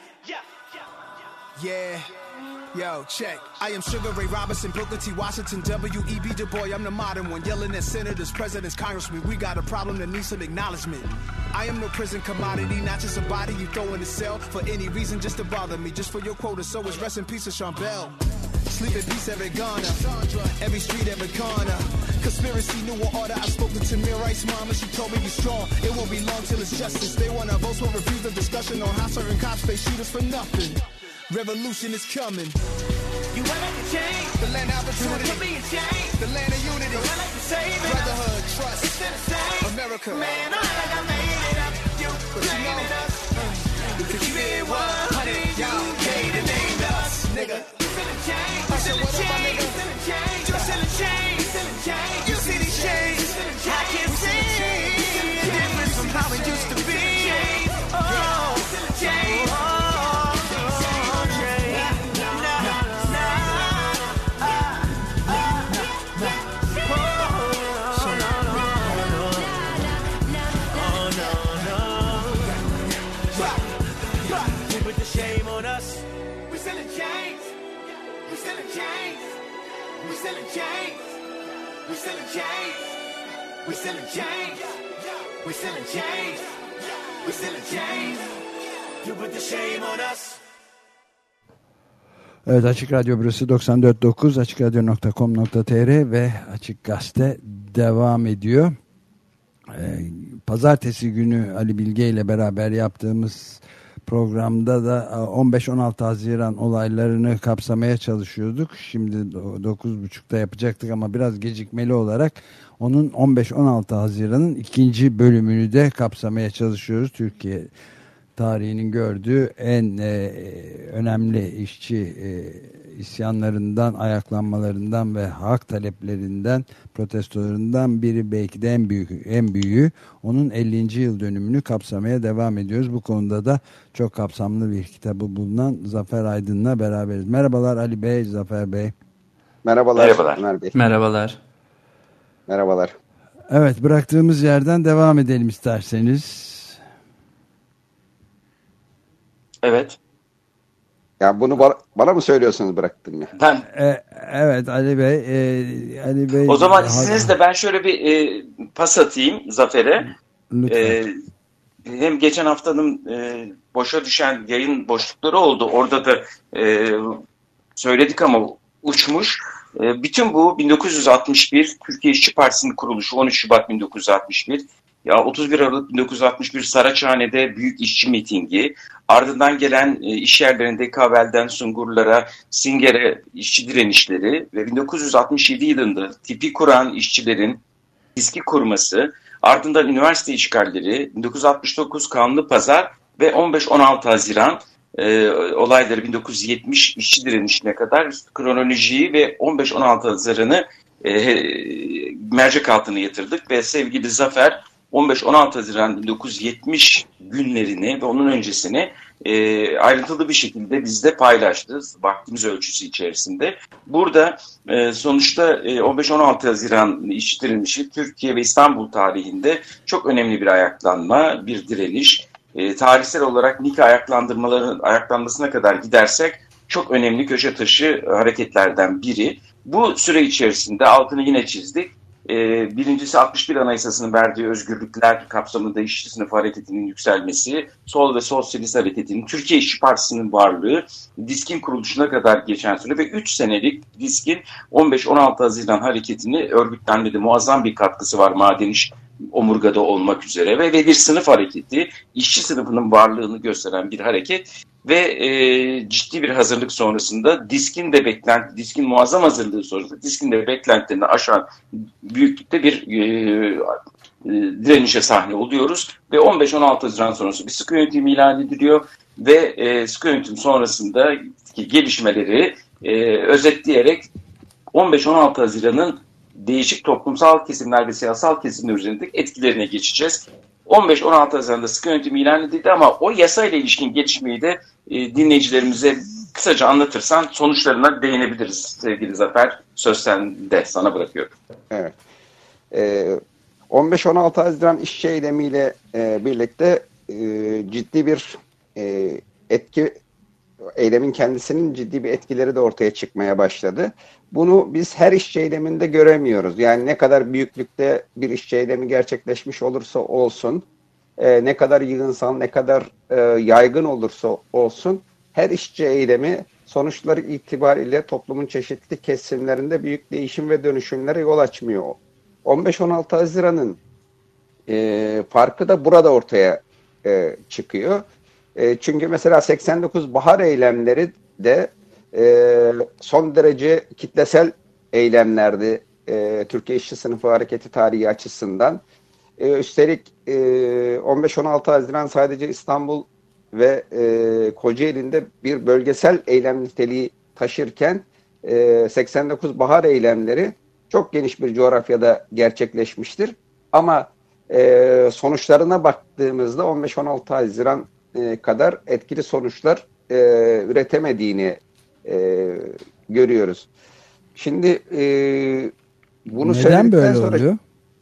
Yeah. Yo, check. I am Sugar Ray Robinson, Booker T. Washington, W.E.B. Du Bois. I'm the modern one, yelling at senators, presidents, congressmen. We got a problem that needs some acknowledgement. I am no prison commodity, not just a body you throw in the cell for any reason, just to bother me, just for your quota. So it's rest in peace of Sean Bell. Sleep in peace, every Ghana, every street, every corner. Conspiracy, new order. I've spoken to Mirai's mama, she told me be strong. It won't be long till it's justice. They want to vote for refuse the discussion on how certain cops face shooters for nothing. Revolution is coming. You want like to change the land of opportunity. Put me in chains. The land of unity. The land like to save it. Brotherhood, trust. It's still the same. America. Man, I'm like I made it up. You blaming us. We could keep it 100. You gave the name to us, nigga. You still in chains. You still in chains. You still in chains. You still in chains. You still in chains. You see these chains. I can't see the difference from how it used to be. Oh, still in chains. Evet, Açık Radyo burası 94.9 açıkradyo.com.tr ve Açık Gazete devam ediyor. Pazartesi günü Ali Bilge ile beraber yaptığımız programda da 15-16 Haziran olaylarını kapsamaya çalışıyorduk. Şimdi 9.30'da yapacaktık ama biraz gecikmeli olarak onun 15-16 Haziran'ın ikinci bölümünü de kapsamaya çalışıyoruz. Türkiye tarihinin gördüğü en önemli işçi isyanlarından, ayaklanmalarından ve hak taleplerinden, protestolarından biri, belki de en büyüğü. Onun 50. yıl dönümünü kapsamaya devam ediyoruz. Bu konuda da çok kapsamlı bir kitabı bulunan Zafer Aydın'la beraberiz. Merhabalar Ali Bey, Zafer Bey. Merhabalar. Ömer Bey. Merhabalar. Merhabalar. Evet, bıraktığımız yerden devam edelim isterseniz. Evet. Ya bunu bana mı söylüyorsunuz bıraktım ya? Ben. Evet Ali Bey. Ali Bey. O zaman izninizle ben şöyle bir pas atayım Zafer'e. Lütfen. Hem geçen haftanın boşa düşen yayın boşlukları oldu. Orada da söyledik ama uçmuş. Bütün bu 1961 Türkiye İşçi Partisi'nin kuruluşu 13 Şubat 1961. Ya 31 Aralık 1961 Saraçhane'de büyük işçi mitingi, ardından gelen iş yerlerinde Kavel'den Sungurlara, Singer'e işçi direnişleri ve 1967 yılında tipi kuran işçilerin diski kurması, ardından üniversite işgalleri, 1969 Kanlı Pazar ve 15-16 Haziran olayları 1970 işçi direnişine kadar kronolojiyi ve 15-16 Haziran'ı mercek altına yatırdık ve sevgili Zafer 15-16 Haziran 1970 günlerini ve onun öncesini ayrıntılı bir şekilde bizde paylaştı vaktimiz ölçüsü içerisinde. Burada sonuçta 15-16 Haziran işçi direnişi Türkiye ve İstanbul tarihinde çok önemli bir ayaklanma, bir direniş. Tarihsel olarak Nika ayaklanmasına kadar gidersek çok önemli köşe taşı hareketlerden biri. Bu süre içerisinde altını yine çizdik. Birincisi 61 Anayasası'nın verdiği özgürlükler kapsamında işçi sınıfı hareketinin yükselmesi, sol ve sosyalist hareketinin, Türkiye İşçi Partisi'nin varlığı, DİSK'in kuruluşuna kadar geçen süre ve 3 senelik DİSK'in 15-16 Haziran hareketini örgütlenmede muazzam bir katkısı var maden iş omurgada olmak üzere ve bir sınıf hareketi, işçi sınıfının varlığını gösteren bir hareket ve ciddi bir hazırlık sonrasında DİSK'in muazzam hazırlığı sonrasında DİSK'in de beklentilerini aşan büyüklükte bir direnişe sahne oluyoruz ve 15-16 Haziran sonrası bir sıkı yönetim ilan ediliyor ve sıkı yönetim sonrasındaki gelişmeleri özetleyerek 15-16 Haziran'ın değişik toplumsal kesimler ve siyasal kesimler üzerindeki etkilerine geçeceğiz. 15-16 Haziran'da sıkı yönetim ilan edildi ama o yasayla ilişkin gelişmeyi de dinleyicilerimize kısaca anlatırsan sonuçlarına değinebiliriz sevgili Zafer. Söz sende, sana bırakıyorum. Evet. 15-16 Haziran işçi eylemiyle birlikte ciddi bir etki, eylemin kendisinin ciddi bir etkileri de ortaya çıkmaya başladı. Bunu biz her işçi eyleminde göremiyoruz. Yani ne kadar büyüklükte bir işçi eylemi gerçekleşmiş olursa olsun, ne kadar yığınsal, ne kadar yaygın olursa olsun, her işçi eylemi sonuçları itibariyle toplumun çeşitli kesimlerinde büyük değişim ve dönüşümlere yol açmıyor. 15-16 Haziran'ın farkı da burada ortaya çıkıyor. Çünkü mesela 89 bahar eylemleri de son derece kitlesel eylemlerdi Türkiye İşçi Sınıfı Hareketi tarihi açısından. Üstelik 15-16 Haziran sadece İstanbul ve Kocaeli'nde bir bölgesel eylem niteliği taşırken 89 bahar eylemleri çok geniş bir coğrafyada gerçekleşmiştir. Ama sonuçlarına baktığımızda 15-16 Haziran kadar etkili sonuçlar üretemediğini görüyoruz. Şimdi bunu neden böyle sonra, oluyor?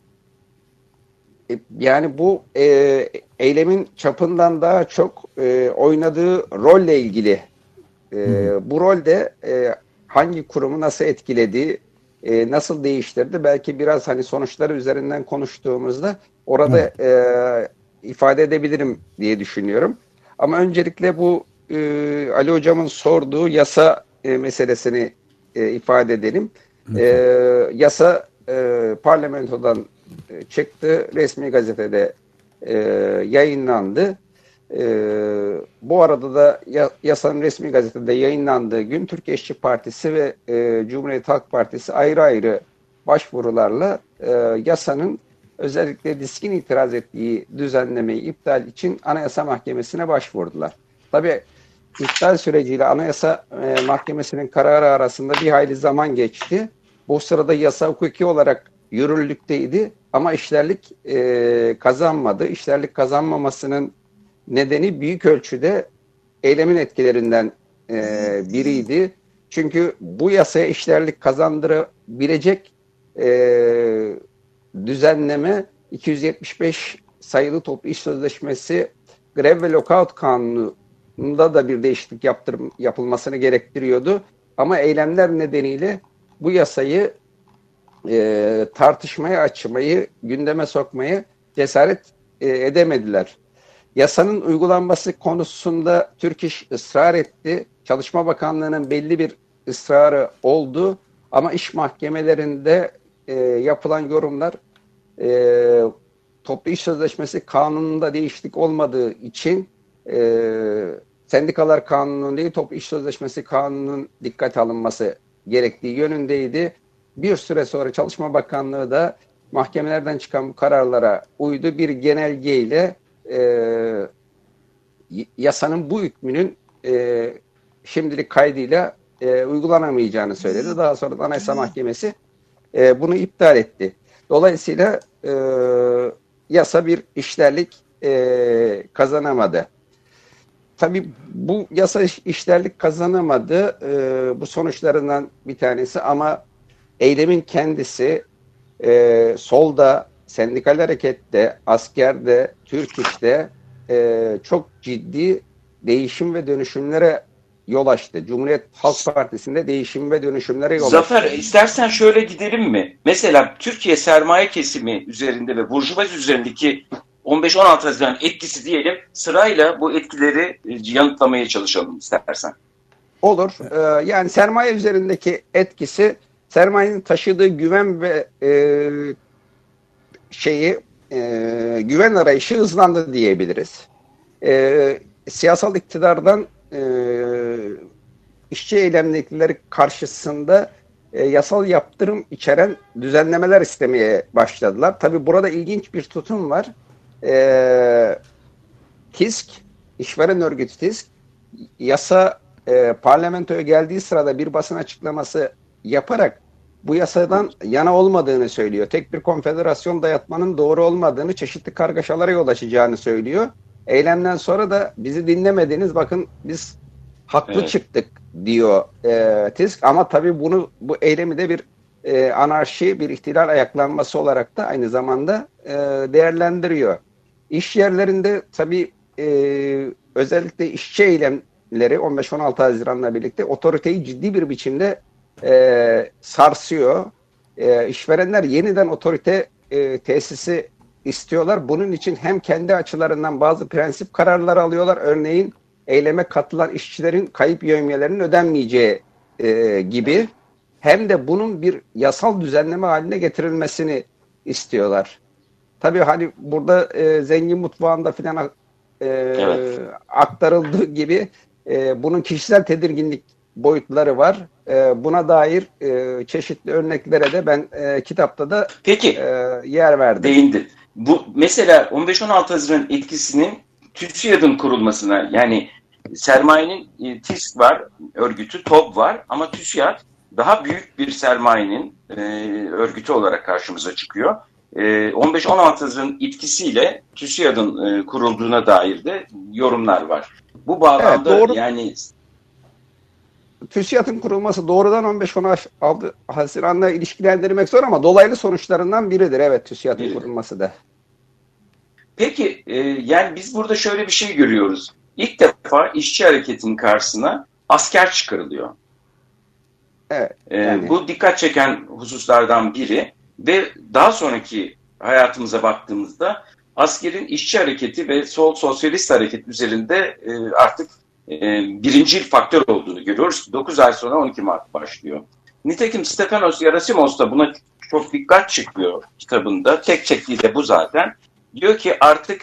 Yani bu eylemin çapından daha çok oynadığı rolle ilgili. Bu rolde hangi kurumu nasıl etkiledi, nasıl değiştirdi? Belki biraz hani sonuçları üzerinden konuştuğumuzda orada ifade edebilirim diye düşünüyorum. Ama öncelikle bu Ali Hocam'ın sorduğu yasa meselesini ifade edelim. Yasa parlamentodan çıktı, resmi gazetede yayınlandı. Bu arada da yasanın resmi gazetede yayınlandığı gün Türkiye İşçi Partisi ve Cumhuriyet Halk Partisi ayrı ayrı başvurularla yasanın özellikle DİSK'in itiraz ettiği düzenlemeyi iptal için Anayasa Mahkemesi'ne başvurdular. Tabii iptal süreciyle Anayasa Mahkemesi'nin kararı arasında bir hayli zaman geçti. Bu sırada yasa hukuki olarak yürürlükteydi ama işlerlik kazanmadı. İşlerlik kazanmamasının nedeni büyük ölçüde eylemin etkilerinden biriydi. Çünkü bu yasaya işlerlik kazandırabilecek düzenleme 275 sayılı toplu iş sözleşmesi grev ve lockout kanununda da bir değişiklik yapılmasını gerektiriyordu. Ama eylemler nedeniyle bu yasayı tartışmaya açmayı, gündeme sokmayı cesaret edemediler. Yasanın uygulanması konusunda Türk İş ısrar etti. Çalışma Bakanlığı'nın belli bir ısrarı oldu. Ama iş mahkemelerinde yapılan yorumlar toplu iş sözleşmesi kanununda değişiklik olmadığı için sendikalar kanunun değil toplu iş sözleşmesi kanunun dikkate alınması gerektiği yönündeydi. Bir süre sonra Çalışma Bakanlığı da mahkemelerden çıkan bu kararlara uydu. Bir genelgeyle yasanın bu hükmünün şimdilik kaydıyla uygulanamayacağını söyledi. Daha sonra da Anayasa Mahkemesi bunu iptal etti. Dolayısıyla yasa bir işlerlik kazanamadı. Tabii bu yasa işlerlik kazanamadı. Bu sonuçlarından bir tanesi, ama eylemin kendisi solda, sendikal harekette, askerde, Türk İş'te çok ciddi değişim ve dönüşümlere yol açtı. Cumhuriyet Halk Partisi'nde değişim ve dönüşümlere yol açtı. Zafer, istersen şöyle gidelim mi? Mesela Türkiye sermaye kesimi üzerinde ve burjuvazi üzerindeki 15-16 Haziran etkisi diyelim, sırayla bu etkileri yanıtlamaya çalışalım istersen. Olur. Yani sermaye üzerindeki etkisi, sermayenin taşıdığı güven ve güven arayışı hızlandı diyebiliriz. Siyasal iktidardan işçi eylemlilikleri karşısında yasal yaptırım içeren düzenlemeler istemeye başladılar. Tabii burada ilginç bir tutum var. TİSK, işveren örgütü TİSK, yasa parlamentoya geldiği sırada bir basın açıklaması yaparak bu yasadan yana olmadığını söylüyor. Tek bir konfederasyon dayatmanın doğru olmadığını, çeşitli kargaşalara yol açacağını söylüyor. Eylemden sonra da bizi dinlemediniz, bakın biz haklı çıktık diyor TİSK. Ama tabii bu eylemi de bir anarşi, bir ihtilal ayaklanması olarak da aynı zamanda değerlendiriyor. İş yerlerinde tabii özellikle işçi eylemleri 15-16 Haziran'la birlikte otoriteyi ciddi bir biçimde sarsıyor. İşverenler yeniden otorite tesisi istiyorlar. Bunun için hem kendi açılarından bazı prensip kararları alıyorlar. Örneğin eyleme katılan işçilerin kayıp yevmiyelerinin ödenmeyeceği gibi, hem de bunun bir yasal düzenleme haline getirilmesini istiyorlar. Tabii hani burada zengin mutfağında filan aktarıldığı gibi bunun kişisel tedirginlik boyutları var. Buna dair çeşitli örneklere de ben kitapta da yer verdim. Değindi. Bu mesela 15-16 Haziran etkisinin TÜSİAD'ın kurulmasına, yani sermayenin TİSK var, örgütü, TOB var, ama TÜSİAD daha büyük bir sermayenin örgütü olarak karşımıza çıkıyor. 15-16 Haziran etkisiyle TÜSİAD'ın kurulduğuna dair de yorumlar var. Bu bağlamda doğru. yani TÜSİAD'ın kurulması doğrudan 15-16 Haziran'la ilişkilendirmek zor, ama dolaylı sonuçlarından biridir. Evet, TÜSİAD'ın kurulması da. Peki yani biz burada şöyle bir şey görüyoruz. İlk defa işçi hareketinin karşısına asker çıkarılıyor. Evet. Yani. Bu dikkat çeken hususlardan biri ve daha sonraki hayatımıza baktığımızda askerin işçi hareketi ve sol sosyalist hareket üzerinde artık birincil faktör olduğunu görüyoruz. 9 ay sonra 12 Mart başlıyor. Nitekim Stefanos Yerasimos da buna çok dikkat çekiyor kitabında. Tek çektiği de bu zaten. Diyor ki artık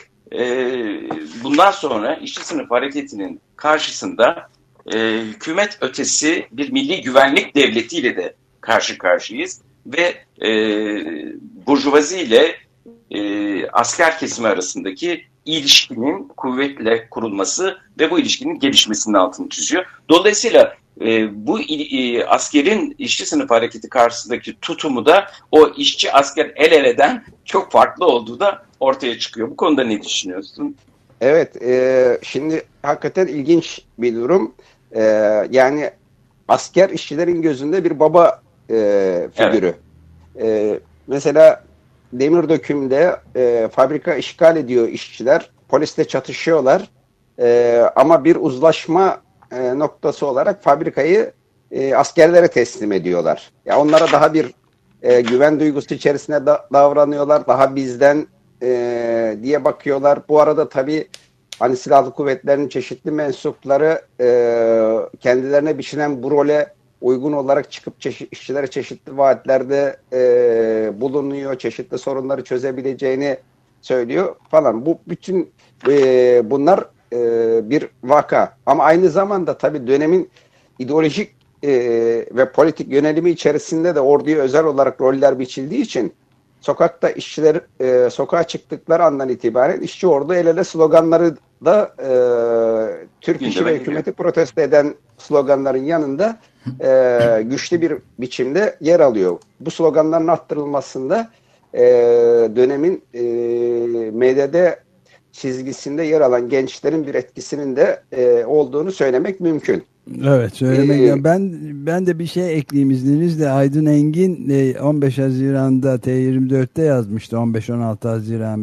bundan sonra işçi sınıf hareketinin karşısında hükümet ötesi bir milli güvenlik devletiyle de karşı karşıyayız. Ve burjuvazi ile asker kesimi arasındaki ilişkinin kuvvetle kurulması ve bu ilişkinin gelişmesinin altını çiziyor. Dolayısıyla bu askerin işçi sınıf hareketi karşısındaki tutumu da o işçi asker el eleden çok farklı olduğu da ortaya çıkıyor. Bu konuda ne düşünüyorsun? Evet, şimdi hakikaten ilginç bir durum. Yani asker işçilerin gözünde bir baba figürü. Evet. Mesela Demirdöküm'de fabrika işgal ediyor işçiler. Polisle çatışıyorlar. Ama bir uzlaşma noktası olarak fabrikayı askerlere teslim ediyorlar. Ya onlara daha bir güven duygusu içerisinde davranıyorlar. Daha bizden diye bakıyorlar. Bu arada tabii hani silahlı kuvvetlerin çeşitli mensupları kendilerine biçilen bu role uygun olarak çıkıp işçilere çeşitli vaatlerde bulunuyor, çeşitli sorunları çözebileceğini söylüyor falan. Bu bütün bunlar bir vaka. Ama aynı zamanda tabii dönemin ideolojik ve politik yönelimi içerisinde de orduya özel olarak roller biçildiği için sokakta işçiler sokağa çıktıkları andan itibaren işçi ordu el ele sloganları da Türk işi ve hükümeti protesto eden sloganların yanında güçlü bir biçimde yer alıyor. Bu sloganların arttırılmasında dönemin MDD çizgisinde yer alan gençlerin bir etkisinin de olduğunu söylemek mümkün. Evet, söylemek. Ben de bir şey ekleyeyim izninizle. Aydın Engin 15 Haziran'da T24'te yazmıştı. 15-16 Haziran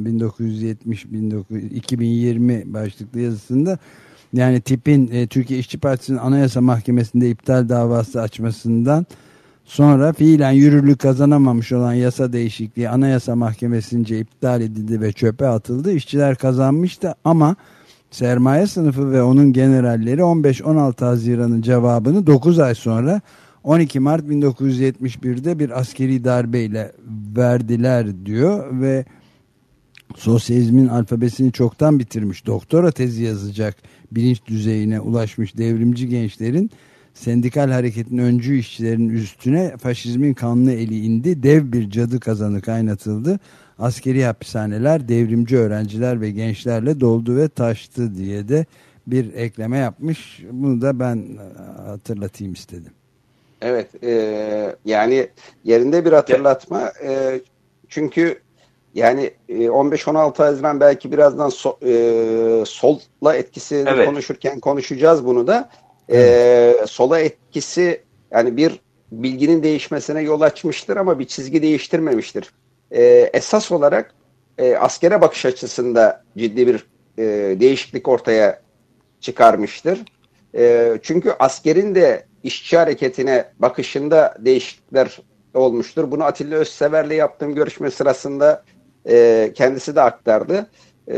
1970-2020 başlıklı yazısında. Yani tipin Türkiye İşçi Partisi'nin Anayasa Mahkemesi'nde iptal davası açmasından sonra fiilen yürürlük kazanamamış olan yasa değişikliği Anayasa Mahkemesi'nce iptal edildi ve çöpe atıldı. İşçiler kazanmıştı ama sermaye sınıfı ve onun generalleri 15-16 Haziran'ın cevabını 9 ay sonra 12 Mart 1971'de bir askeri darbeyle verdiler diyor ve sosyalizmin alfabesini çoktan bitirmiş, doktora tezi yazacak bilinç düzeyine ulaşmış devrimci gençlerin sendikal hareketin öncü işçilerin üstüne faşizmin kanlı eli indi, dev bir cadı kazanı kaynatıldı. Askeri hapishaneler devrimci öğrenciler ve gençlerle doldu ve taştı diye de bir ekleme yapmış. Bunu da ben hatırlatayım istedim. Evet, yani yerinde bir hatırlatma. Çünkü yani 15-16 Haziran belki birazdan solla etkisini konuşurken konuşacağız bunu da. Sola etkisi yani bir bilginin değişmesine yol açmıştır ama bir çizgi değiştirmemiştir. Esas olarak askere bakış açısında ciddi bir değişiklik ortaya çıkarmıştır. Çünkü askerin de işçi hareketine bakışında değişiklikler olmuştur. Bunu Atilla Özsever'le yaptığım görüşme sırasında kendisi de aktardı.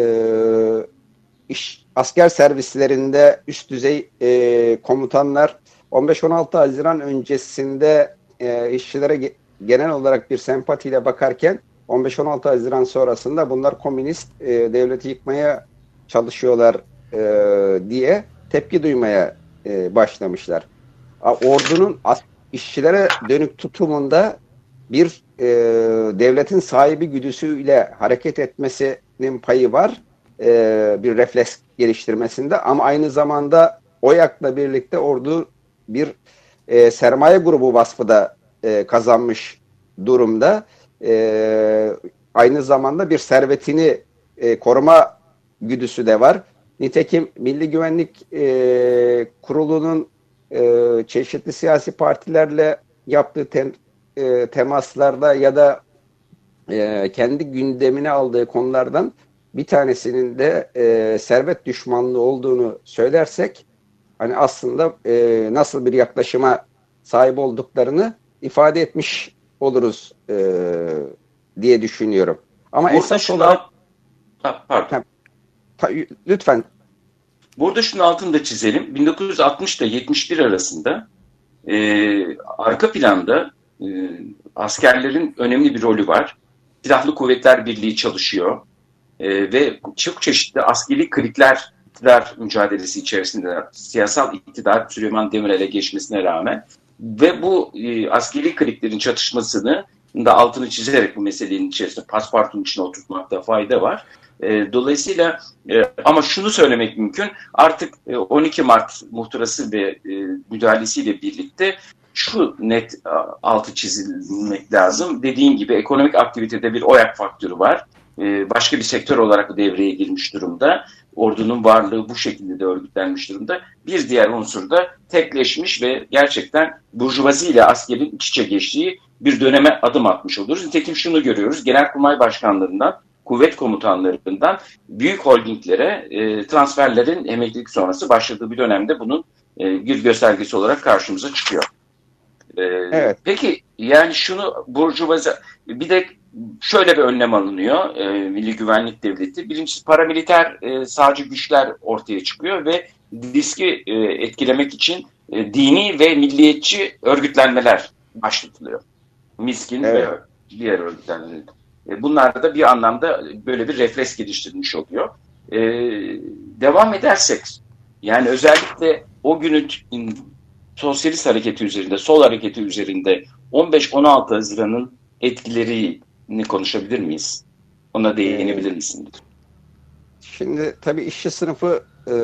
Asker servislerinde üst düzey komutanlar 15-16 Haziran öncesinde işçilere genel olarak bir sempatiyle bakarken 15-16 Haziran sonrasında bunlar komünist devleti yıkmaya çalışıyorlar diye tepki duymaya başlamışlar. Ordunun işçilere dönük tutumunda bir devletin sahibi güdüsüyle hareket etmesinin payı var. Bir refleks geliştirmesinde ama aynı zamanda OYAK'la birlikte ordu bir sermaye grubu vasfı da kazanmış durumda. Aynı zamanda bir servetini koruma güdüsü de var. Nitekim Milli Güvenlik Kurulu'nun çeşitli siyasi partilerle yaptığı temaslarda ya da kendi gündemine aldığı konulardan bir tanesinin de servet düşmanlığı olduğunu söylersek hani aslında nasıl bir yaklaşıma sahip olduklarını ifade etmiş oluruz diye düşünüyorum. Ama burada esas olarak lütfen. Burada şunun altını da çizelim. 1960 ile 71 arasında arka planda askerlerin önemli bir rolü var. Silahlı Kuvvetler Birliği çalışıyor. Ve çok çeşitli askeri klikler iktidar mücadelesi içerisinde siyasal iktidar Süleyman Demirel'e geçmesine rağmen ve bu askeri kliklerin çatışmasını da altını çizerek bu meselenin içerisinde paspartunun içine oturtmakta fayda var. Dolayısıyla ama şunu söylemek mümkün, artık 12 Mart muhtırası ve müdahalesiyle birlikte şu net altı çizilmek lazım. Dediğim gibi ekonomik aktivitede bir OYAK faktörü var. Başka bir sektör olarak devreye girmiş durumda. Ordunun varlığı bu şekilde de örgütlenmiş durumda. Bir diğer unsur da tekleşmiş ve gerçekten burjuvazi ile askerin iç içe geçtiği bir döneme adım atmış oluruz. Nitekim şunu görüyoruz. Genelkurmay başkanlarından, kuvvet komutanlarından büyük holdinglere transferlerin emeklilik sonrası başladığı bir dönemde bunun bir göstergesi olarak karşımıza çıkıyor. Evet. Peki yani şunu burjuvazi bir de şöyle bir önlem alınıyor Milli Güvenlik Devleti. Birincisi paramiliter sağcı güçler ortaya çıkıyor ve riski etkilemek için dini ve milliyetçi örgütlenmeler başlatılıyor. MİSK'in ve diğer örgütlenmeler. Bunlar da bir anlamda böyle bir refleks geliştirmiş oluyor. Devam edersek yani özellikle o günün sosyalist hareketi üzerinde, sol hareketi üzerinde 15-16 Haziran'ın etkileri konuşabilir miyiz? Ona değinebilir misin? Şimdi tabii işçi sınıfı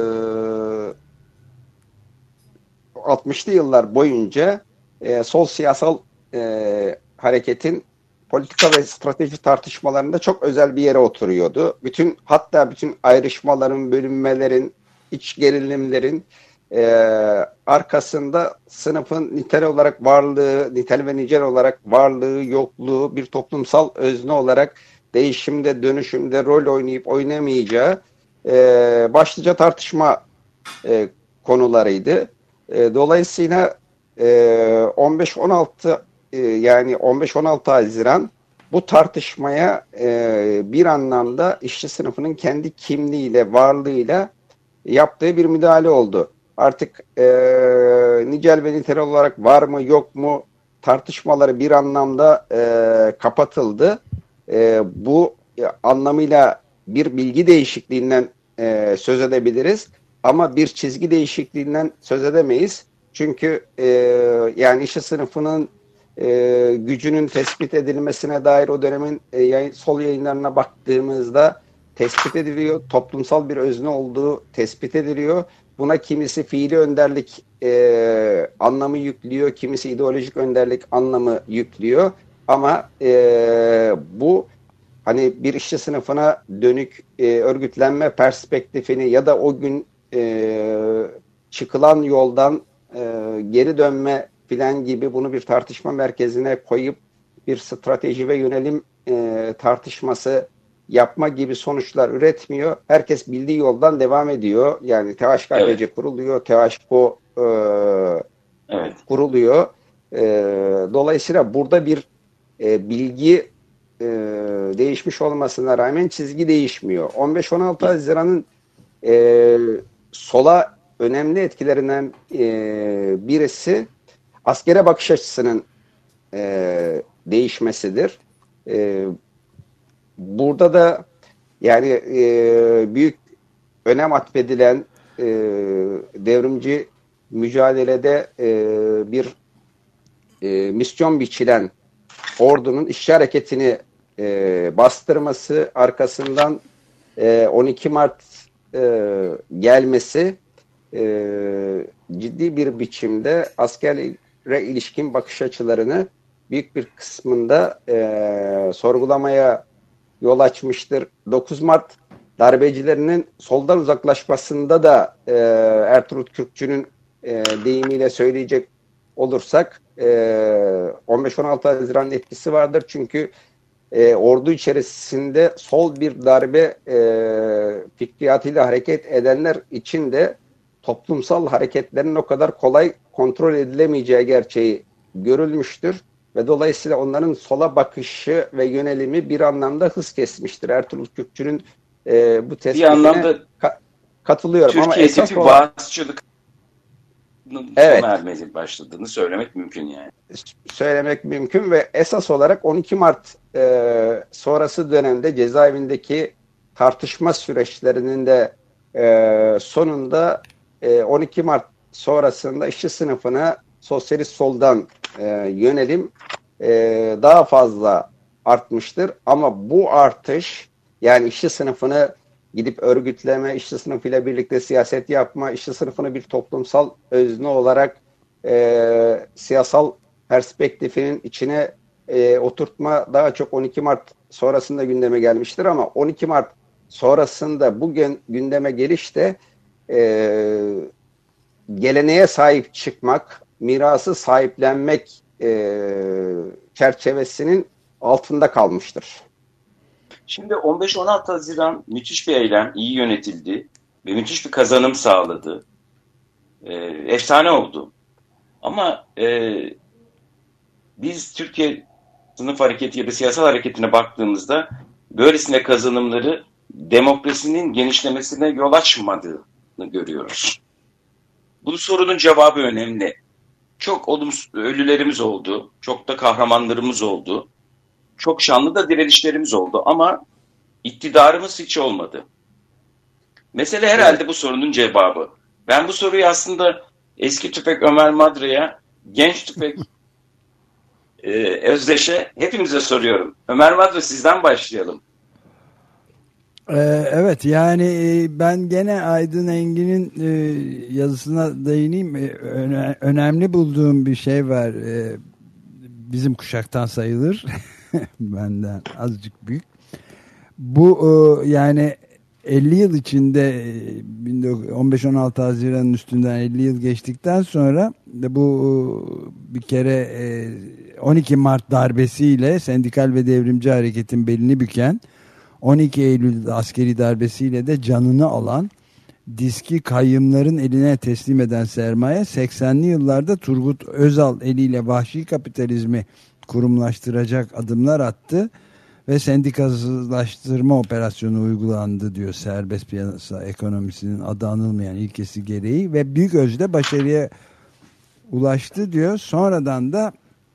60'lı yıllar boyunca sol siyasal hareketin politika ve strateji tartışmalarında çok özel bir yere oturuyordu. Hatta bütün ayrışmaların, bölünmelerin, iç gerilimlerin arkasında sınıfın nitel ve nicel olarak varlığı, yokluğu, bir toplumsal özne olarak değişimde, dönüşümde rol oynayıp oynamayacağı başlıca tartışma konularıydı. Dolayısıyla 15-16 Haziran bu tartışmaya bir anlamda işçi sınıfının kendi kimliğiyle, varlığıyla yaptığı bir müdahale oldu. Artık nicel ve nitel olarak var mı yok mu tartışmaları bir anlamda kapatıldı. Bu anlamıyla bir bilgi değişikliğinden söz edebiliriz ama bir çizgi değişikliğinden söz edemeyiz. Çünkü yani işçi sınıfının gücünün tespit edilmesine dair o dönemin sol yayınlarına baktığımızda tespit ediliyor. Toplumsal bir özne olduğu tespit ediliyor. Buna kimisi fiili önderlik anlamı yüklüyor, kimisi ideolojik önderlik anlamı yüklüyor. Ama bu hani bir işçi sınıfına dönük örgütlenme perspektifini ya da o gün çıkılan yoldan geri dönme filan gibi bunu bir tartışma merkezine koyup bir strateji ve yönelim tartışması yapma gibi sonuçlar üretmiyor. Herkes bildiği yoldan devam ediyor. Yani THKBC kuruluyor, THKO kuruluyor. Dolayısıyla burada bir bilgi değişmiş olmasına rağmen çizgi değişmiyor. 15-16 Haziran'ın sola önemli etkilerinden birisi askere bakış açısının değişmesidir. Burada da yani büyük önem atfedilen devrimci mücadelede bir misyon biçilen ordunun işçi hareketini bastırması, arkasından 12 Mart gelmesi ciddi bir biçimde askere ilişkin bakış açılarını büyük bir kısmında sorgulamaya yol açmıştır. 9 Mart darbecilerinin soldan uzaklaşmasında da Ertuğrul Kürkçü'nün deyimiyle söyleyecek olursak 15-16 Haziran'ın etkisi vardır. Çünkü ordu içerisinde sol bir darbe fikriyatıyla hareket edenler için de toplumsal hareketlerin o kadar kolay kontrol edilemeyeceği gerçeği görülmüştür. Ve dolayısıyla onların sola bakışı ve yönelimi bir anlamda hız kesmiştir. Ertuğrul Kürkçü'nün bu tespitine katılıyorum. Türkiye tipi vaazcılık sona ermeye başladığını söylemek mümkün yani. Söylemek mümkün ve esas olarak 12 Mart sonrası dönemde cezaevindeki tartışma süreçlerinin de sonunda 12 Mart sonrasında işçi sınıfına sosyalist soldan yönelim daha fazla artmıştır. Ama bu artış yani işçi sınıfını gidip örgütleme, işçi sınıfıyla birlikte siyaset yapma, işçi sınıfını bir toplumsal özne olarak siyasal perspektifinin içine oturtma daha çok 12 Mart sonrasında gündeme gelmiştir. Ama 12 Mart sonrasında bugün gündeme gelişte geleneğe sahip çıkmak, mirası sahiplenmek çerçevesinin altında kalmıştır. Şimdi 15-16 Haziran müthiş bir eylem, iyi yönetildi ve müthiş bir kazanım sağladı. Efsane oldu. Ama biz Türkiye sınıf hareketi ya da siyasal hareketine baktığımızda böylesine kazanımları demokrasinin genişlemesine yol açmadığını görüyoruz. Bu sorunun cevabı önemli. Çok olumsuz ölülerimiz oldu, çok da kahramanlarımız oldu, çok şanlı da direnişlerimiz oldu ama iktidarımız hiç olmadı. Mesele herhalde bu sorunun cevabı. Ben bu soruyu aslında eski tüfek Ömer Madra'ya, genç tüfek Özdeş'e hepimize soruyorum. Ömer Madra, sizden başlayalım. Evet, yani ben gene Aydın Engin'in yazısına değineyim. Önemli bulduğum bir şey var. Bizim kuşaktan sayılır. Benden azıcık büyük. Bu yani 50 yıl içinde 15-16 Haziran'ın üstünden 50 yıl geçtikten sonra bu bir kere 12 Mart darbesiyle sendikal ve devrimci hareketin belini büken, 12 Eylül askeri darbesiyle de canını alan, diski kayyımların eline teslim eden sermaye 80'li yıllarda Turgut Özal eliyle vahşi kapitalizmi kurumlaştıracak adımlar attı ve sendikasızlaştırma operasyonu uygulandı diyor, serbest piyasa ekonomisinin adı anılmayan ilkesi gereği ve büyük ölçüde başarıya ulaştı diyor. Sonradan da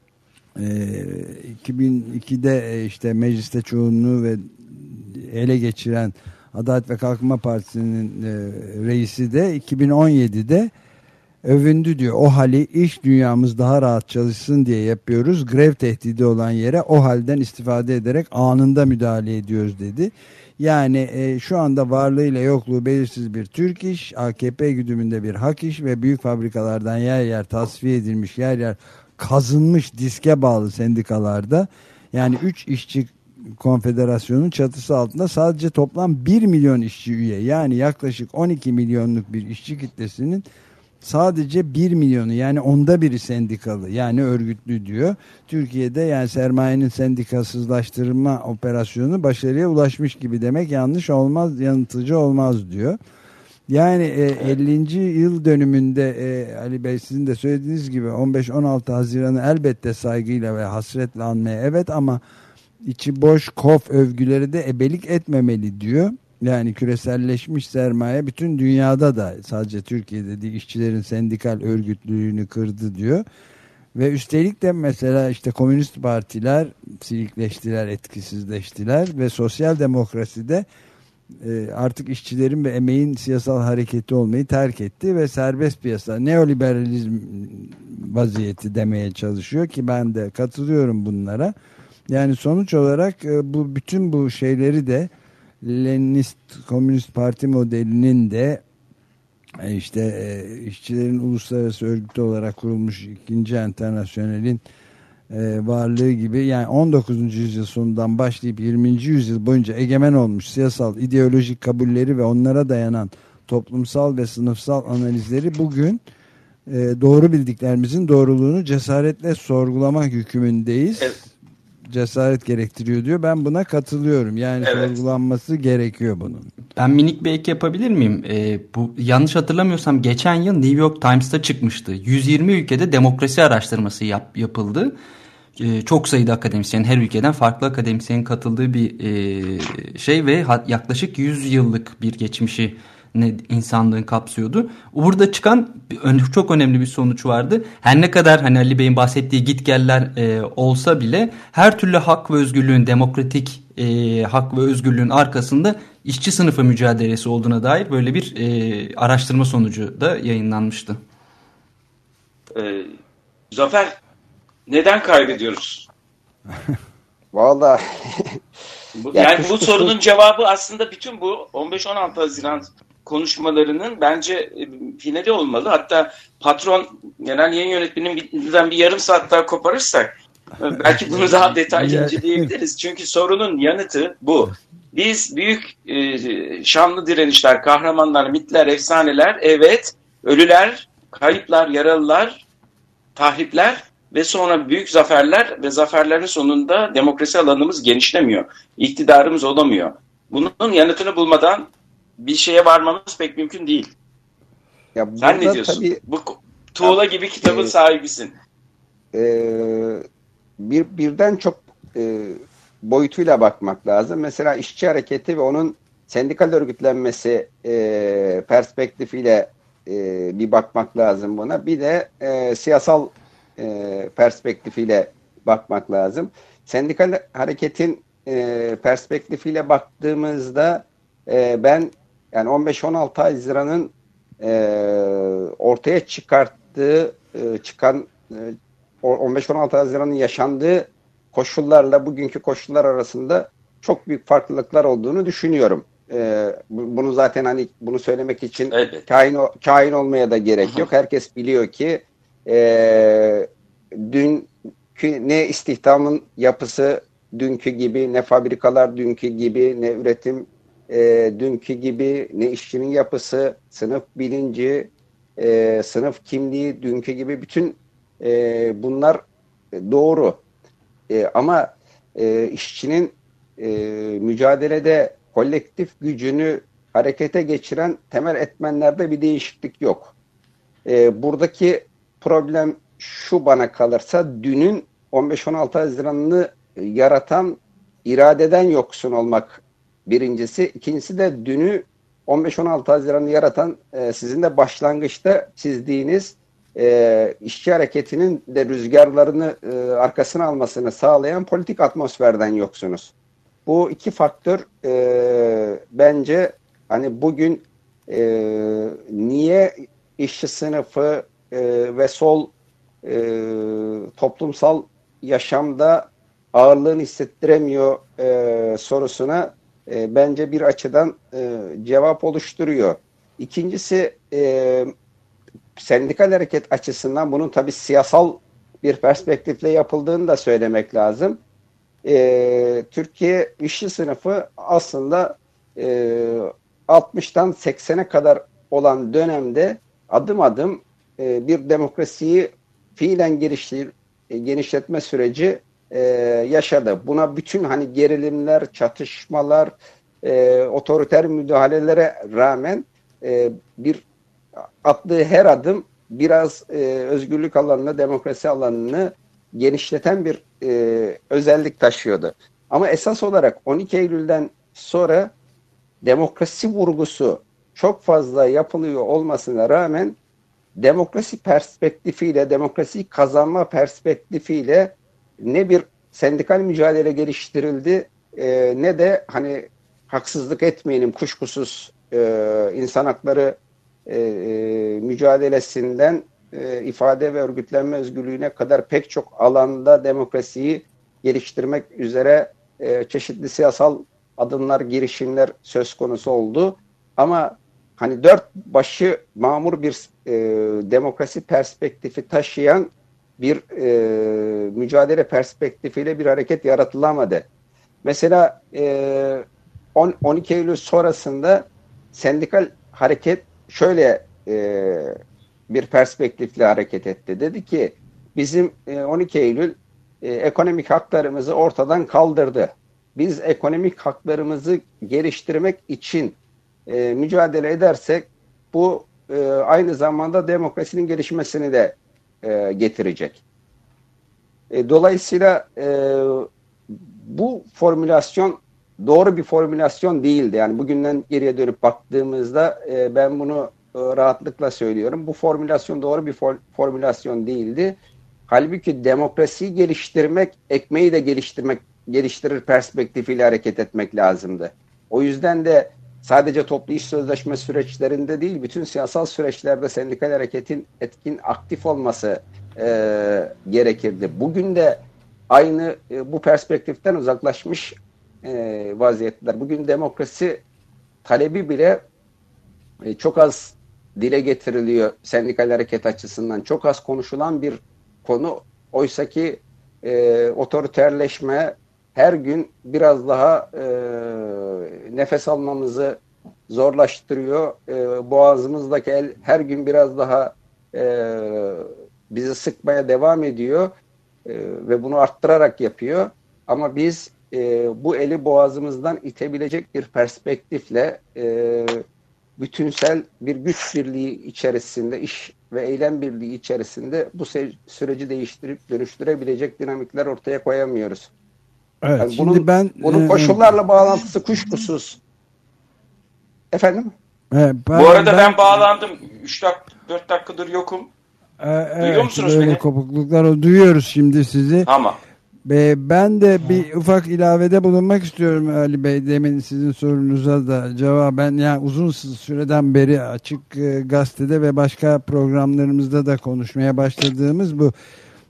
2002'de işte mecliste çoğunluğu ve ele geçiren Adalet ve Kalkınma Partisi'nin reisi de 2017'de övündü diyor. O hali iş dünyamız daha rahat çalışsın diye yapıyoruz. Grev tehdidi olan yere o halden istifade ederek anında müdahale ediyoruz dedi. Yani şu anda varlığıyla yokluğu belirsiz bir Türk iş, AKP güdümünde bir hak iş ve büyük fabrikalardan yer yer tasfiye edilmiş, yer yer kazınmış diske bağlı sendikalarda, yani 3 işçi konfederasyonun çatısı altında sadece toplam 1 milyon işçi üye, yani yaklaşık 12 milyonluk bir işçi kitlesinin sadece 1 milyonu, yani onda biri sendikalı, yani örgütlü diyor. Türkiye'de yani sermayenin sendikasızlaştırma operasyonu başarıya ulaşmış gibi demek yanlış olmaz, yanıltıcı olmaz diyor. Yani 50. yıl dönümünde Ali Bey sizin de söylediğiniz gibi 15-16 Haziran'ı elbette saygıyla ve hasretle anmaya, evet, ama içi boş kof övgüleri de ebelik etmemeli diyor. Yani küreselleşmiş sermaye bütün dünyada da, sadece Türkiye'de değil, işçilerin sendikal örgütlülüğünü kırdı diyor. Ve üstelik de mesela işte komünist partiler silikleştiler, etkisizleştiler ve sosyal demokrasi de artık işçilerin ve emeğin siyasal hareketi olmayı terk etti ve serbest piyasa, neoliberalizm vaziyeti demeye çalışıyor ki ben de katılıyorum bunlara. Yani sonuç olarak bu bütün bu şeyleri de Leninist Komünist Parti modelinin de işte işçilerin uluslararası örgütü olarak kurulmuş 2. Internasyonel'in varlığı gibi, yani 19. yüzyıl sonundan başlayıp 20. yüzyıl boyunca egemen olmuş siyasal ideolojik kabulleri ve onlara dayanan toplumsal ve sınıfsal analizleri bugün doğru bildiklerimizin doğruluğunu cesaretle sorgulamak yükümündeyiz. Evet. Cesaret gerektiriyor diyor. Ben buna katılıyorum. Yani evet, sorgulanması gerekiyor bunun. Ben minik bir ek yapabilir miyim? Bu yanlış hatırlamıyorsam geçen yıl New York Times'ta çıkmıştı. 120 ülkede demokrasi araştırması yapıldı. Çok sayıda akademisyen, her ülkeden farklı akademisyenin katıldığı bir şey ve yaklaşık 100 yıllık bir geçmişi insanlığın kapsıyordu. Burada çıkan çok önemli bir sonuç vardı. Her ne kadar hani Ali Bey'in bahsettiği gitgeller olsa bile her türlü hak ve özgürlüğün, demokratik hak ve özgürlüğün arkasında işçi sınıfı mücadelesi olduğuna dair böyle bir araştırma sonucu da yayınlanmıştı. Zafer, neden kaybediyoruz? Vallahi yani bu sorunun cevabı aslında bütün bu 15-16 Haziran konuşmalarının bence finali olmalı. Hatta patron, genel yayın yönetmeninden bir yarım saat daha koparırsak belki bunu daha detaylı inceleyebiliriz. Çünkü sorunun yanıtı bu. Biz büyük şanlı direnişler, kahramanlar, mitler, efsaneler, evet, ölüler, kayıplar, yaralılar, tahripler ve sonra büyük zaferler ve zaferlerin sonunda demokrasi alanımız genişlemiyor. İktidarımız olamıyor. Bunun yanıtını bulmadan bir şeye varmamız pek mümkün değil. Ya sen ne diyorsun? Tabii, bu tuğla gibi kitabın sahibisin. Birden çok boyutuyla bakmak lazım. Mesela işçi hareketi ve onun sendikal örgütlenmesi perspektifiyle bir bakmak lazım buna. Bir de siyasal perspektifiyle bakmak lazım. Sendikal hareketin perspektifiyle baktığımızda ben yani 15-16 Haziran'ın ortaya çıkan 15-16 Haziran'ın yaşandığı koşullarla bugünkü koşullar arasında çok büyük farklılıklar olduğunu düşünüyorum. Bunu zaten hani bunu söylemek için kain olmaya da gerek yok. Herkes biliyor ki dünkü ne istihdamın yapısı dünkü gibi, ne fabrikalar dünkü gibi, ne üretim dünkü gibi, ne işçinin yapısı, sınıf bilinci, sınıf kimliği dünkü gibi, bütün bunlar doğru. Ama işçinin mücadelede kolektif gücünü harekete geçiren temel etmenlerde bir değişiklik yok. Buradaki problem şu bana kalırsa, dünün 15-16 Haziran'ını yaratan iradeden yoksun olmak birincisi. İkincisi de dünü 15-16 Haziran'ı yaratan sizin de başlangıçta çizdiğiniz işçi hareketinin de rüzgarlarını arkasına almasını sağlayan politik atmosferden yoksunuz. Bu iki faktör bence hani bugün niye işçi sınıfı ve sol toplumsal yaşamda ağırlığını hissettiremiyor sorusuna bence bir açıdan cevap oluşturuyor. İkincisi, sendikal hareket açısından bunun tabii siyasal bir perspektifle yapıldığını da söylemek lazım. Türkiye işçi sınıfı aslında 60'tan 80'e kadar olan dönemde adım adım bir demokrasiyi fiilen genişletme süreci yaşadı. Buna bütün hani gerilimler, çatışmalar, otoriter müdahalelere rağmen bir attığı her adım biraz özgürlük alanını, demokrasi alanını genişleten bir özellik taşıyordu. Ama esas olarak 12 Eylül'den sonra demokrasi vurgusu çok fazla yapılıyor olmasına rağmen demokrasi perspektifiyle, demokrasi kazanma perspektifiyle ne bir sendikal mücadele geliştirildi ne de hani haksızlık etmeyelim, kuşkusuz insan hakları mücadelesinden ifade ve örgütlenme özgürlüğüne kadar pek çok alanda demokrasiyi geliştirmek üzere çeşitli siyasal adımlar, girişimler söz konusu oldu. Ama hani dört başı mamur bir demokrasi perspektifi taşıyan bir mücadele perspektifiyle bir hareket yaratılamadı. Mesela 12 Eylül sonrasında sendikal hareket şöyle bir perspektifle hareket etti. Dedi ki bizim 12 Eylül ekonomik haklarımızı ortadan kaldırdı. Biz ekonomik haklarımızı geliştirmek için mücadele edersek bu aynı zamanda demokrasinin gelişmesini de getirecek. Dolayısıyla bu formülasyon doğru bir formülasyon değildi. Yani bugünden geriye dönüp baktığımızda ben bunu rahatlıkla söylüyorum. Bu formülasyon doğru bir formülasyon değildi. Halbuki demokrasiyi geliştirmek, ekmeği de geliştirir perspektifiyle hareket etmek lazımdı. O yüzden de sadece toplu iş sözleşme süreçlerinde değil, bütün siyasal süreçlerde sendikal hareketin etkin, aktif olması gerekirdi. Bugün de aynı bu perspektiften uzaklaşmış vaziyetler. Bugün demokrasi talebi bile çok az dile getiriliyor sendikal hareket açısından. Çok az konuşulan bir konu. Oysaki otoriterleşme her gün biraz daha nefes almamızı zorlaştırıyor. Boğazımızdaki el her gün biraz daha bizi sıkmaya devam ediyor ve bunu arttırarak yapıyor. Ama biz bu eli boğazımızdan itebilecek bir perspektifle bütünsel bir güç birliği içerisinde, iş ve eylem birliği içerisinde bu süreci değiştirip dönüştürebilecek dinamikler ortaya koyamıyoruz. Evet, yani şimdi bunun koşullarla bağlantısı kuşkusuz. Efendim? Evet, bu arada ben bağlandım. 4 dakikadır yokum. Duyuyor musunuz beni? Kopukluklar duyuyoruz şimdi sizi. Ama. Ben de bir ufak ilavede bulunmak istiyorum Ali Bey. Demin sizin sorunuza da cevaben, yani uzun süreden beri Açık Gazete'de ve başka programlarımızda da konuşmaya başladığımız bu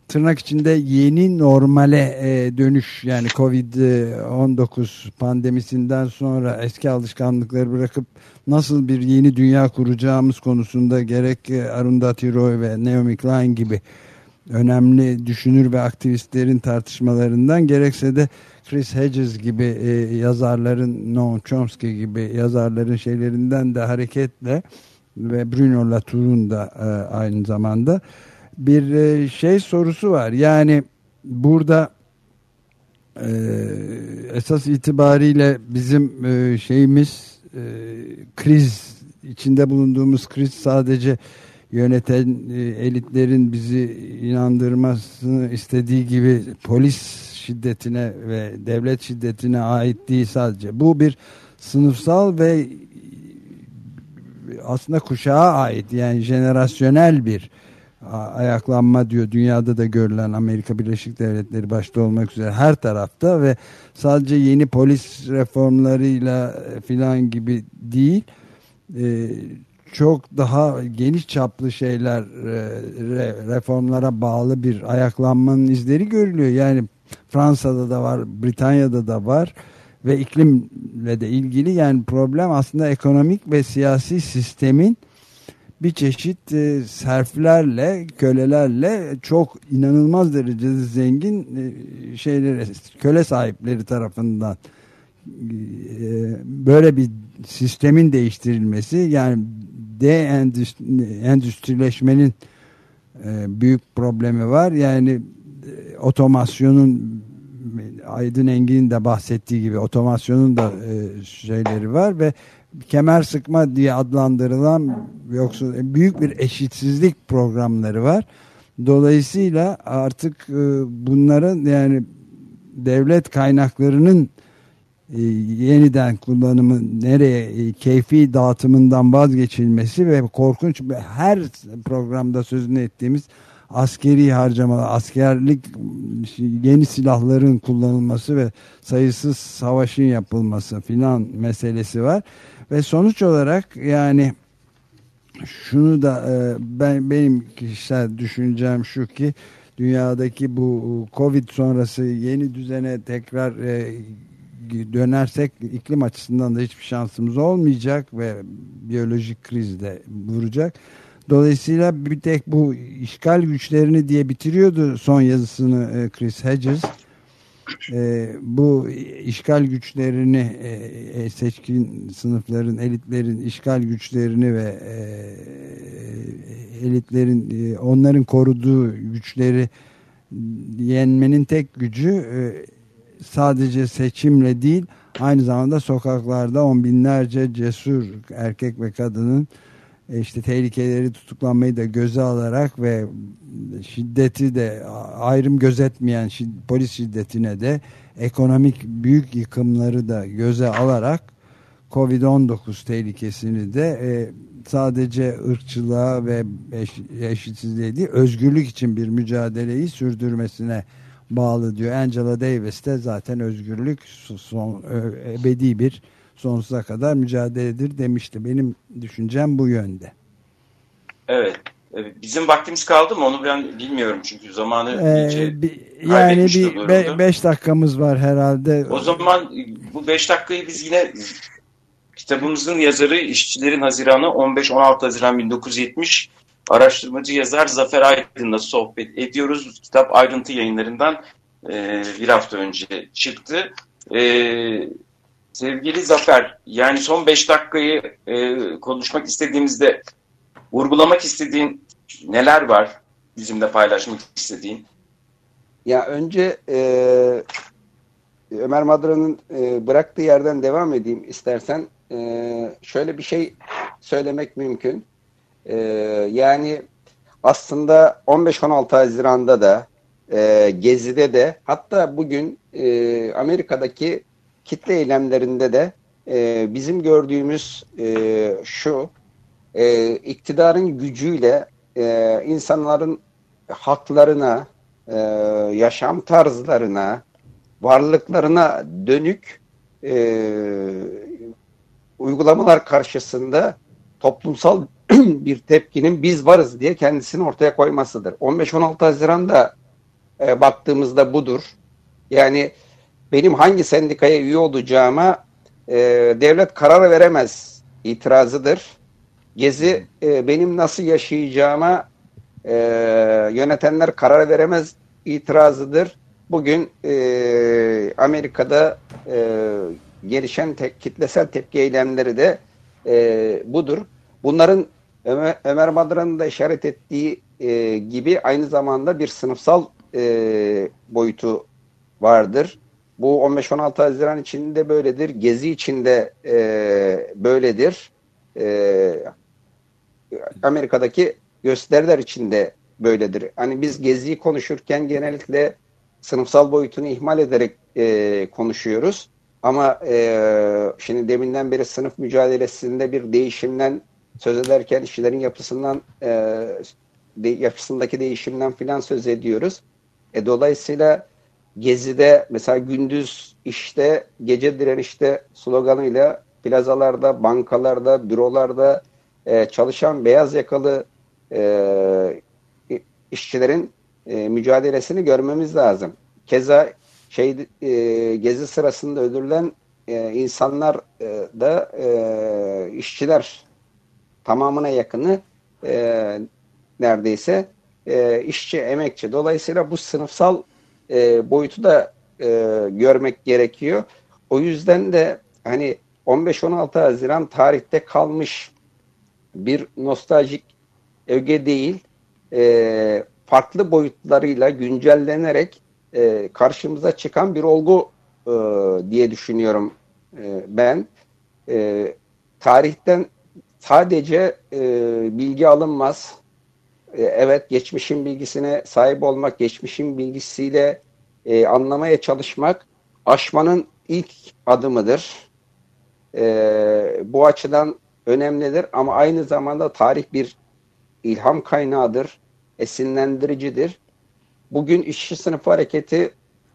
tırnak içinde yeni normale dönüş, yani Covid-19 pandemisinden sonra eski alışkanlıkları bırakıp nasıl bir yeni dünya kuracağımız konusunda gerek Arundhati Roy ve Naomi Klein gibi önemli düşünür ve aktivistlerin tartışmalarından, gerekse de Chris Hedges gibi yazarların, Noam Chomsky gibi yazarların şeylerinden de hareketle ve Bruno Latour'un da aynı zamanda bir şey sorusu var. Yani burada esas itibariyle bizim şeyimiz, kriz, içinde bulunduğumuz kriz sadece yöneten elitlerin bizi inandırmasını istediği gibi polis şiddetine ve devlet şiddetine ait değil sadece. Bu bir sınıfsal ve aslında kuşağa ait, yani jenerasyonel bir ayaklanma diyor. Dünyada da görülen, Amerika Birleşik Devletleri başta olmak üzere her tarafta, ve sadece yeni polis reformlarıyla filan gibi değil, çok daha geniş çaplı şeyler, reformlara bağlı bir ayaklanmanın izleri görülüyor. Yani Fransa'da da var, Britanya'da da var ve iklimle de ilgili. Yani problem aslında ekonomik ve siyasi sistemin bir çeşit serflerle, kölelerle, çok inanılmaz derecede zengin şeyleri, köle sahipleri tarafından böyle bir sistemin değiştirilmesi, yani endüstrileşmenin büyük problemi var. Yani otomasyonun, Aydın Engin'in de bahsettiği gibi otomasyonun da şeyleri var ve kemer sıkma diye adlandırılan büyük bir eşitsizlik programları var. Dolayısıyla artık bunların, yani devlet kaynaklarının yeniden kullanımı, nereye, keyfi dağıtımından vazgeçilmesi ve korkunç, her programda sözünü ettiğimiz askeri harcamalar, askerlik, yeni silahların kullanılması ve sayısız savaşın yapılması filan meselesi var. Ve sonuç olarak yani şunu da benim kişisel düşüncem şu ki, dünyadaki bu Covid sonrası yeni düzene tekrar dönersek iklim açısından da hiçbir şansımız olmayacak ve biyolojik kriz de vuracak. Dolayısıyla bir tek bu işgal güçlerini diye bitiriyordu son yazısını Chris Hedges. Bu işgal güçlerini, seçkin sınıfların, elitlerin işgal güçlerini ve elitlerin onların koruduğu güçleri yenmenin tek gücü sadece seçimle değil, aynı zamanda sokaklarda on binlerce cesur erkek ve kadının işte tehlikeleri, tutuklanmayı da göze alarak ve şiddeti de, ayrım gözetmeyen polis şiddetine de, ekonomik büyük yıkımları da göze alarak Covid-19 tehlikesini de sadece ırkçılığa ve eşitsizliğe değil, özgürlük için bir mücadeleyi sürdürmesine bağlı diyor. Angela Davis de zaten özgürlük ebedi bir, sonsuza kadar mücadeledir demişti. Benim düşüncem bu yönde. Evet. Bizim vaktimiz kaldı mı? Onu ben bilmiyorum çünkü zamanı yani bir 5 dakikamız var herhalde. O zaman bu 5 dakikayı biz yine kitabımızın yazarı, İşçilerin Haziranı, 15-16 Haziran 1970, araştırmacı yazar Zafer Aydın'la sohbet ediyoruz. Kitap Ayrıntı Yayınları'ndan bir hafta önce çıktı. Sevgili Zafer, yani son 5 dakikayı konuşmak istediğimizde vurgulamak istediğin neler var, bizimle paylaşmak istediğin? Ya önce Ömer Madra'nın bıraktığı yerden devam edeyim istersen. Şöyle bir şey söylemek mümkün. Yani aslında 15-16 Haziran'da da Gezi'de de, hatta bugün Amerika'daki kitle eylemlerinde de bizim gördüğümüz şu, iktidarın gücüyle insanların haklarına, yaşam tarzlarına, varlıklarına dönük uygulamalar karşısında toplumsal bir tepkinin biz varız diye kendisini ortaya koymasıdır. 15-16 Haziran'da baktığımızda budur. Yani benim hangi sendikaya üye olacağıma devlet karar veremez itirazıdır. Gezi benim nasıl yaşayacağıma yönetenler karar veremez itirazıdır. Bugün Amerika'da gelişen kitlesel tepki eylemleri de budur. Bunların Ömer Madra'nın da işaret ettiği gibi aynı zamanda bir sınıfsal boyutu vardır. Bu 15-16 Haziran içinde böyledir. Gezi içinde böyledir. Amerika'daki gösteriler içinde böyledir. Hani biz Gezi'yi konuşurken genellikle sınıfsal boyutunu ihmal ederek konuşuyoruz. Ama şimdi deminden beri sınıf mücadelesinde bir değişimden söz ederken işçilerin yapısındaki değişimden filan söz ediyoruz. Dolayısıyla Gezi'de mesela gündüz işte, gece direnişte sloganıyla plazalarda, bankalarda, bürolarda çalışan beyaz yakalı işçilerin mücadelesini görmemiz lazım. Keza Gezi sırasında öldürülen insanlar da işçiler, tamamına yakını neredeyse işçi, emekçi. Dolayısıyla bu sınıfsal boyutu da görmek gerekiyor. O yüzden de hani 15-16 Haziran tarihte kalmış bir nostaljik öge değil, farklı boyutlarıyla güncellenerek karşımıza çıkan bir olgu diye düşünüyorum ben. Tarihten sadece bilgi alınmaz. Evet, geçmişin bilgisine sahip olmak, geçmişin bilgisiyle anlamaya çalışmak aşmanın ilk adımıdır. Bu açıdan önemlidir ama aynı zamanda tarih bir ilham kaynağıdır, esinlendiricidir. Bugün işçi sınıfı hareketi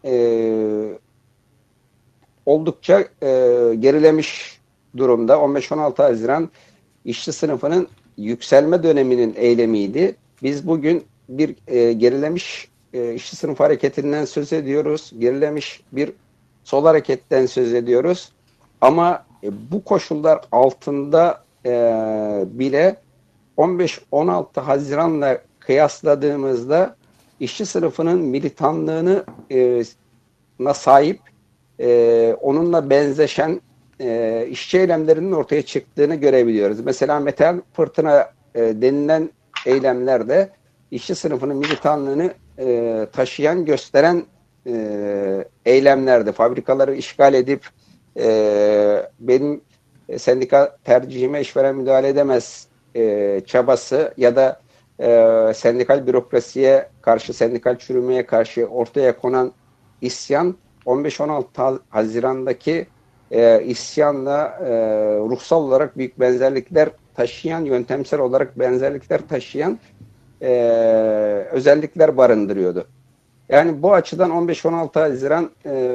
oldukça gerilemiş durumda. 15-16 Haziran işçi sınıfının yükselme döneminin eylemiydi. Biz bugün bir gerilemiş işçi sınıfı hareketinden söz ediyoruz. Gerilemiş bir sol hareketten söz ediyoruz. Ama bu koşullar altında bile 15-16 Haziran'la kıyasladığımızda işçi sınıfının militanlığına sahip, onunla benzeşen işçi eylemlerinin ortaya çıktığını görebiliyoruz. Mesela metal fırtına denilen eylemlerde işçi sınıfının militanlığını taşıyan, gösteren eylemlerde fabrikaları işgal edip benim sendika tercihime işveren müdahale edemez çabası ya da sendikal bürokrasiye karşı, sendikal çürümeye karşı ortaya konan isyan 15-16 Haziran'daki isyanla ruhsal olarak büyük benzerlikler taşıyan, yöntemsel olarak benzerlikler taşıyan özellikler barındırıyordu. Yani bu açıdan 15-16 Haziran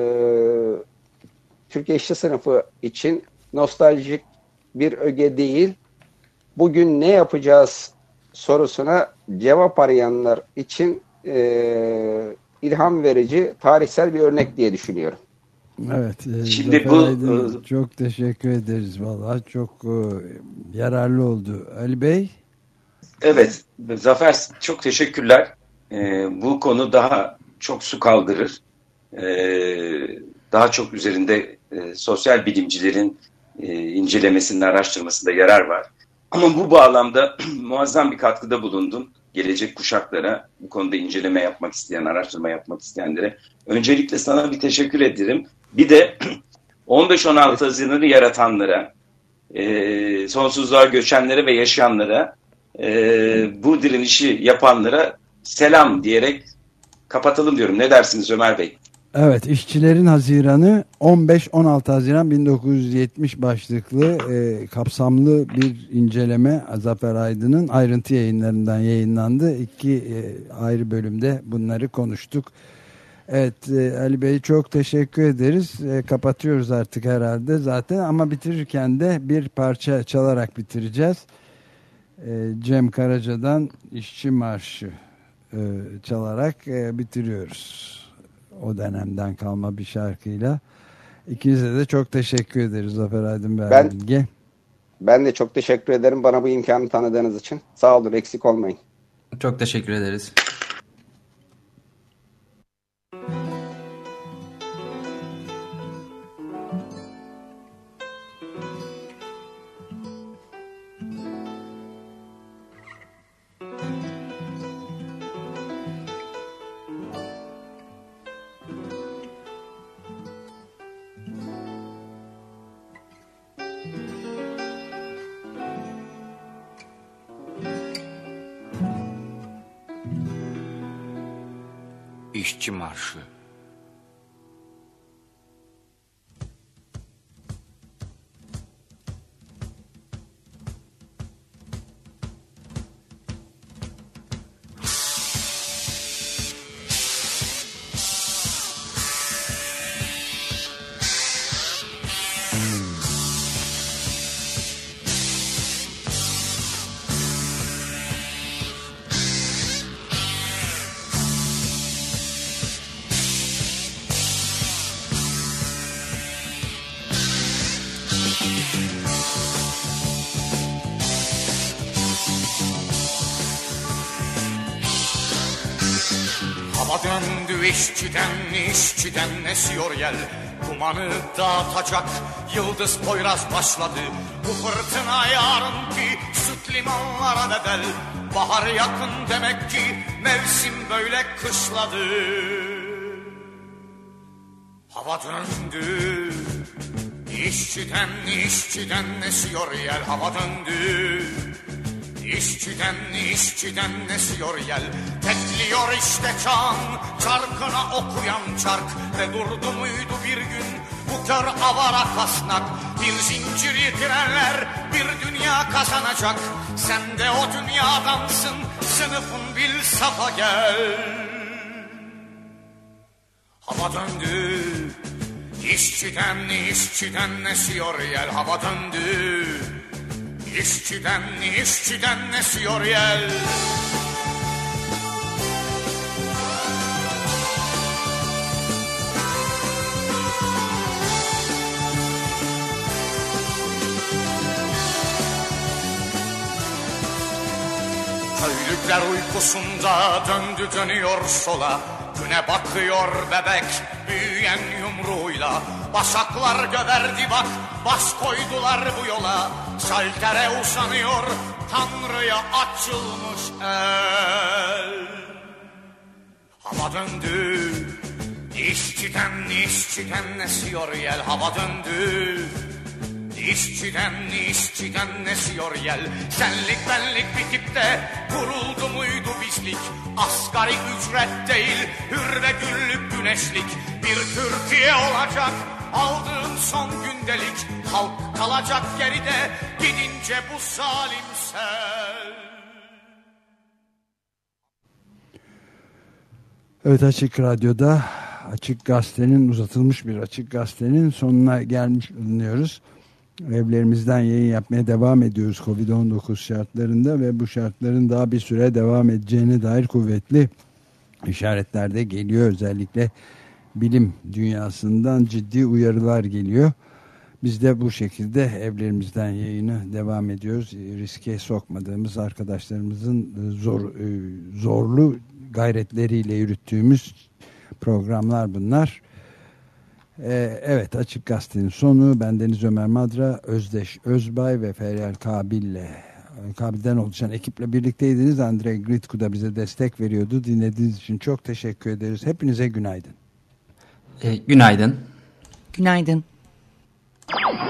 Türkiye işçi sınıfı için nostaljik bir öge değil. Bugün ne yapacağız sorusuna cevap arayanlar için ilham verici, tarihsel bir örnek diye düşünüyorum. Evet. Şimdi çok teşekkür ederiz. Vallahi çok yararlı oldu. Ali Bey? Evet. Zafer, çok teşekkürler. Bu konu daha çok su kaldırır. Daha çok üzerinde sosyal bilimcilerin incelemesinde, araştırmasında yarar var. Ama bu bağlamda muazzam bir katkıda bulundun gelecek kuşaklara, bu konuda inceleme yapmak isteyen, araştırma yapmak isteyenlere. Öncelikle sana bir teşekkür ederim. Bir de 15-16 Haziran'ı yaratanlara, sonsuzluğa göçenlere ve yaşayanlara, bu direnişi yapanlara selam diyerek kapatalım diyorum. Ne dersiniz Ömer Bey? Evet, işçilerin Haziranı 15-16 Haziran 1970 başlıklı kapsamlı bir inceleme Zafer Aydın'ın ayrıntı yayınlarından yayınlandı. 2 ayrı bölümde bunları konuştuk. Evet Ali Bey, çok teşekkür ederiz. Kapatıyoruz artık herhalde zaten ama bitirirken de bir parça çalarak bitireceğiz. Cem Karaca'dan İşçi Marşı çalarak bitiriyoruz. O dönemden kalma bir şarkıyla. İkinize de çok teşekkür ederiz Zafer Aydın Bilge. Ben de çok teşekkür ederim bana bu imkanı tanıdığınız için. Sağ olun, eksik olmayın. Çok teşekkür ederiz. İşçi Marşı. Hava döndü işçiden esiyor yel. Dumanı dağıtacak yıldız Poyraz başladı. Bu fırtına yarınki süt limanlara bedel. Bahar yakın demek ki mevsim böyle kışladı. Hava döndü işçiden esiyor yel. Hava döndü İşçiden esiyor yel. Tekliyor işte çan, çarkına okuyan çark. Ve durdu muydu bir gün bu kör avara kasnak. Bir zincir yitirenler bir dünya kazanacak. Sen de o dünyadansın, sınıfın bil safa gel. Hava döndü işçiden esiyor yel. Hava döndü İşçiden esiyor yel. Köylükler uykusunda dönüyor sola. Güne bakıyor bebek büyüyen yumruğuyla. Başaklar göverdi bak, baş koydular bu yola. Şaltere uzanıyor Tanrı'ya açılmış el. Hava döndü işçiden esiyor yel. Hava döndü işçiden esiyor yel. Senlik benlik bitip de kuruldu muydu bizlik? Asgari ücret değil hür ve güllük güneşlik. Bir Türkiye olacak aldığın son gündelik. Halk kalacak geride gidince bu zalim sel. Evet, Açık Radyo'da Açık Gazete'nin uzatılmış bir Açık Gazete'nin sonuna gelmiş bulunuyoruz. Evlerimizden yayın yapmaya devam ediyoruz Covid-19 şartlarında ve bu şartların daha bir süre devam edeceğine dair kuvvetli işaretler de geliyor. Özellikle bilim dünyasından ciddi uyarılar geliyor. Biz de bu şekilde evlerimizden yayını devam ediyoruz. Riske sokmadığımız arkadaşlarımızın zorlu gayretleriyle yürüttüğümüz programlar bunlar. Evet, Açık Gazete'nin sonu. Bendeniz Ömer Madra, Özdeş Özbay ve Feryal Kabil'den oluşan ekiple birlikteydiniz. Andrei Gritku da bize destek veriyordu. Dinlediğiniz için çok teşekkür ederiz. Hepinize günaydın. Günaydın. Günaydın.